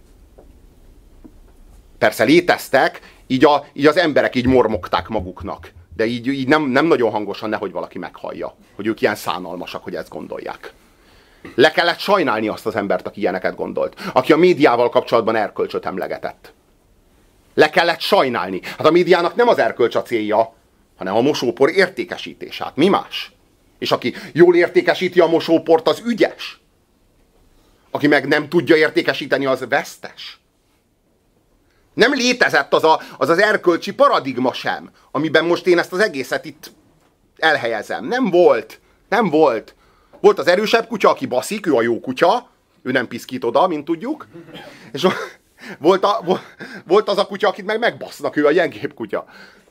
Persze léteztek, így az emberek így mormogták maguknak. De így nem nagyon hangosan, nehogy valaki meghallja, hogy ők ilyen szánalmasak, hogy ezt gondolják. Le kellett sajnálni azt az embert, aki ilyeneket gondolt. Aki a médiával kapcsolatban erkölcsöt emlegetett. Le kellett sajnálni. Hát a médiának nem az erkölcs a célja, hanem a mosópor értékesítés. Hát mi más? És aki jól értékesíti a mosóport, az ügyes. Aki meg nem tudja értékesíteni, az vesztes. Nem létezett az erkölcsi paradigma sem, amiben most én ezt az egészet itt elhelyezem. Nem volt. Nem volt. Volt az erősebb kutya, aki baszik, ő a jó kutya, ő nem piszkít oda, mint tudjuk. És volt az a kutya, akit meg megbasznak, ő a gyengébb kutya.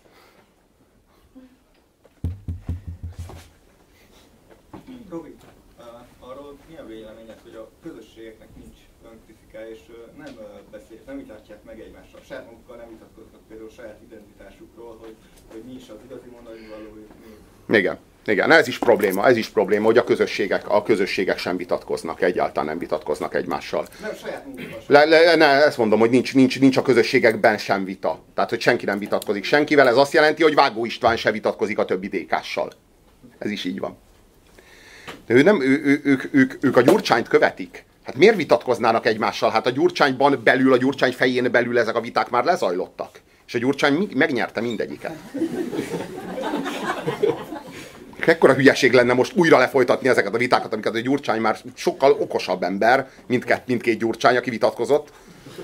Robi, arról mi a véleményed, hogy a közösségeknek nincs önkritika, és nem vitatják meg egymással, saját magukkal nem vitatkoznak például saját identitásukról, hogy mi is az igazi mondani való, mi. Igen, ez is probléma, hogy a közösségek sem vitatkoznak, egyáltalán nem vitatkoznak egymással. Nem, saját magukkal. Ezt mondom, hogy nincs a közösségekben sem vita. Tehát, hogy senki nem vitatkozik senkivel, ez azt jelenti, hogy Vágó István sem vitatkozik a többi DK-ssal. Ez is így van. De ők a Gyurcsányt követik. Hát miért vitatkoznának egymással? Hát a Gyurcsányban belül, a Gyurcsány fején belül ezek a viták már lezajlottak. És a Gyurcsány megnyerte mindegyiket. Ekkora hülyeség lenne most újra lefolytatni ezeket a vitákat, amiket a Gyurcsány már sokkal okosabb ember, mindkét Gyurcsány, aki vitatkozott.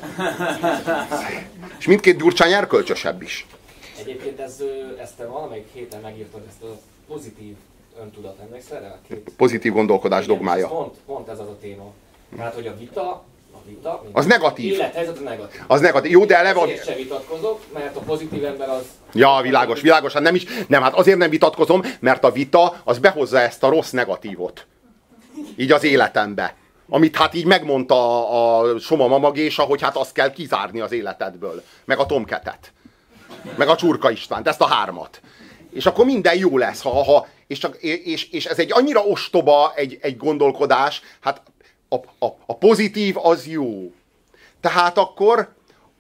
És mindkét Gyurcsány erkölcsösebb is. Egyébként ezt te valamelyik héten megírtad, ezt a pozitív öntudat, emlékszel rá? Pozitív gondolkodás dogmája. Pont ez az a téma. Tehát, hogy a vita az negatív. Élethelyzet negatív. Az negatív. Jó, de eleve... Azért sem vitatkozok, mert a pozitív ember az... Ja, világos. Hát nem, hát azért nem vitatkozom, mert a vita az behozza ezt a rossz negatívot. Így az életembe. Amit hát így megmondta a Soma Mamagésa, hogy hát azt kell kizárni az életedből. Meg a Tomketet. Meg a Csurka Istvánt. Ezt a hármat. És akkor minden jó lesz. És ez egy annyira ostoba egy gondolkodás, hát a pozitív az jó. Tehát akkor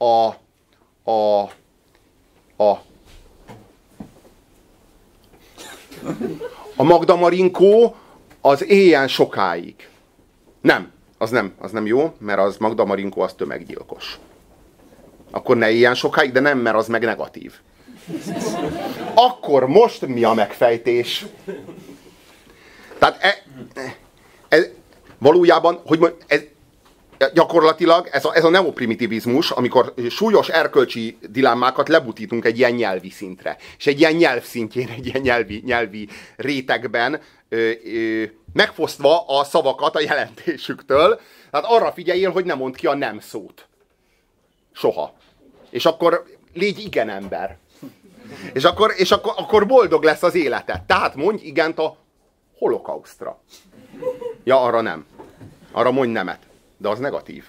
a Magda Marinkó az éljen sokáig. Nem, az nem jó, mert az Magda Marinkó az tömeggyilkos. Akkor ne éljen sokáig, de nem, mert az meg negatív. Akkor most mi a megfejtés? Tehát valójában, gyakorlatilag ez a neoprimitivizmus, amikor súlyos erkölcsi dilemmákat lebutítunk egy ilyen nyelvi szintre. És egy ilyen nyelv szintjén, egy ilyen nyelvi rétegben megfosztva a szavakat a jelentésüktől. Tehát arra figyeljél, hogy ne mondd ki a nem szót. Soha. És akkor légy igen ember. És akkor boldog lesz az életed. Tehát mondj igent a holokausztra. Ja, arra nem. Arra mondj nemet. De az negatív.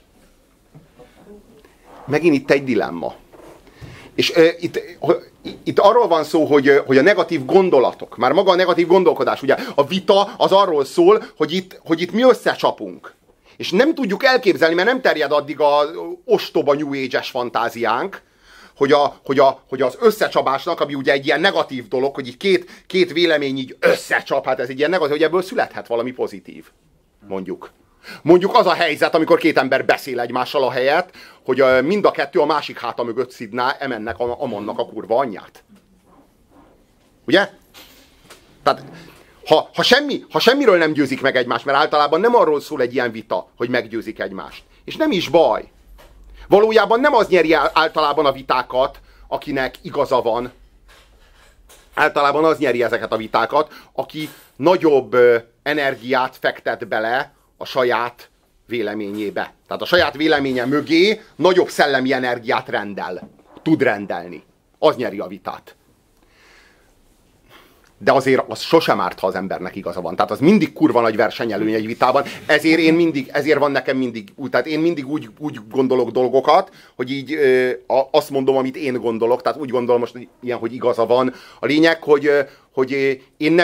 Megint itt egy dilemma. És itt arról van szó, hogy a negatív gondolatok, már maga a negatív gondolkodás, ugye a vita az arról szól, hogy itt mi összecsapunk. És nem tudjuk elképzelni, mert nem terjed addig az ostoba New Age-es fantáziánk, hogy az összecsapásnak, ami ugye egy ilyen negatív dolog, hogy így két vélemény így összecsap, hát ez egy ilyen negatív, hogy ebből születhet valami pozitív. Mondjuk az a helyzet, amikor két ember beszél egymással a helyet, hogy mind a kettő a másik háta mögött szidná emennek Amonnak a kurva anyját. Ugye? Tehát, ha semmiről nem győzik meg egymást, mert általában nem arról szól egy ilyen vita, hogy meggyőzik egymást. És nem is baj. Valójában nem az nyeri általában a vitákat, akinek igaza van. Általában az nyeri ezeket a vitákat, aki nagyobb energiát fektet bele a saját véleményébe. Tehát a saját véleménye mögé nagyobb szellemi energiát tud rendelni. Az nyeri a vitát. de azért az sosem árt, ha az embernek igaza van. Tehát az mindig kurva nagy versenyelőny egy vitában. Ezért van nekem mindig, tehát én mindig úgy gondolok dolgokat, hogy így azt mondom, amit én gondolok, tehát úgy gondolom most ilyen, hogy igaza van. A lényeg, hogy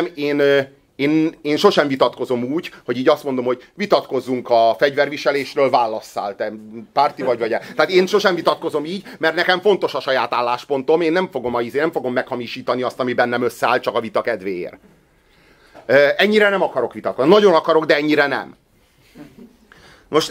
én sosem vitatkozom úgy, hogy így azt mondom, hogy vitatkozzunk a fegyverviselésről, válasszál, te párti vagy el. Tehát én sosem vitatkozom így, mert nekem fontos a saját álláspontom, én nem fogom meghamisítani azt, ami bennem összeáll, csak a vita kedvéért. Ennyire nem akarok vitatkozni. Nagyon akarok, de ennyire nem. Most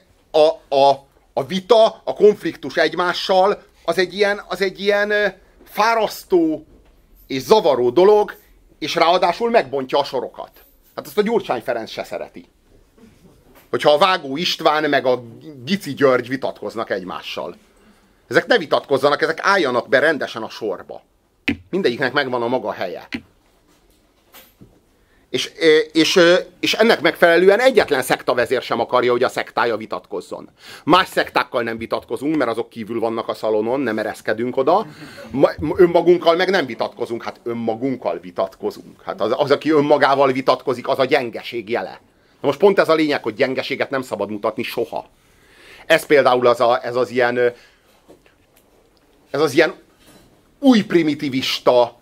a vita, a konfliktus egymással az egy ilyen fárasztó és zavaró dolog, és ráadásul megbontja a sorokat. Hát azt a Gyurcsány Ferenc se szereti. Hogyha a Vágó István meg a Gici György vitatkoznak egymással. Ezek ne vitatkozzanak, ezek álljanak be rendesen a sorba. Mindegyiknek megvan a maga helye. És ennek megfelelően egyetlen szektavezér sem akarja, hogy a szektája vitatkozzon. Más szektákkal nem vitatkozunk, mert azok kívül vannak a szalonon, nem ereszkedünk oda. Önmagunkkal meg nem vitatkozunk, hát önmagunkkal vitatkozunk. Hát az, aki önmagával vitatkozik, az a gyengeség jele. Na most pont ez a lényeg, hogy gyengeséget nem szabad mutatni soha. Ez például ez az ilyen új primitivista,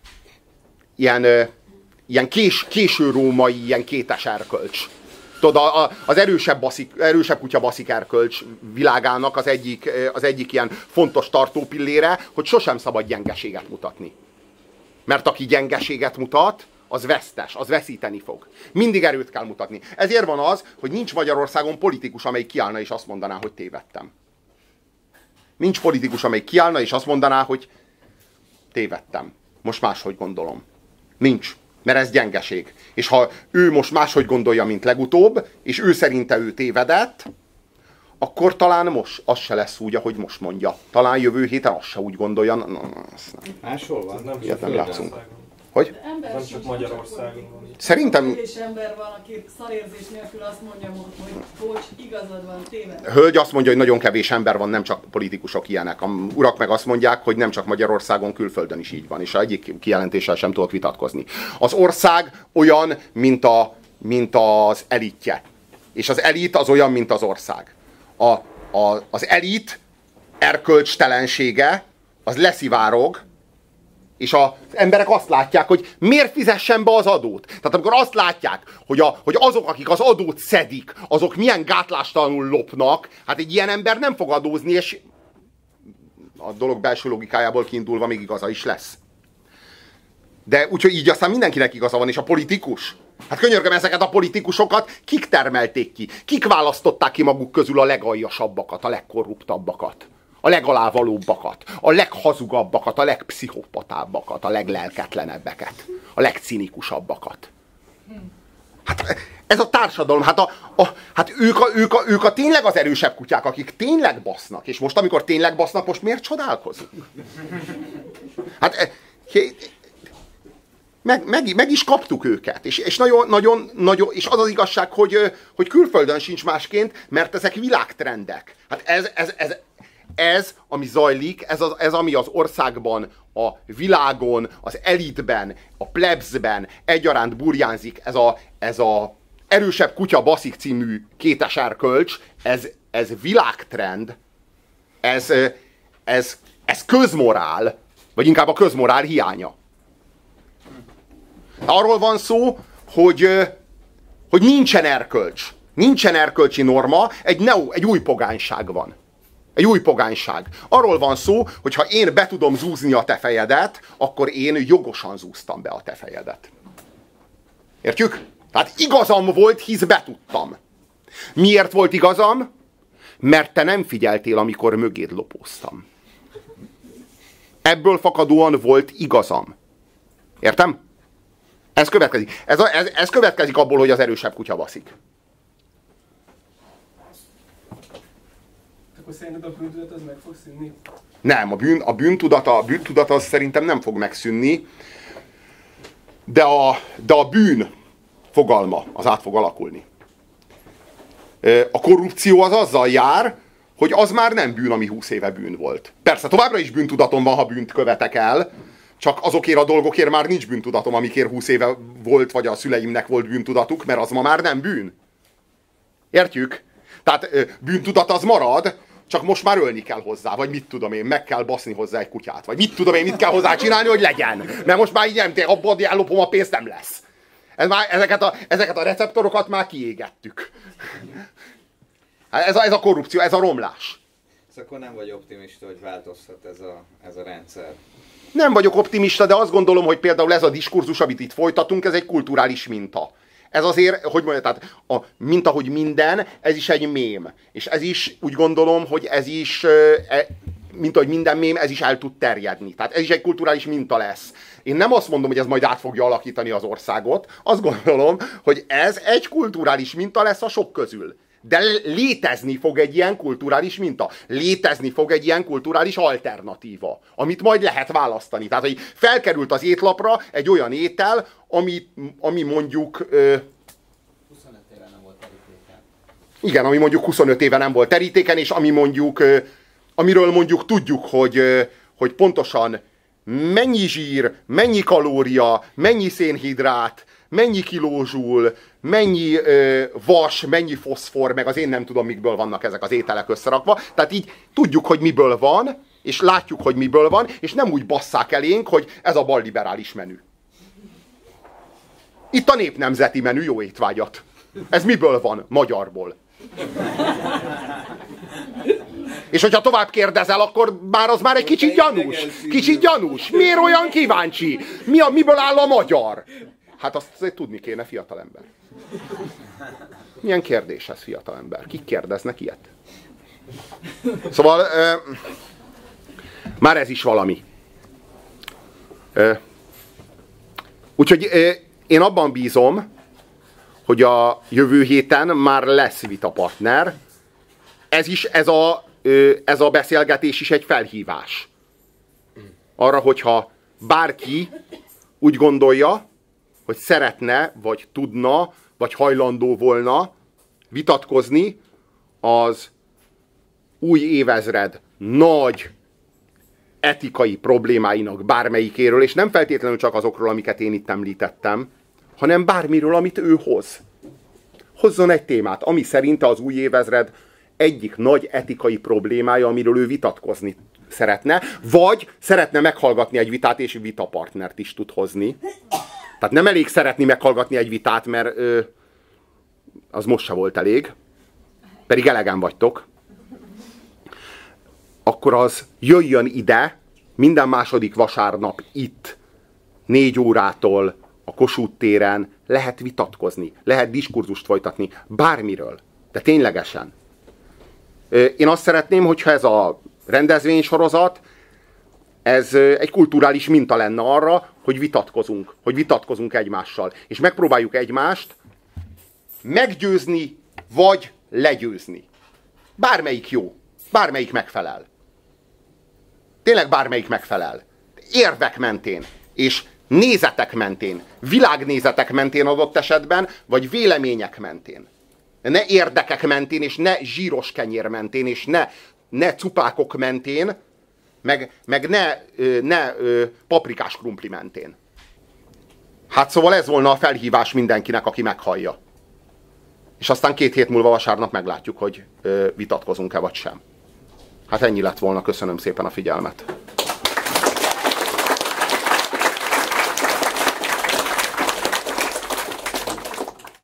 ilyen késő római, ilyen kétes erkölcs. Tudod, az erősebb kutya baszik erkölcs világának az egyik ilyen fontos tartópillére, hogy sosem szabad gyengeséget mutatni. Mert aki gyengeséget mutat, az vesztes, az veszíteni fog. Mindig erőt kell mutatni. Ezért van az, hogy nincs Magyarországon politikus, amelyik kiállna és azt mondaná, hogy tévedtem. Nincs politikus, amelyik kiállna és azt mondaná, hogy tévedtem. Most máshogy gondolom. Nincs. Mert ez gyengeség. És ha ő most máshogy gondolja, mint legutóbb, és ő szerinte ő tévedett, akkor talán most az se lesz úgy, ahogy most mondja. Talán jövő héten az se úgy gondolja. Máshol van? Nem játszunk. Hogy? Nem csak Magyarországon van. Szerintem... És ember van, aki szarérzés nélkül azt mondja, hogy bocs, igazad van, téved. Hölgy azt mondja, hogy nagyon kevés ember van, nem csak politikusok ilyenek. A urak meg azt mondják, hogy nem csak Magyarországon, külföldön is így van. És egyik kijelentéssel sem tudok vitatkozni. Az ország olyan, mint az elitje. És az elit az olyan, mint az ország. Az elit erkölcstelensége az leszivárog, és az emberek azt látják, hogy miért fizessen be az adót. Tehát amikor azt látják, hogy azok, akik az adót szedik, azok milyen gátlástalanul lopnak, hát egy ilyen ember nem fog adózni, és a dolog belső logikájából kiindulva még igaza is lesz. De úgyhogy így aztán mindenkinek igaza van, és a politikus. Hát könyörgöm, ezeket a politikusokat kik termelték ki? Kik választották ki maguk közül a legaljasabbakat, a legkorruptabbakat? A legalávalóbbakat, a leghazugabbakat, a legpszichopatábbakat, a leglelketlenebbeket, a legcinikusabbakat. Hát ez a társadalom, hát ők a tényleg az erősebb kutyák, akik tényleg basznak. És most, amikor tényleg basznak, most miért csodálkozunk? Hát meg is kaptuk őket. És nagyon, és az az igazság, hogy külföldön sincs másként, mert ezek világtrendek. Hát ez, ami zajlik, ez, ami az országban, a világon, az elitben, a plebsben egyaránt burjánzik, ez a erősebb kutya baszik című kétes erkölcs, ez világtrend, ez közmorál, vagy inkább a közmorál hiánya. Arról van szó, hogy nincsen erkölcs, nincsen erkölcsi norma, egy új pogányság van. Egy új pogányság. Arról van szó, hogy ha én be tudom zúzni a te fejedet, akkor én jogosan zúztam be a te fejedet. Értjük? Tehát igazam volt, hisz betudtam. Miért volt igazam? Mert te nem figyeltél, amikor mögéd lopóztam. Ebből fakadóan volt igazam. Értem? Ez következik. Ez következik abból, hogy az erősebb kutya baszik. Akkor szerinted a bűntudat az meg fog szűnni? Nem, a bűntudat az szerintem nem fog megszűnni, de a bűn fogalma az át fog alakulni. A korrupció az azzal jár, hogy az már nem bűn, ami 20 éve bűn volt. Persze, továbbra is bűntudatom van, ha bűnt követek el, csak azokért a dolgokért már nincs bűntudatom, amikért 20 éve volt, vagy a szüleimnek volt bűntudatuk, mert az ma már nem bűn. Értjük? Tehát bűntudat az marad, csak most már ölni kell hozzá, vagy mit tudom én, meg kell baszni hozzá egy kutyát, vagy mit tudom én, mit kell hozzá csinálni, hogy legyen. Mert most már így nem, abban ellopom a pénzt, nem lesz. Ezeket a receptorokat már kiégettük. Ez a korrupció, ez a romlás. Akkor nem vagy optimista, hogy változhat ez a rendszer? Nem vagyok optimista, de azt gondolom, hogy például ez a diskurzus, amit itt folytatunk, ez egy kulturális minta. Ez azért, hogy mondjam, tehát mint ahogy minden, ez is egy mém. És ez is, úgy gondolom, hogy ez is, mint ahogy minden mém, ez is el tud terjedni. Tehát ez is egy kulturális minta lesz. Én nem azt mondom, hogy ez majd át fogja alakítani az országot. Azt gondolom, hogy ez egy kulturális minta lesz a sok közül. De létezni fog egy ilyen kulturális minta. Létezni fog egy ilyen kulturális alternatíva, amit majd lehet választani. Tehát, hogy felkerült az étlapra egy olyan étel, ami mondjuk... 25 éve nem volt terítéken. Igen, ami mondjuk 25 éve nem volt terítéken, és ami mondjuk, amiről mondjuk tudjuk, hogy pontosan mennyi zsír, mennyi kalória, mennyi szénhidrát, mennyi kilózsul, mennyi vas, mennyi foszfor, meg az én nem tudom, mikből vannak ezek az ételek összerakva. Tehát így tudjuk, hogy miből van, és látjuk, hogy miből van, és nem úgy basszák elénk, hogy ez a balliberális menü. Itt a népnemzeti menü, jó étvágyat. Ez miből van? Magyarból. És hogyha tovább kérdezel, akkor az már egy kicsit gyanús. Kicsit gyanús. Miért olyan kíváncsi? Miből áll a magyar? Hát azt tudni kéne, fiatalember. Milyen kérdés ez, fiatalember? Kik kérdeznek ilyet? Szóval már ez is valami. Úgyhogy én abban bízom, hogy a jövő héten már lesz vitapartner. Ez a beszélgetés is egy felhívás. Arra, hogyha bárki úgy gondolja, hogy szeretne, vagy tudna, vagy hajlandó volna vitatkozni az új évezred nagy etikai problémáinak bármelyikéről, és nem feltétlenül csak azokról, amiket én itt említettem, hanem bármiről, amit ő hoz. Hozzon egy témát, ami szerinte az új évezred egyik nagy etikai problémája, amiről ő vitatkozni szeretne, vagy szeretne meghallgatni egy vitát, és vitapartnert is tud hozni. Tehát nem elég szeretni meghallgatni egy vitát, mert az most se volt elég, pedig elegen vagytok. Akkor az jöjjön ide, minden második vasárnap itt, 4 órától a Kossuth téren lehet vitatkozni, lehet diskurzust folytatni, bármiről, de ténylegesen. Én azt szeretném, hogyha ez a rendezvénysorozat, ez egy kulturális minta lenne arra, hogy vitatkozunk egymással. És megpróbáljuk egymást meggyőzni, vagy legyőzni. Bármelyik jó, bármelyik megfelel. Tényleg bármelyik megfelel. Érvek mentén, és nézetek mentén, világnézetek mentén adott esetben, vagy vélemények mentén. Ne érdekek mentén, és ne zsíros kenyér mentén, és ne cupákok mentén, meg ne paprikás krumpli mentén. Hát szóval ez volna a felhívás mindenkinek, aki meghallja. És aztán 2 hét múlva vasárnap meglátjuk, hogy vitatkozunk-e vagy sem. Hát ennyi lett volna, köszönöm szépen a figyelmet.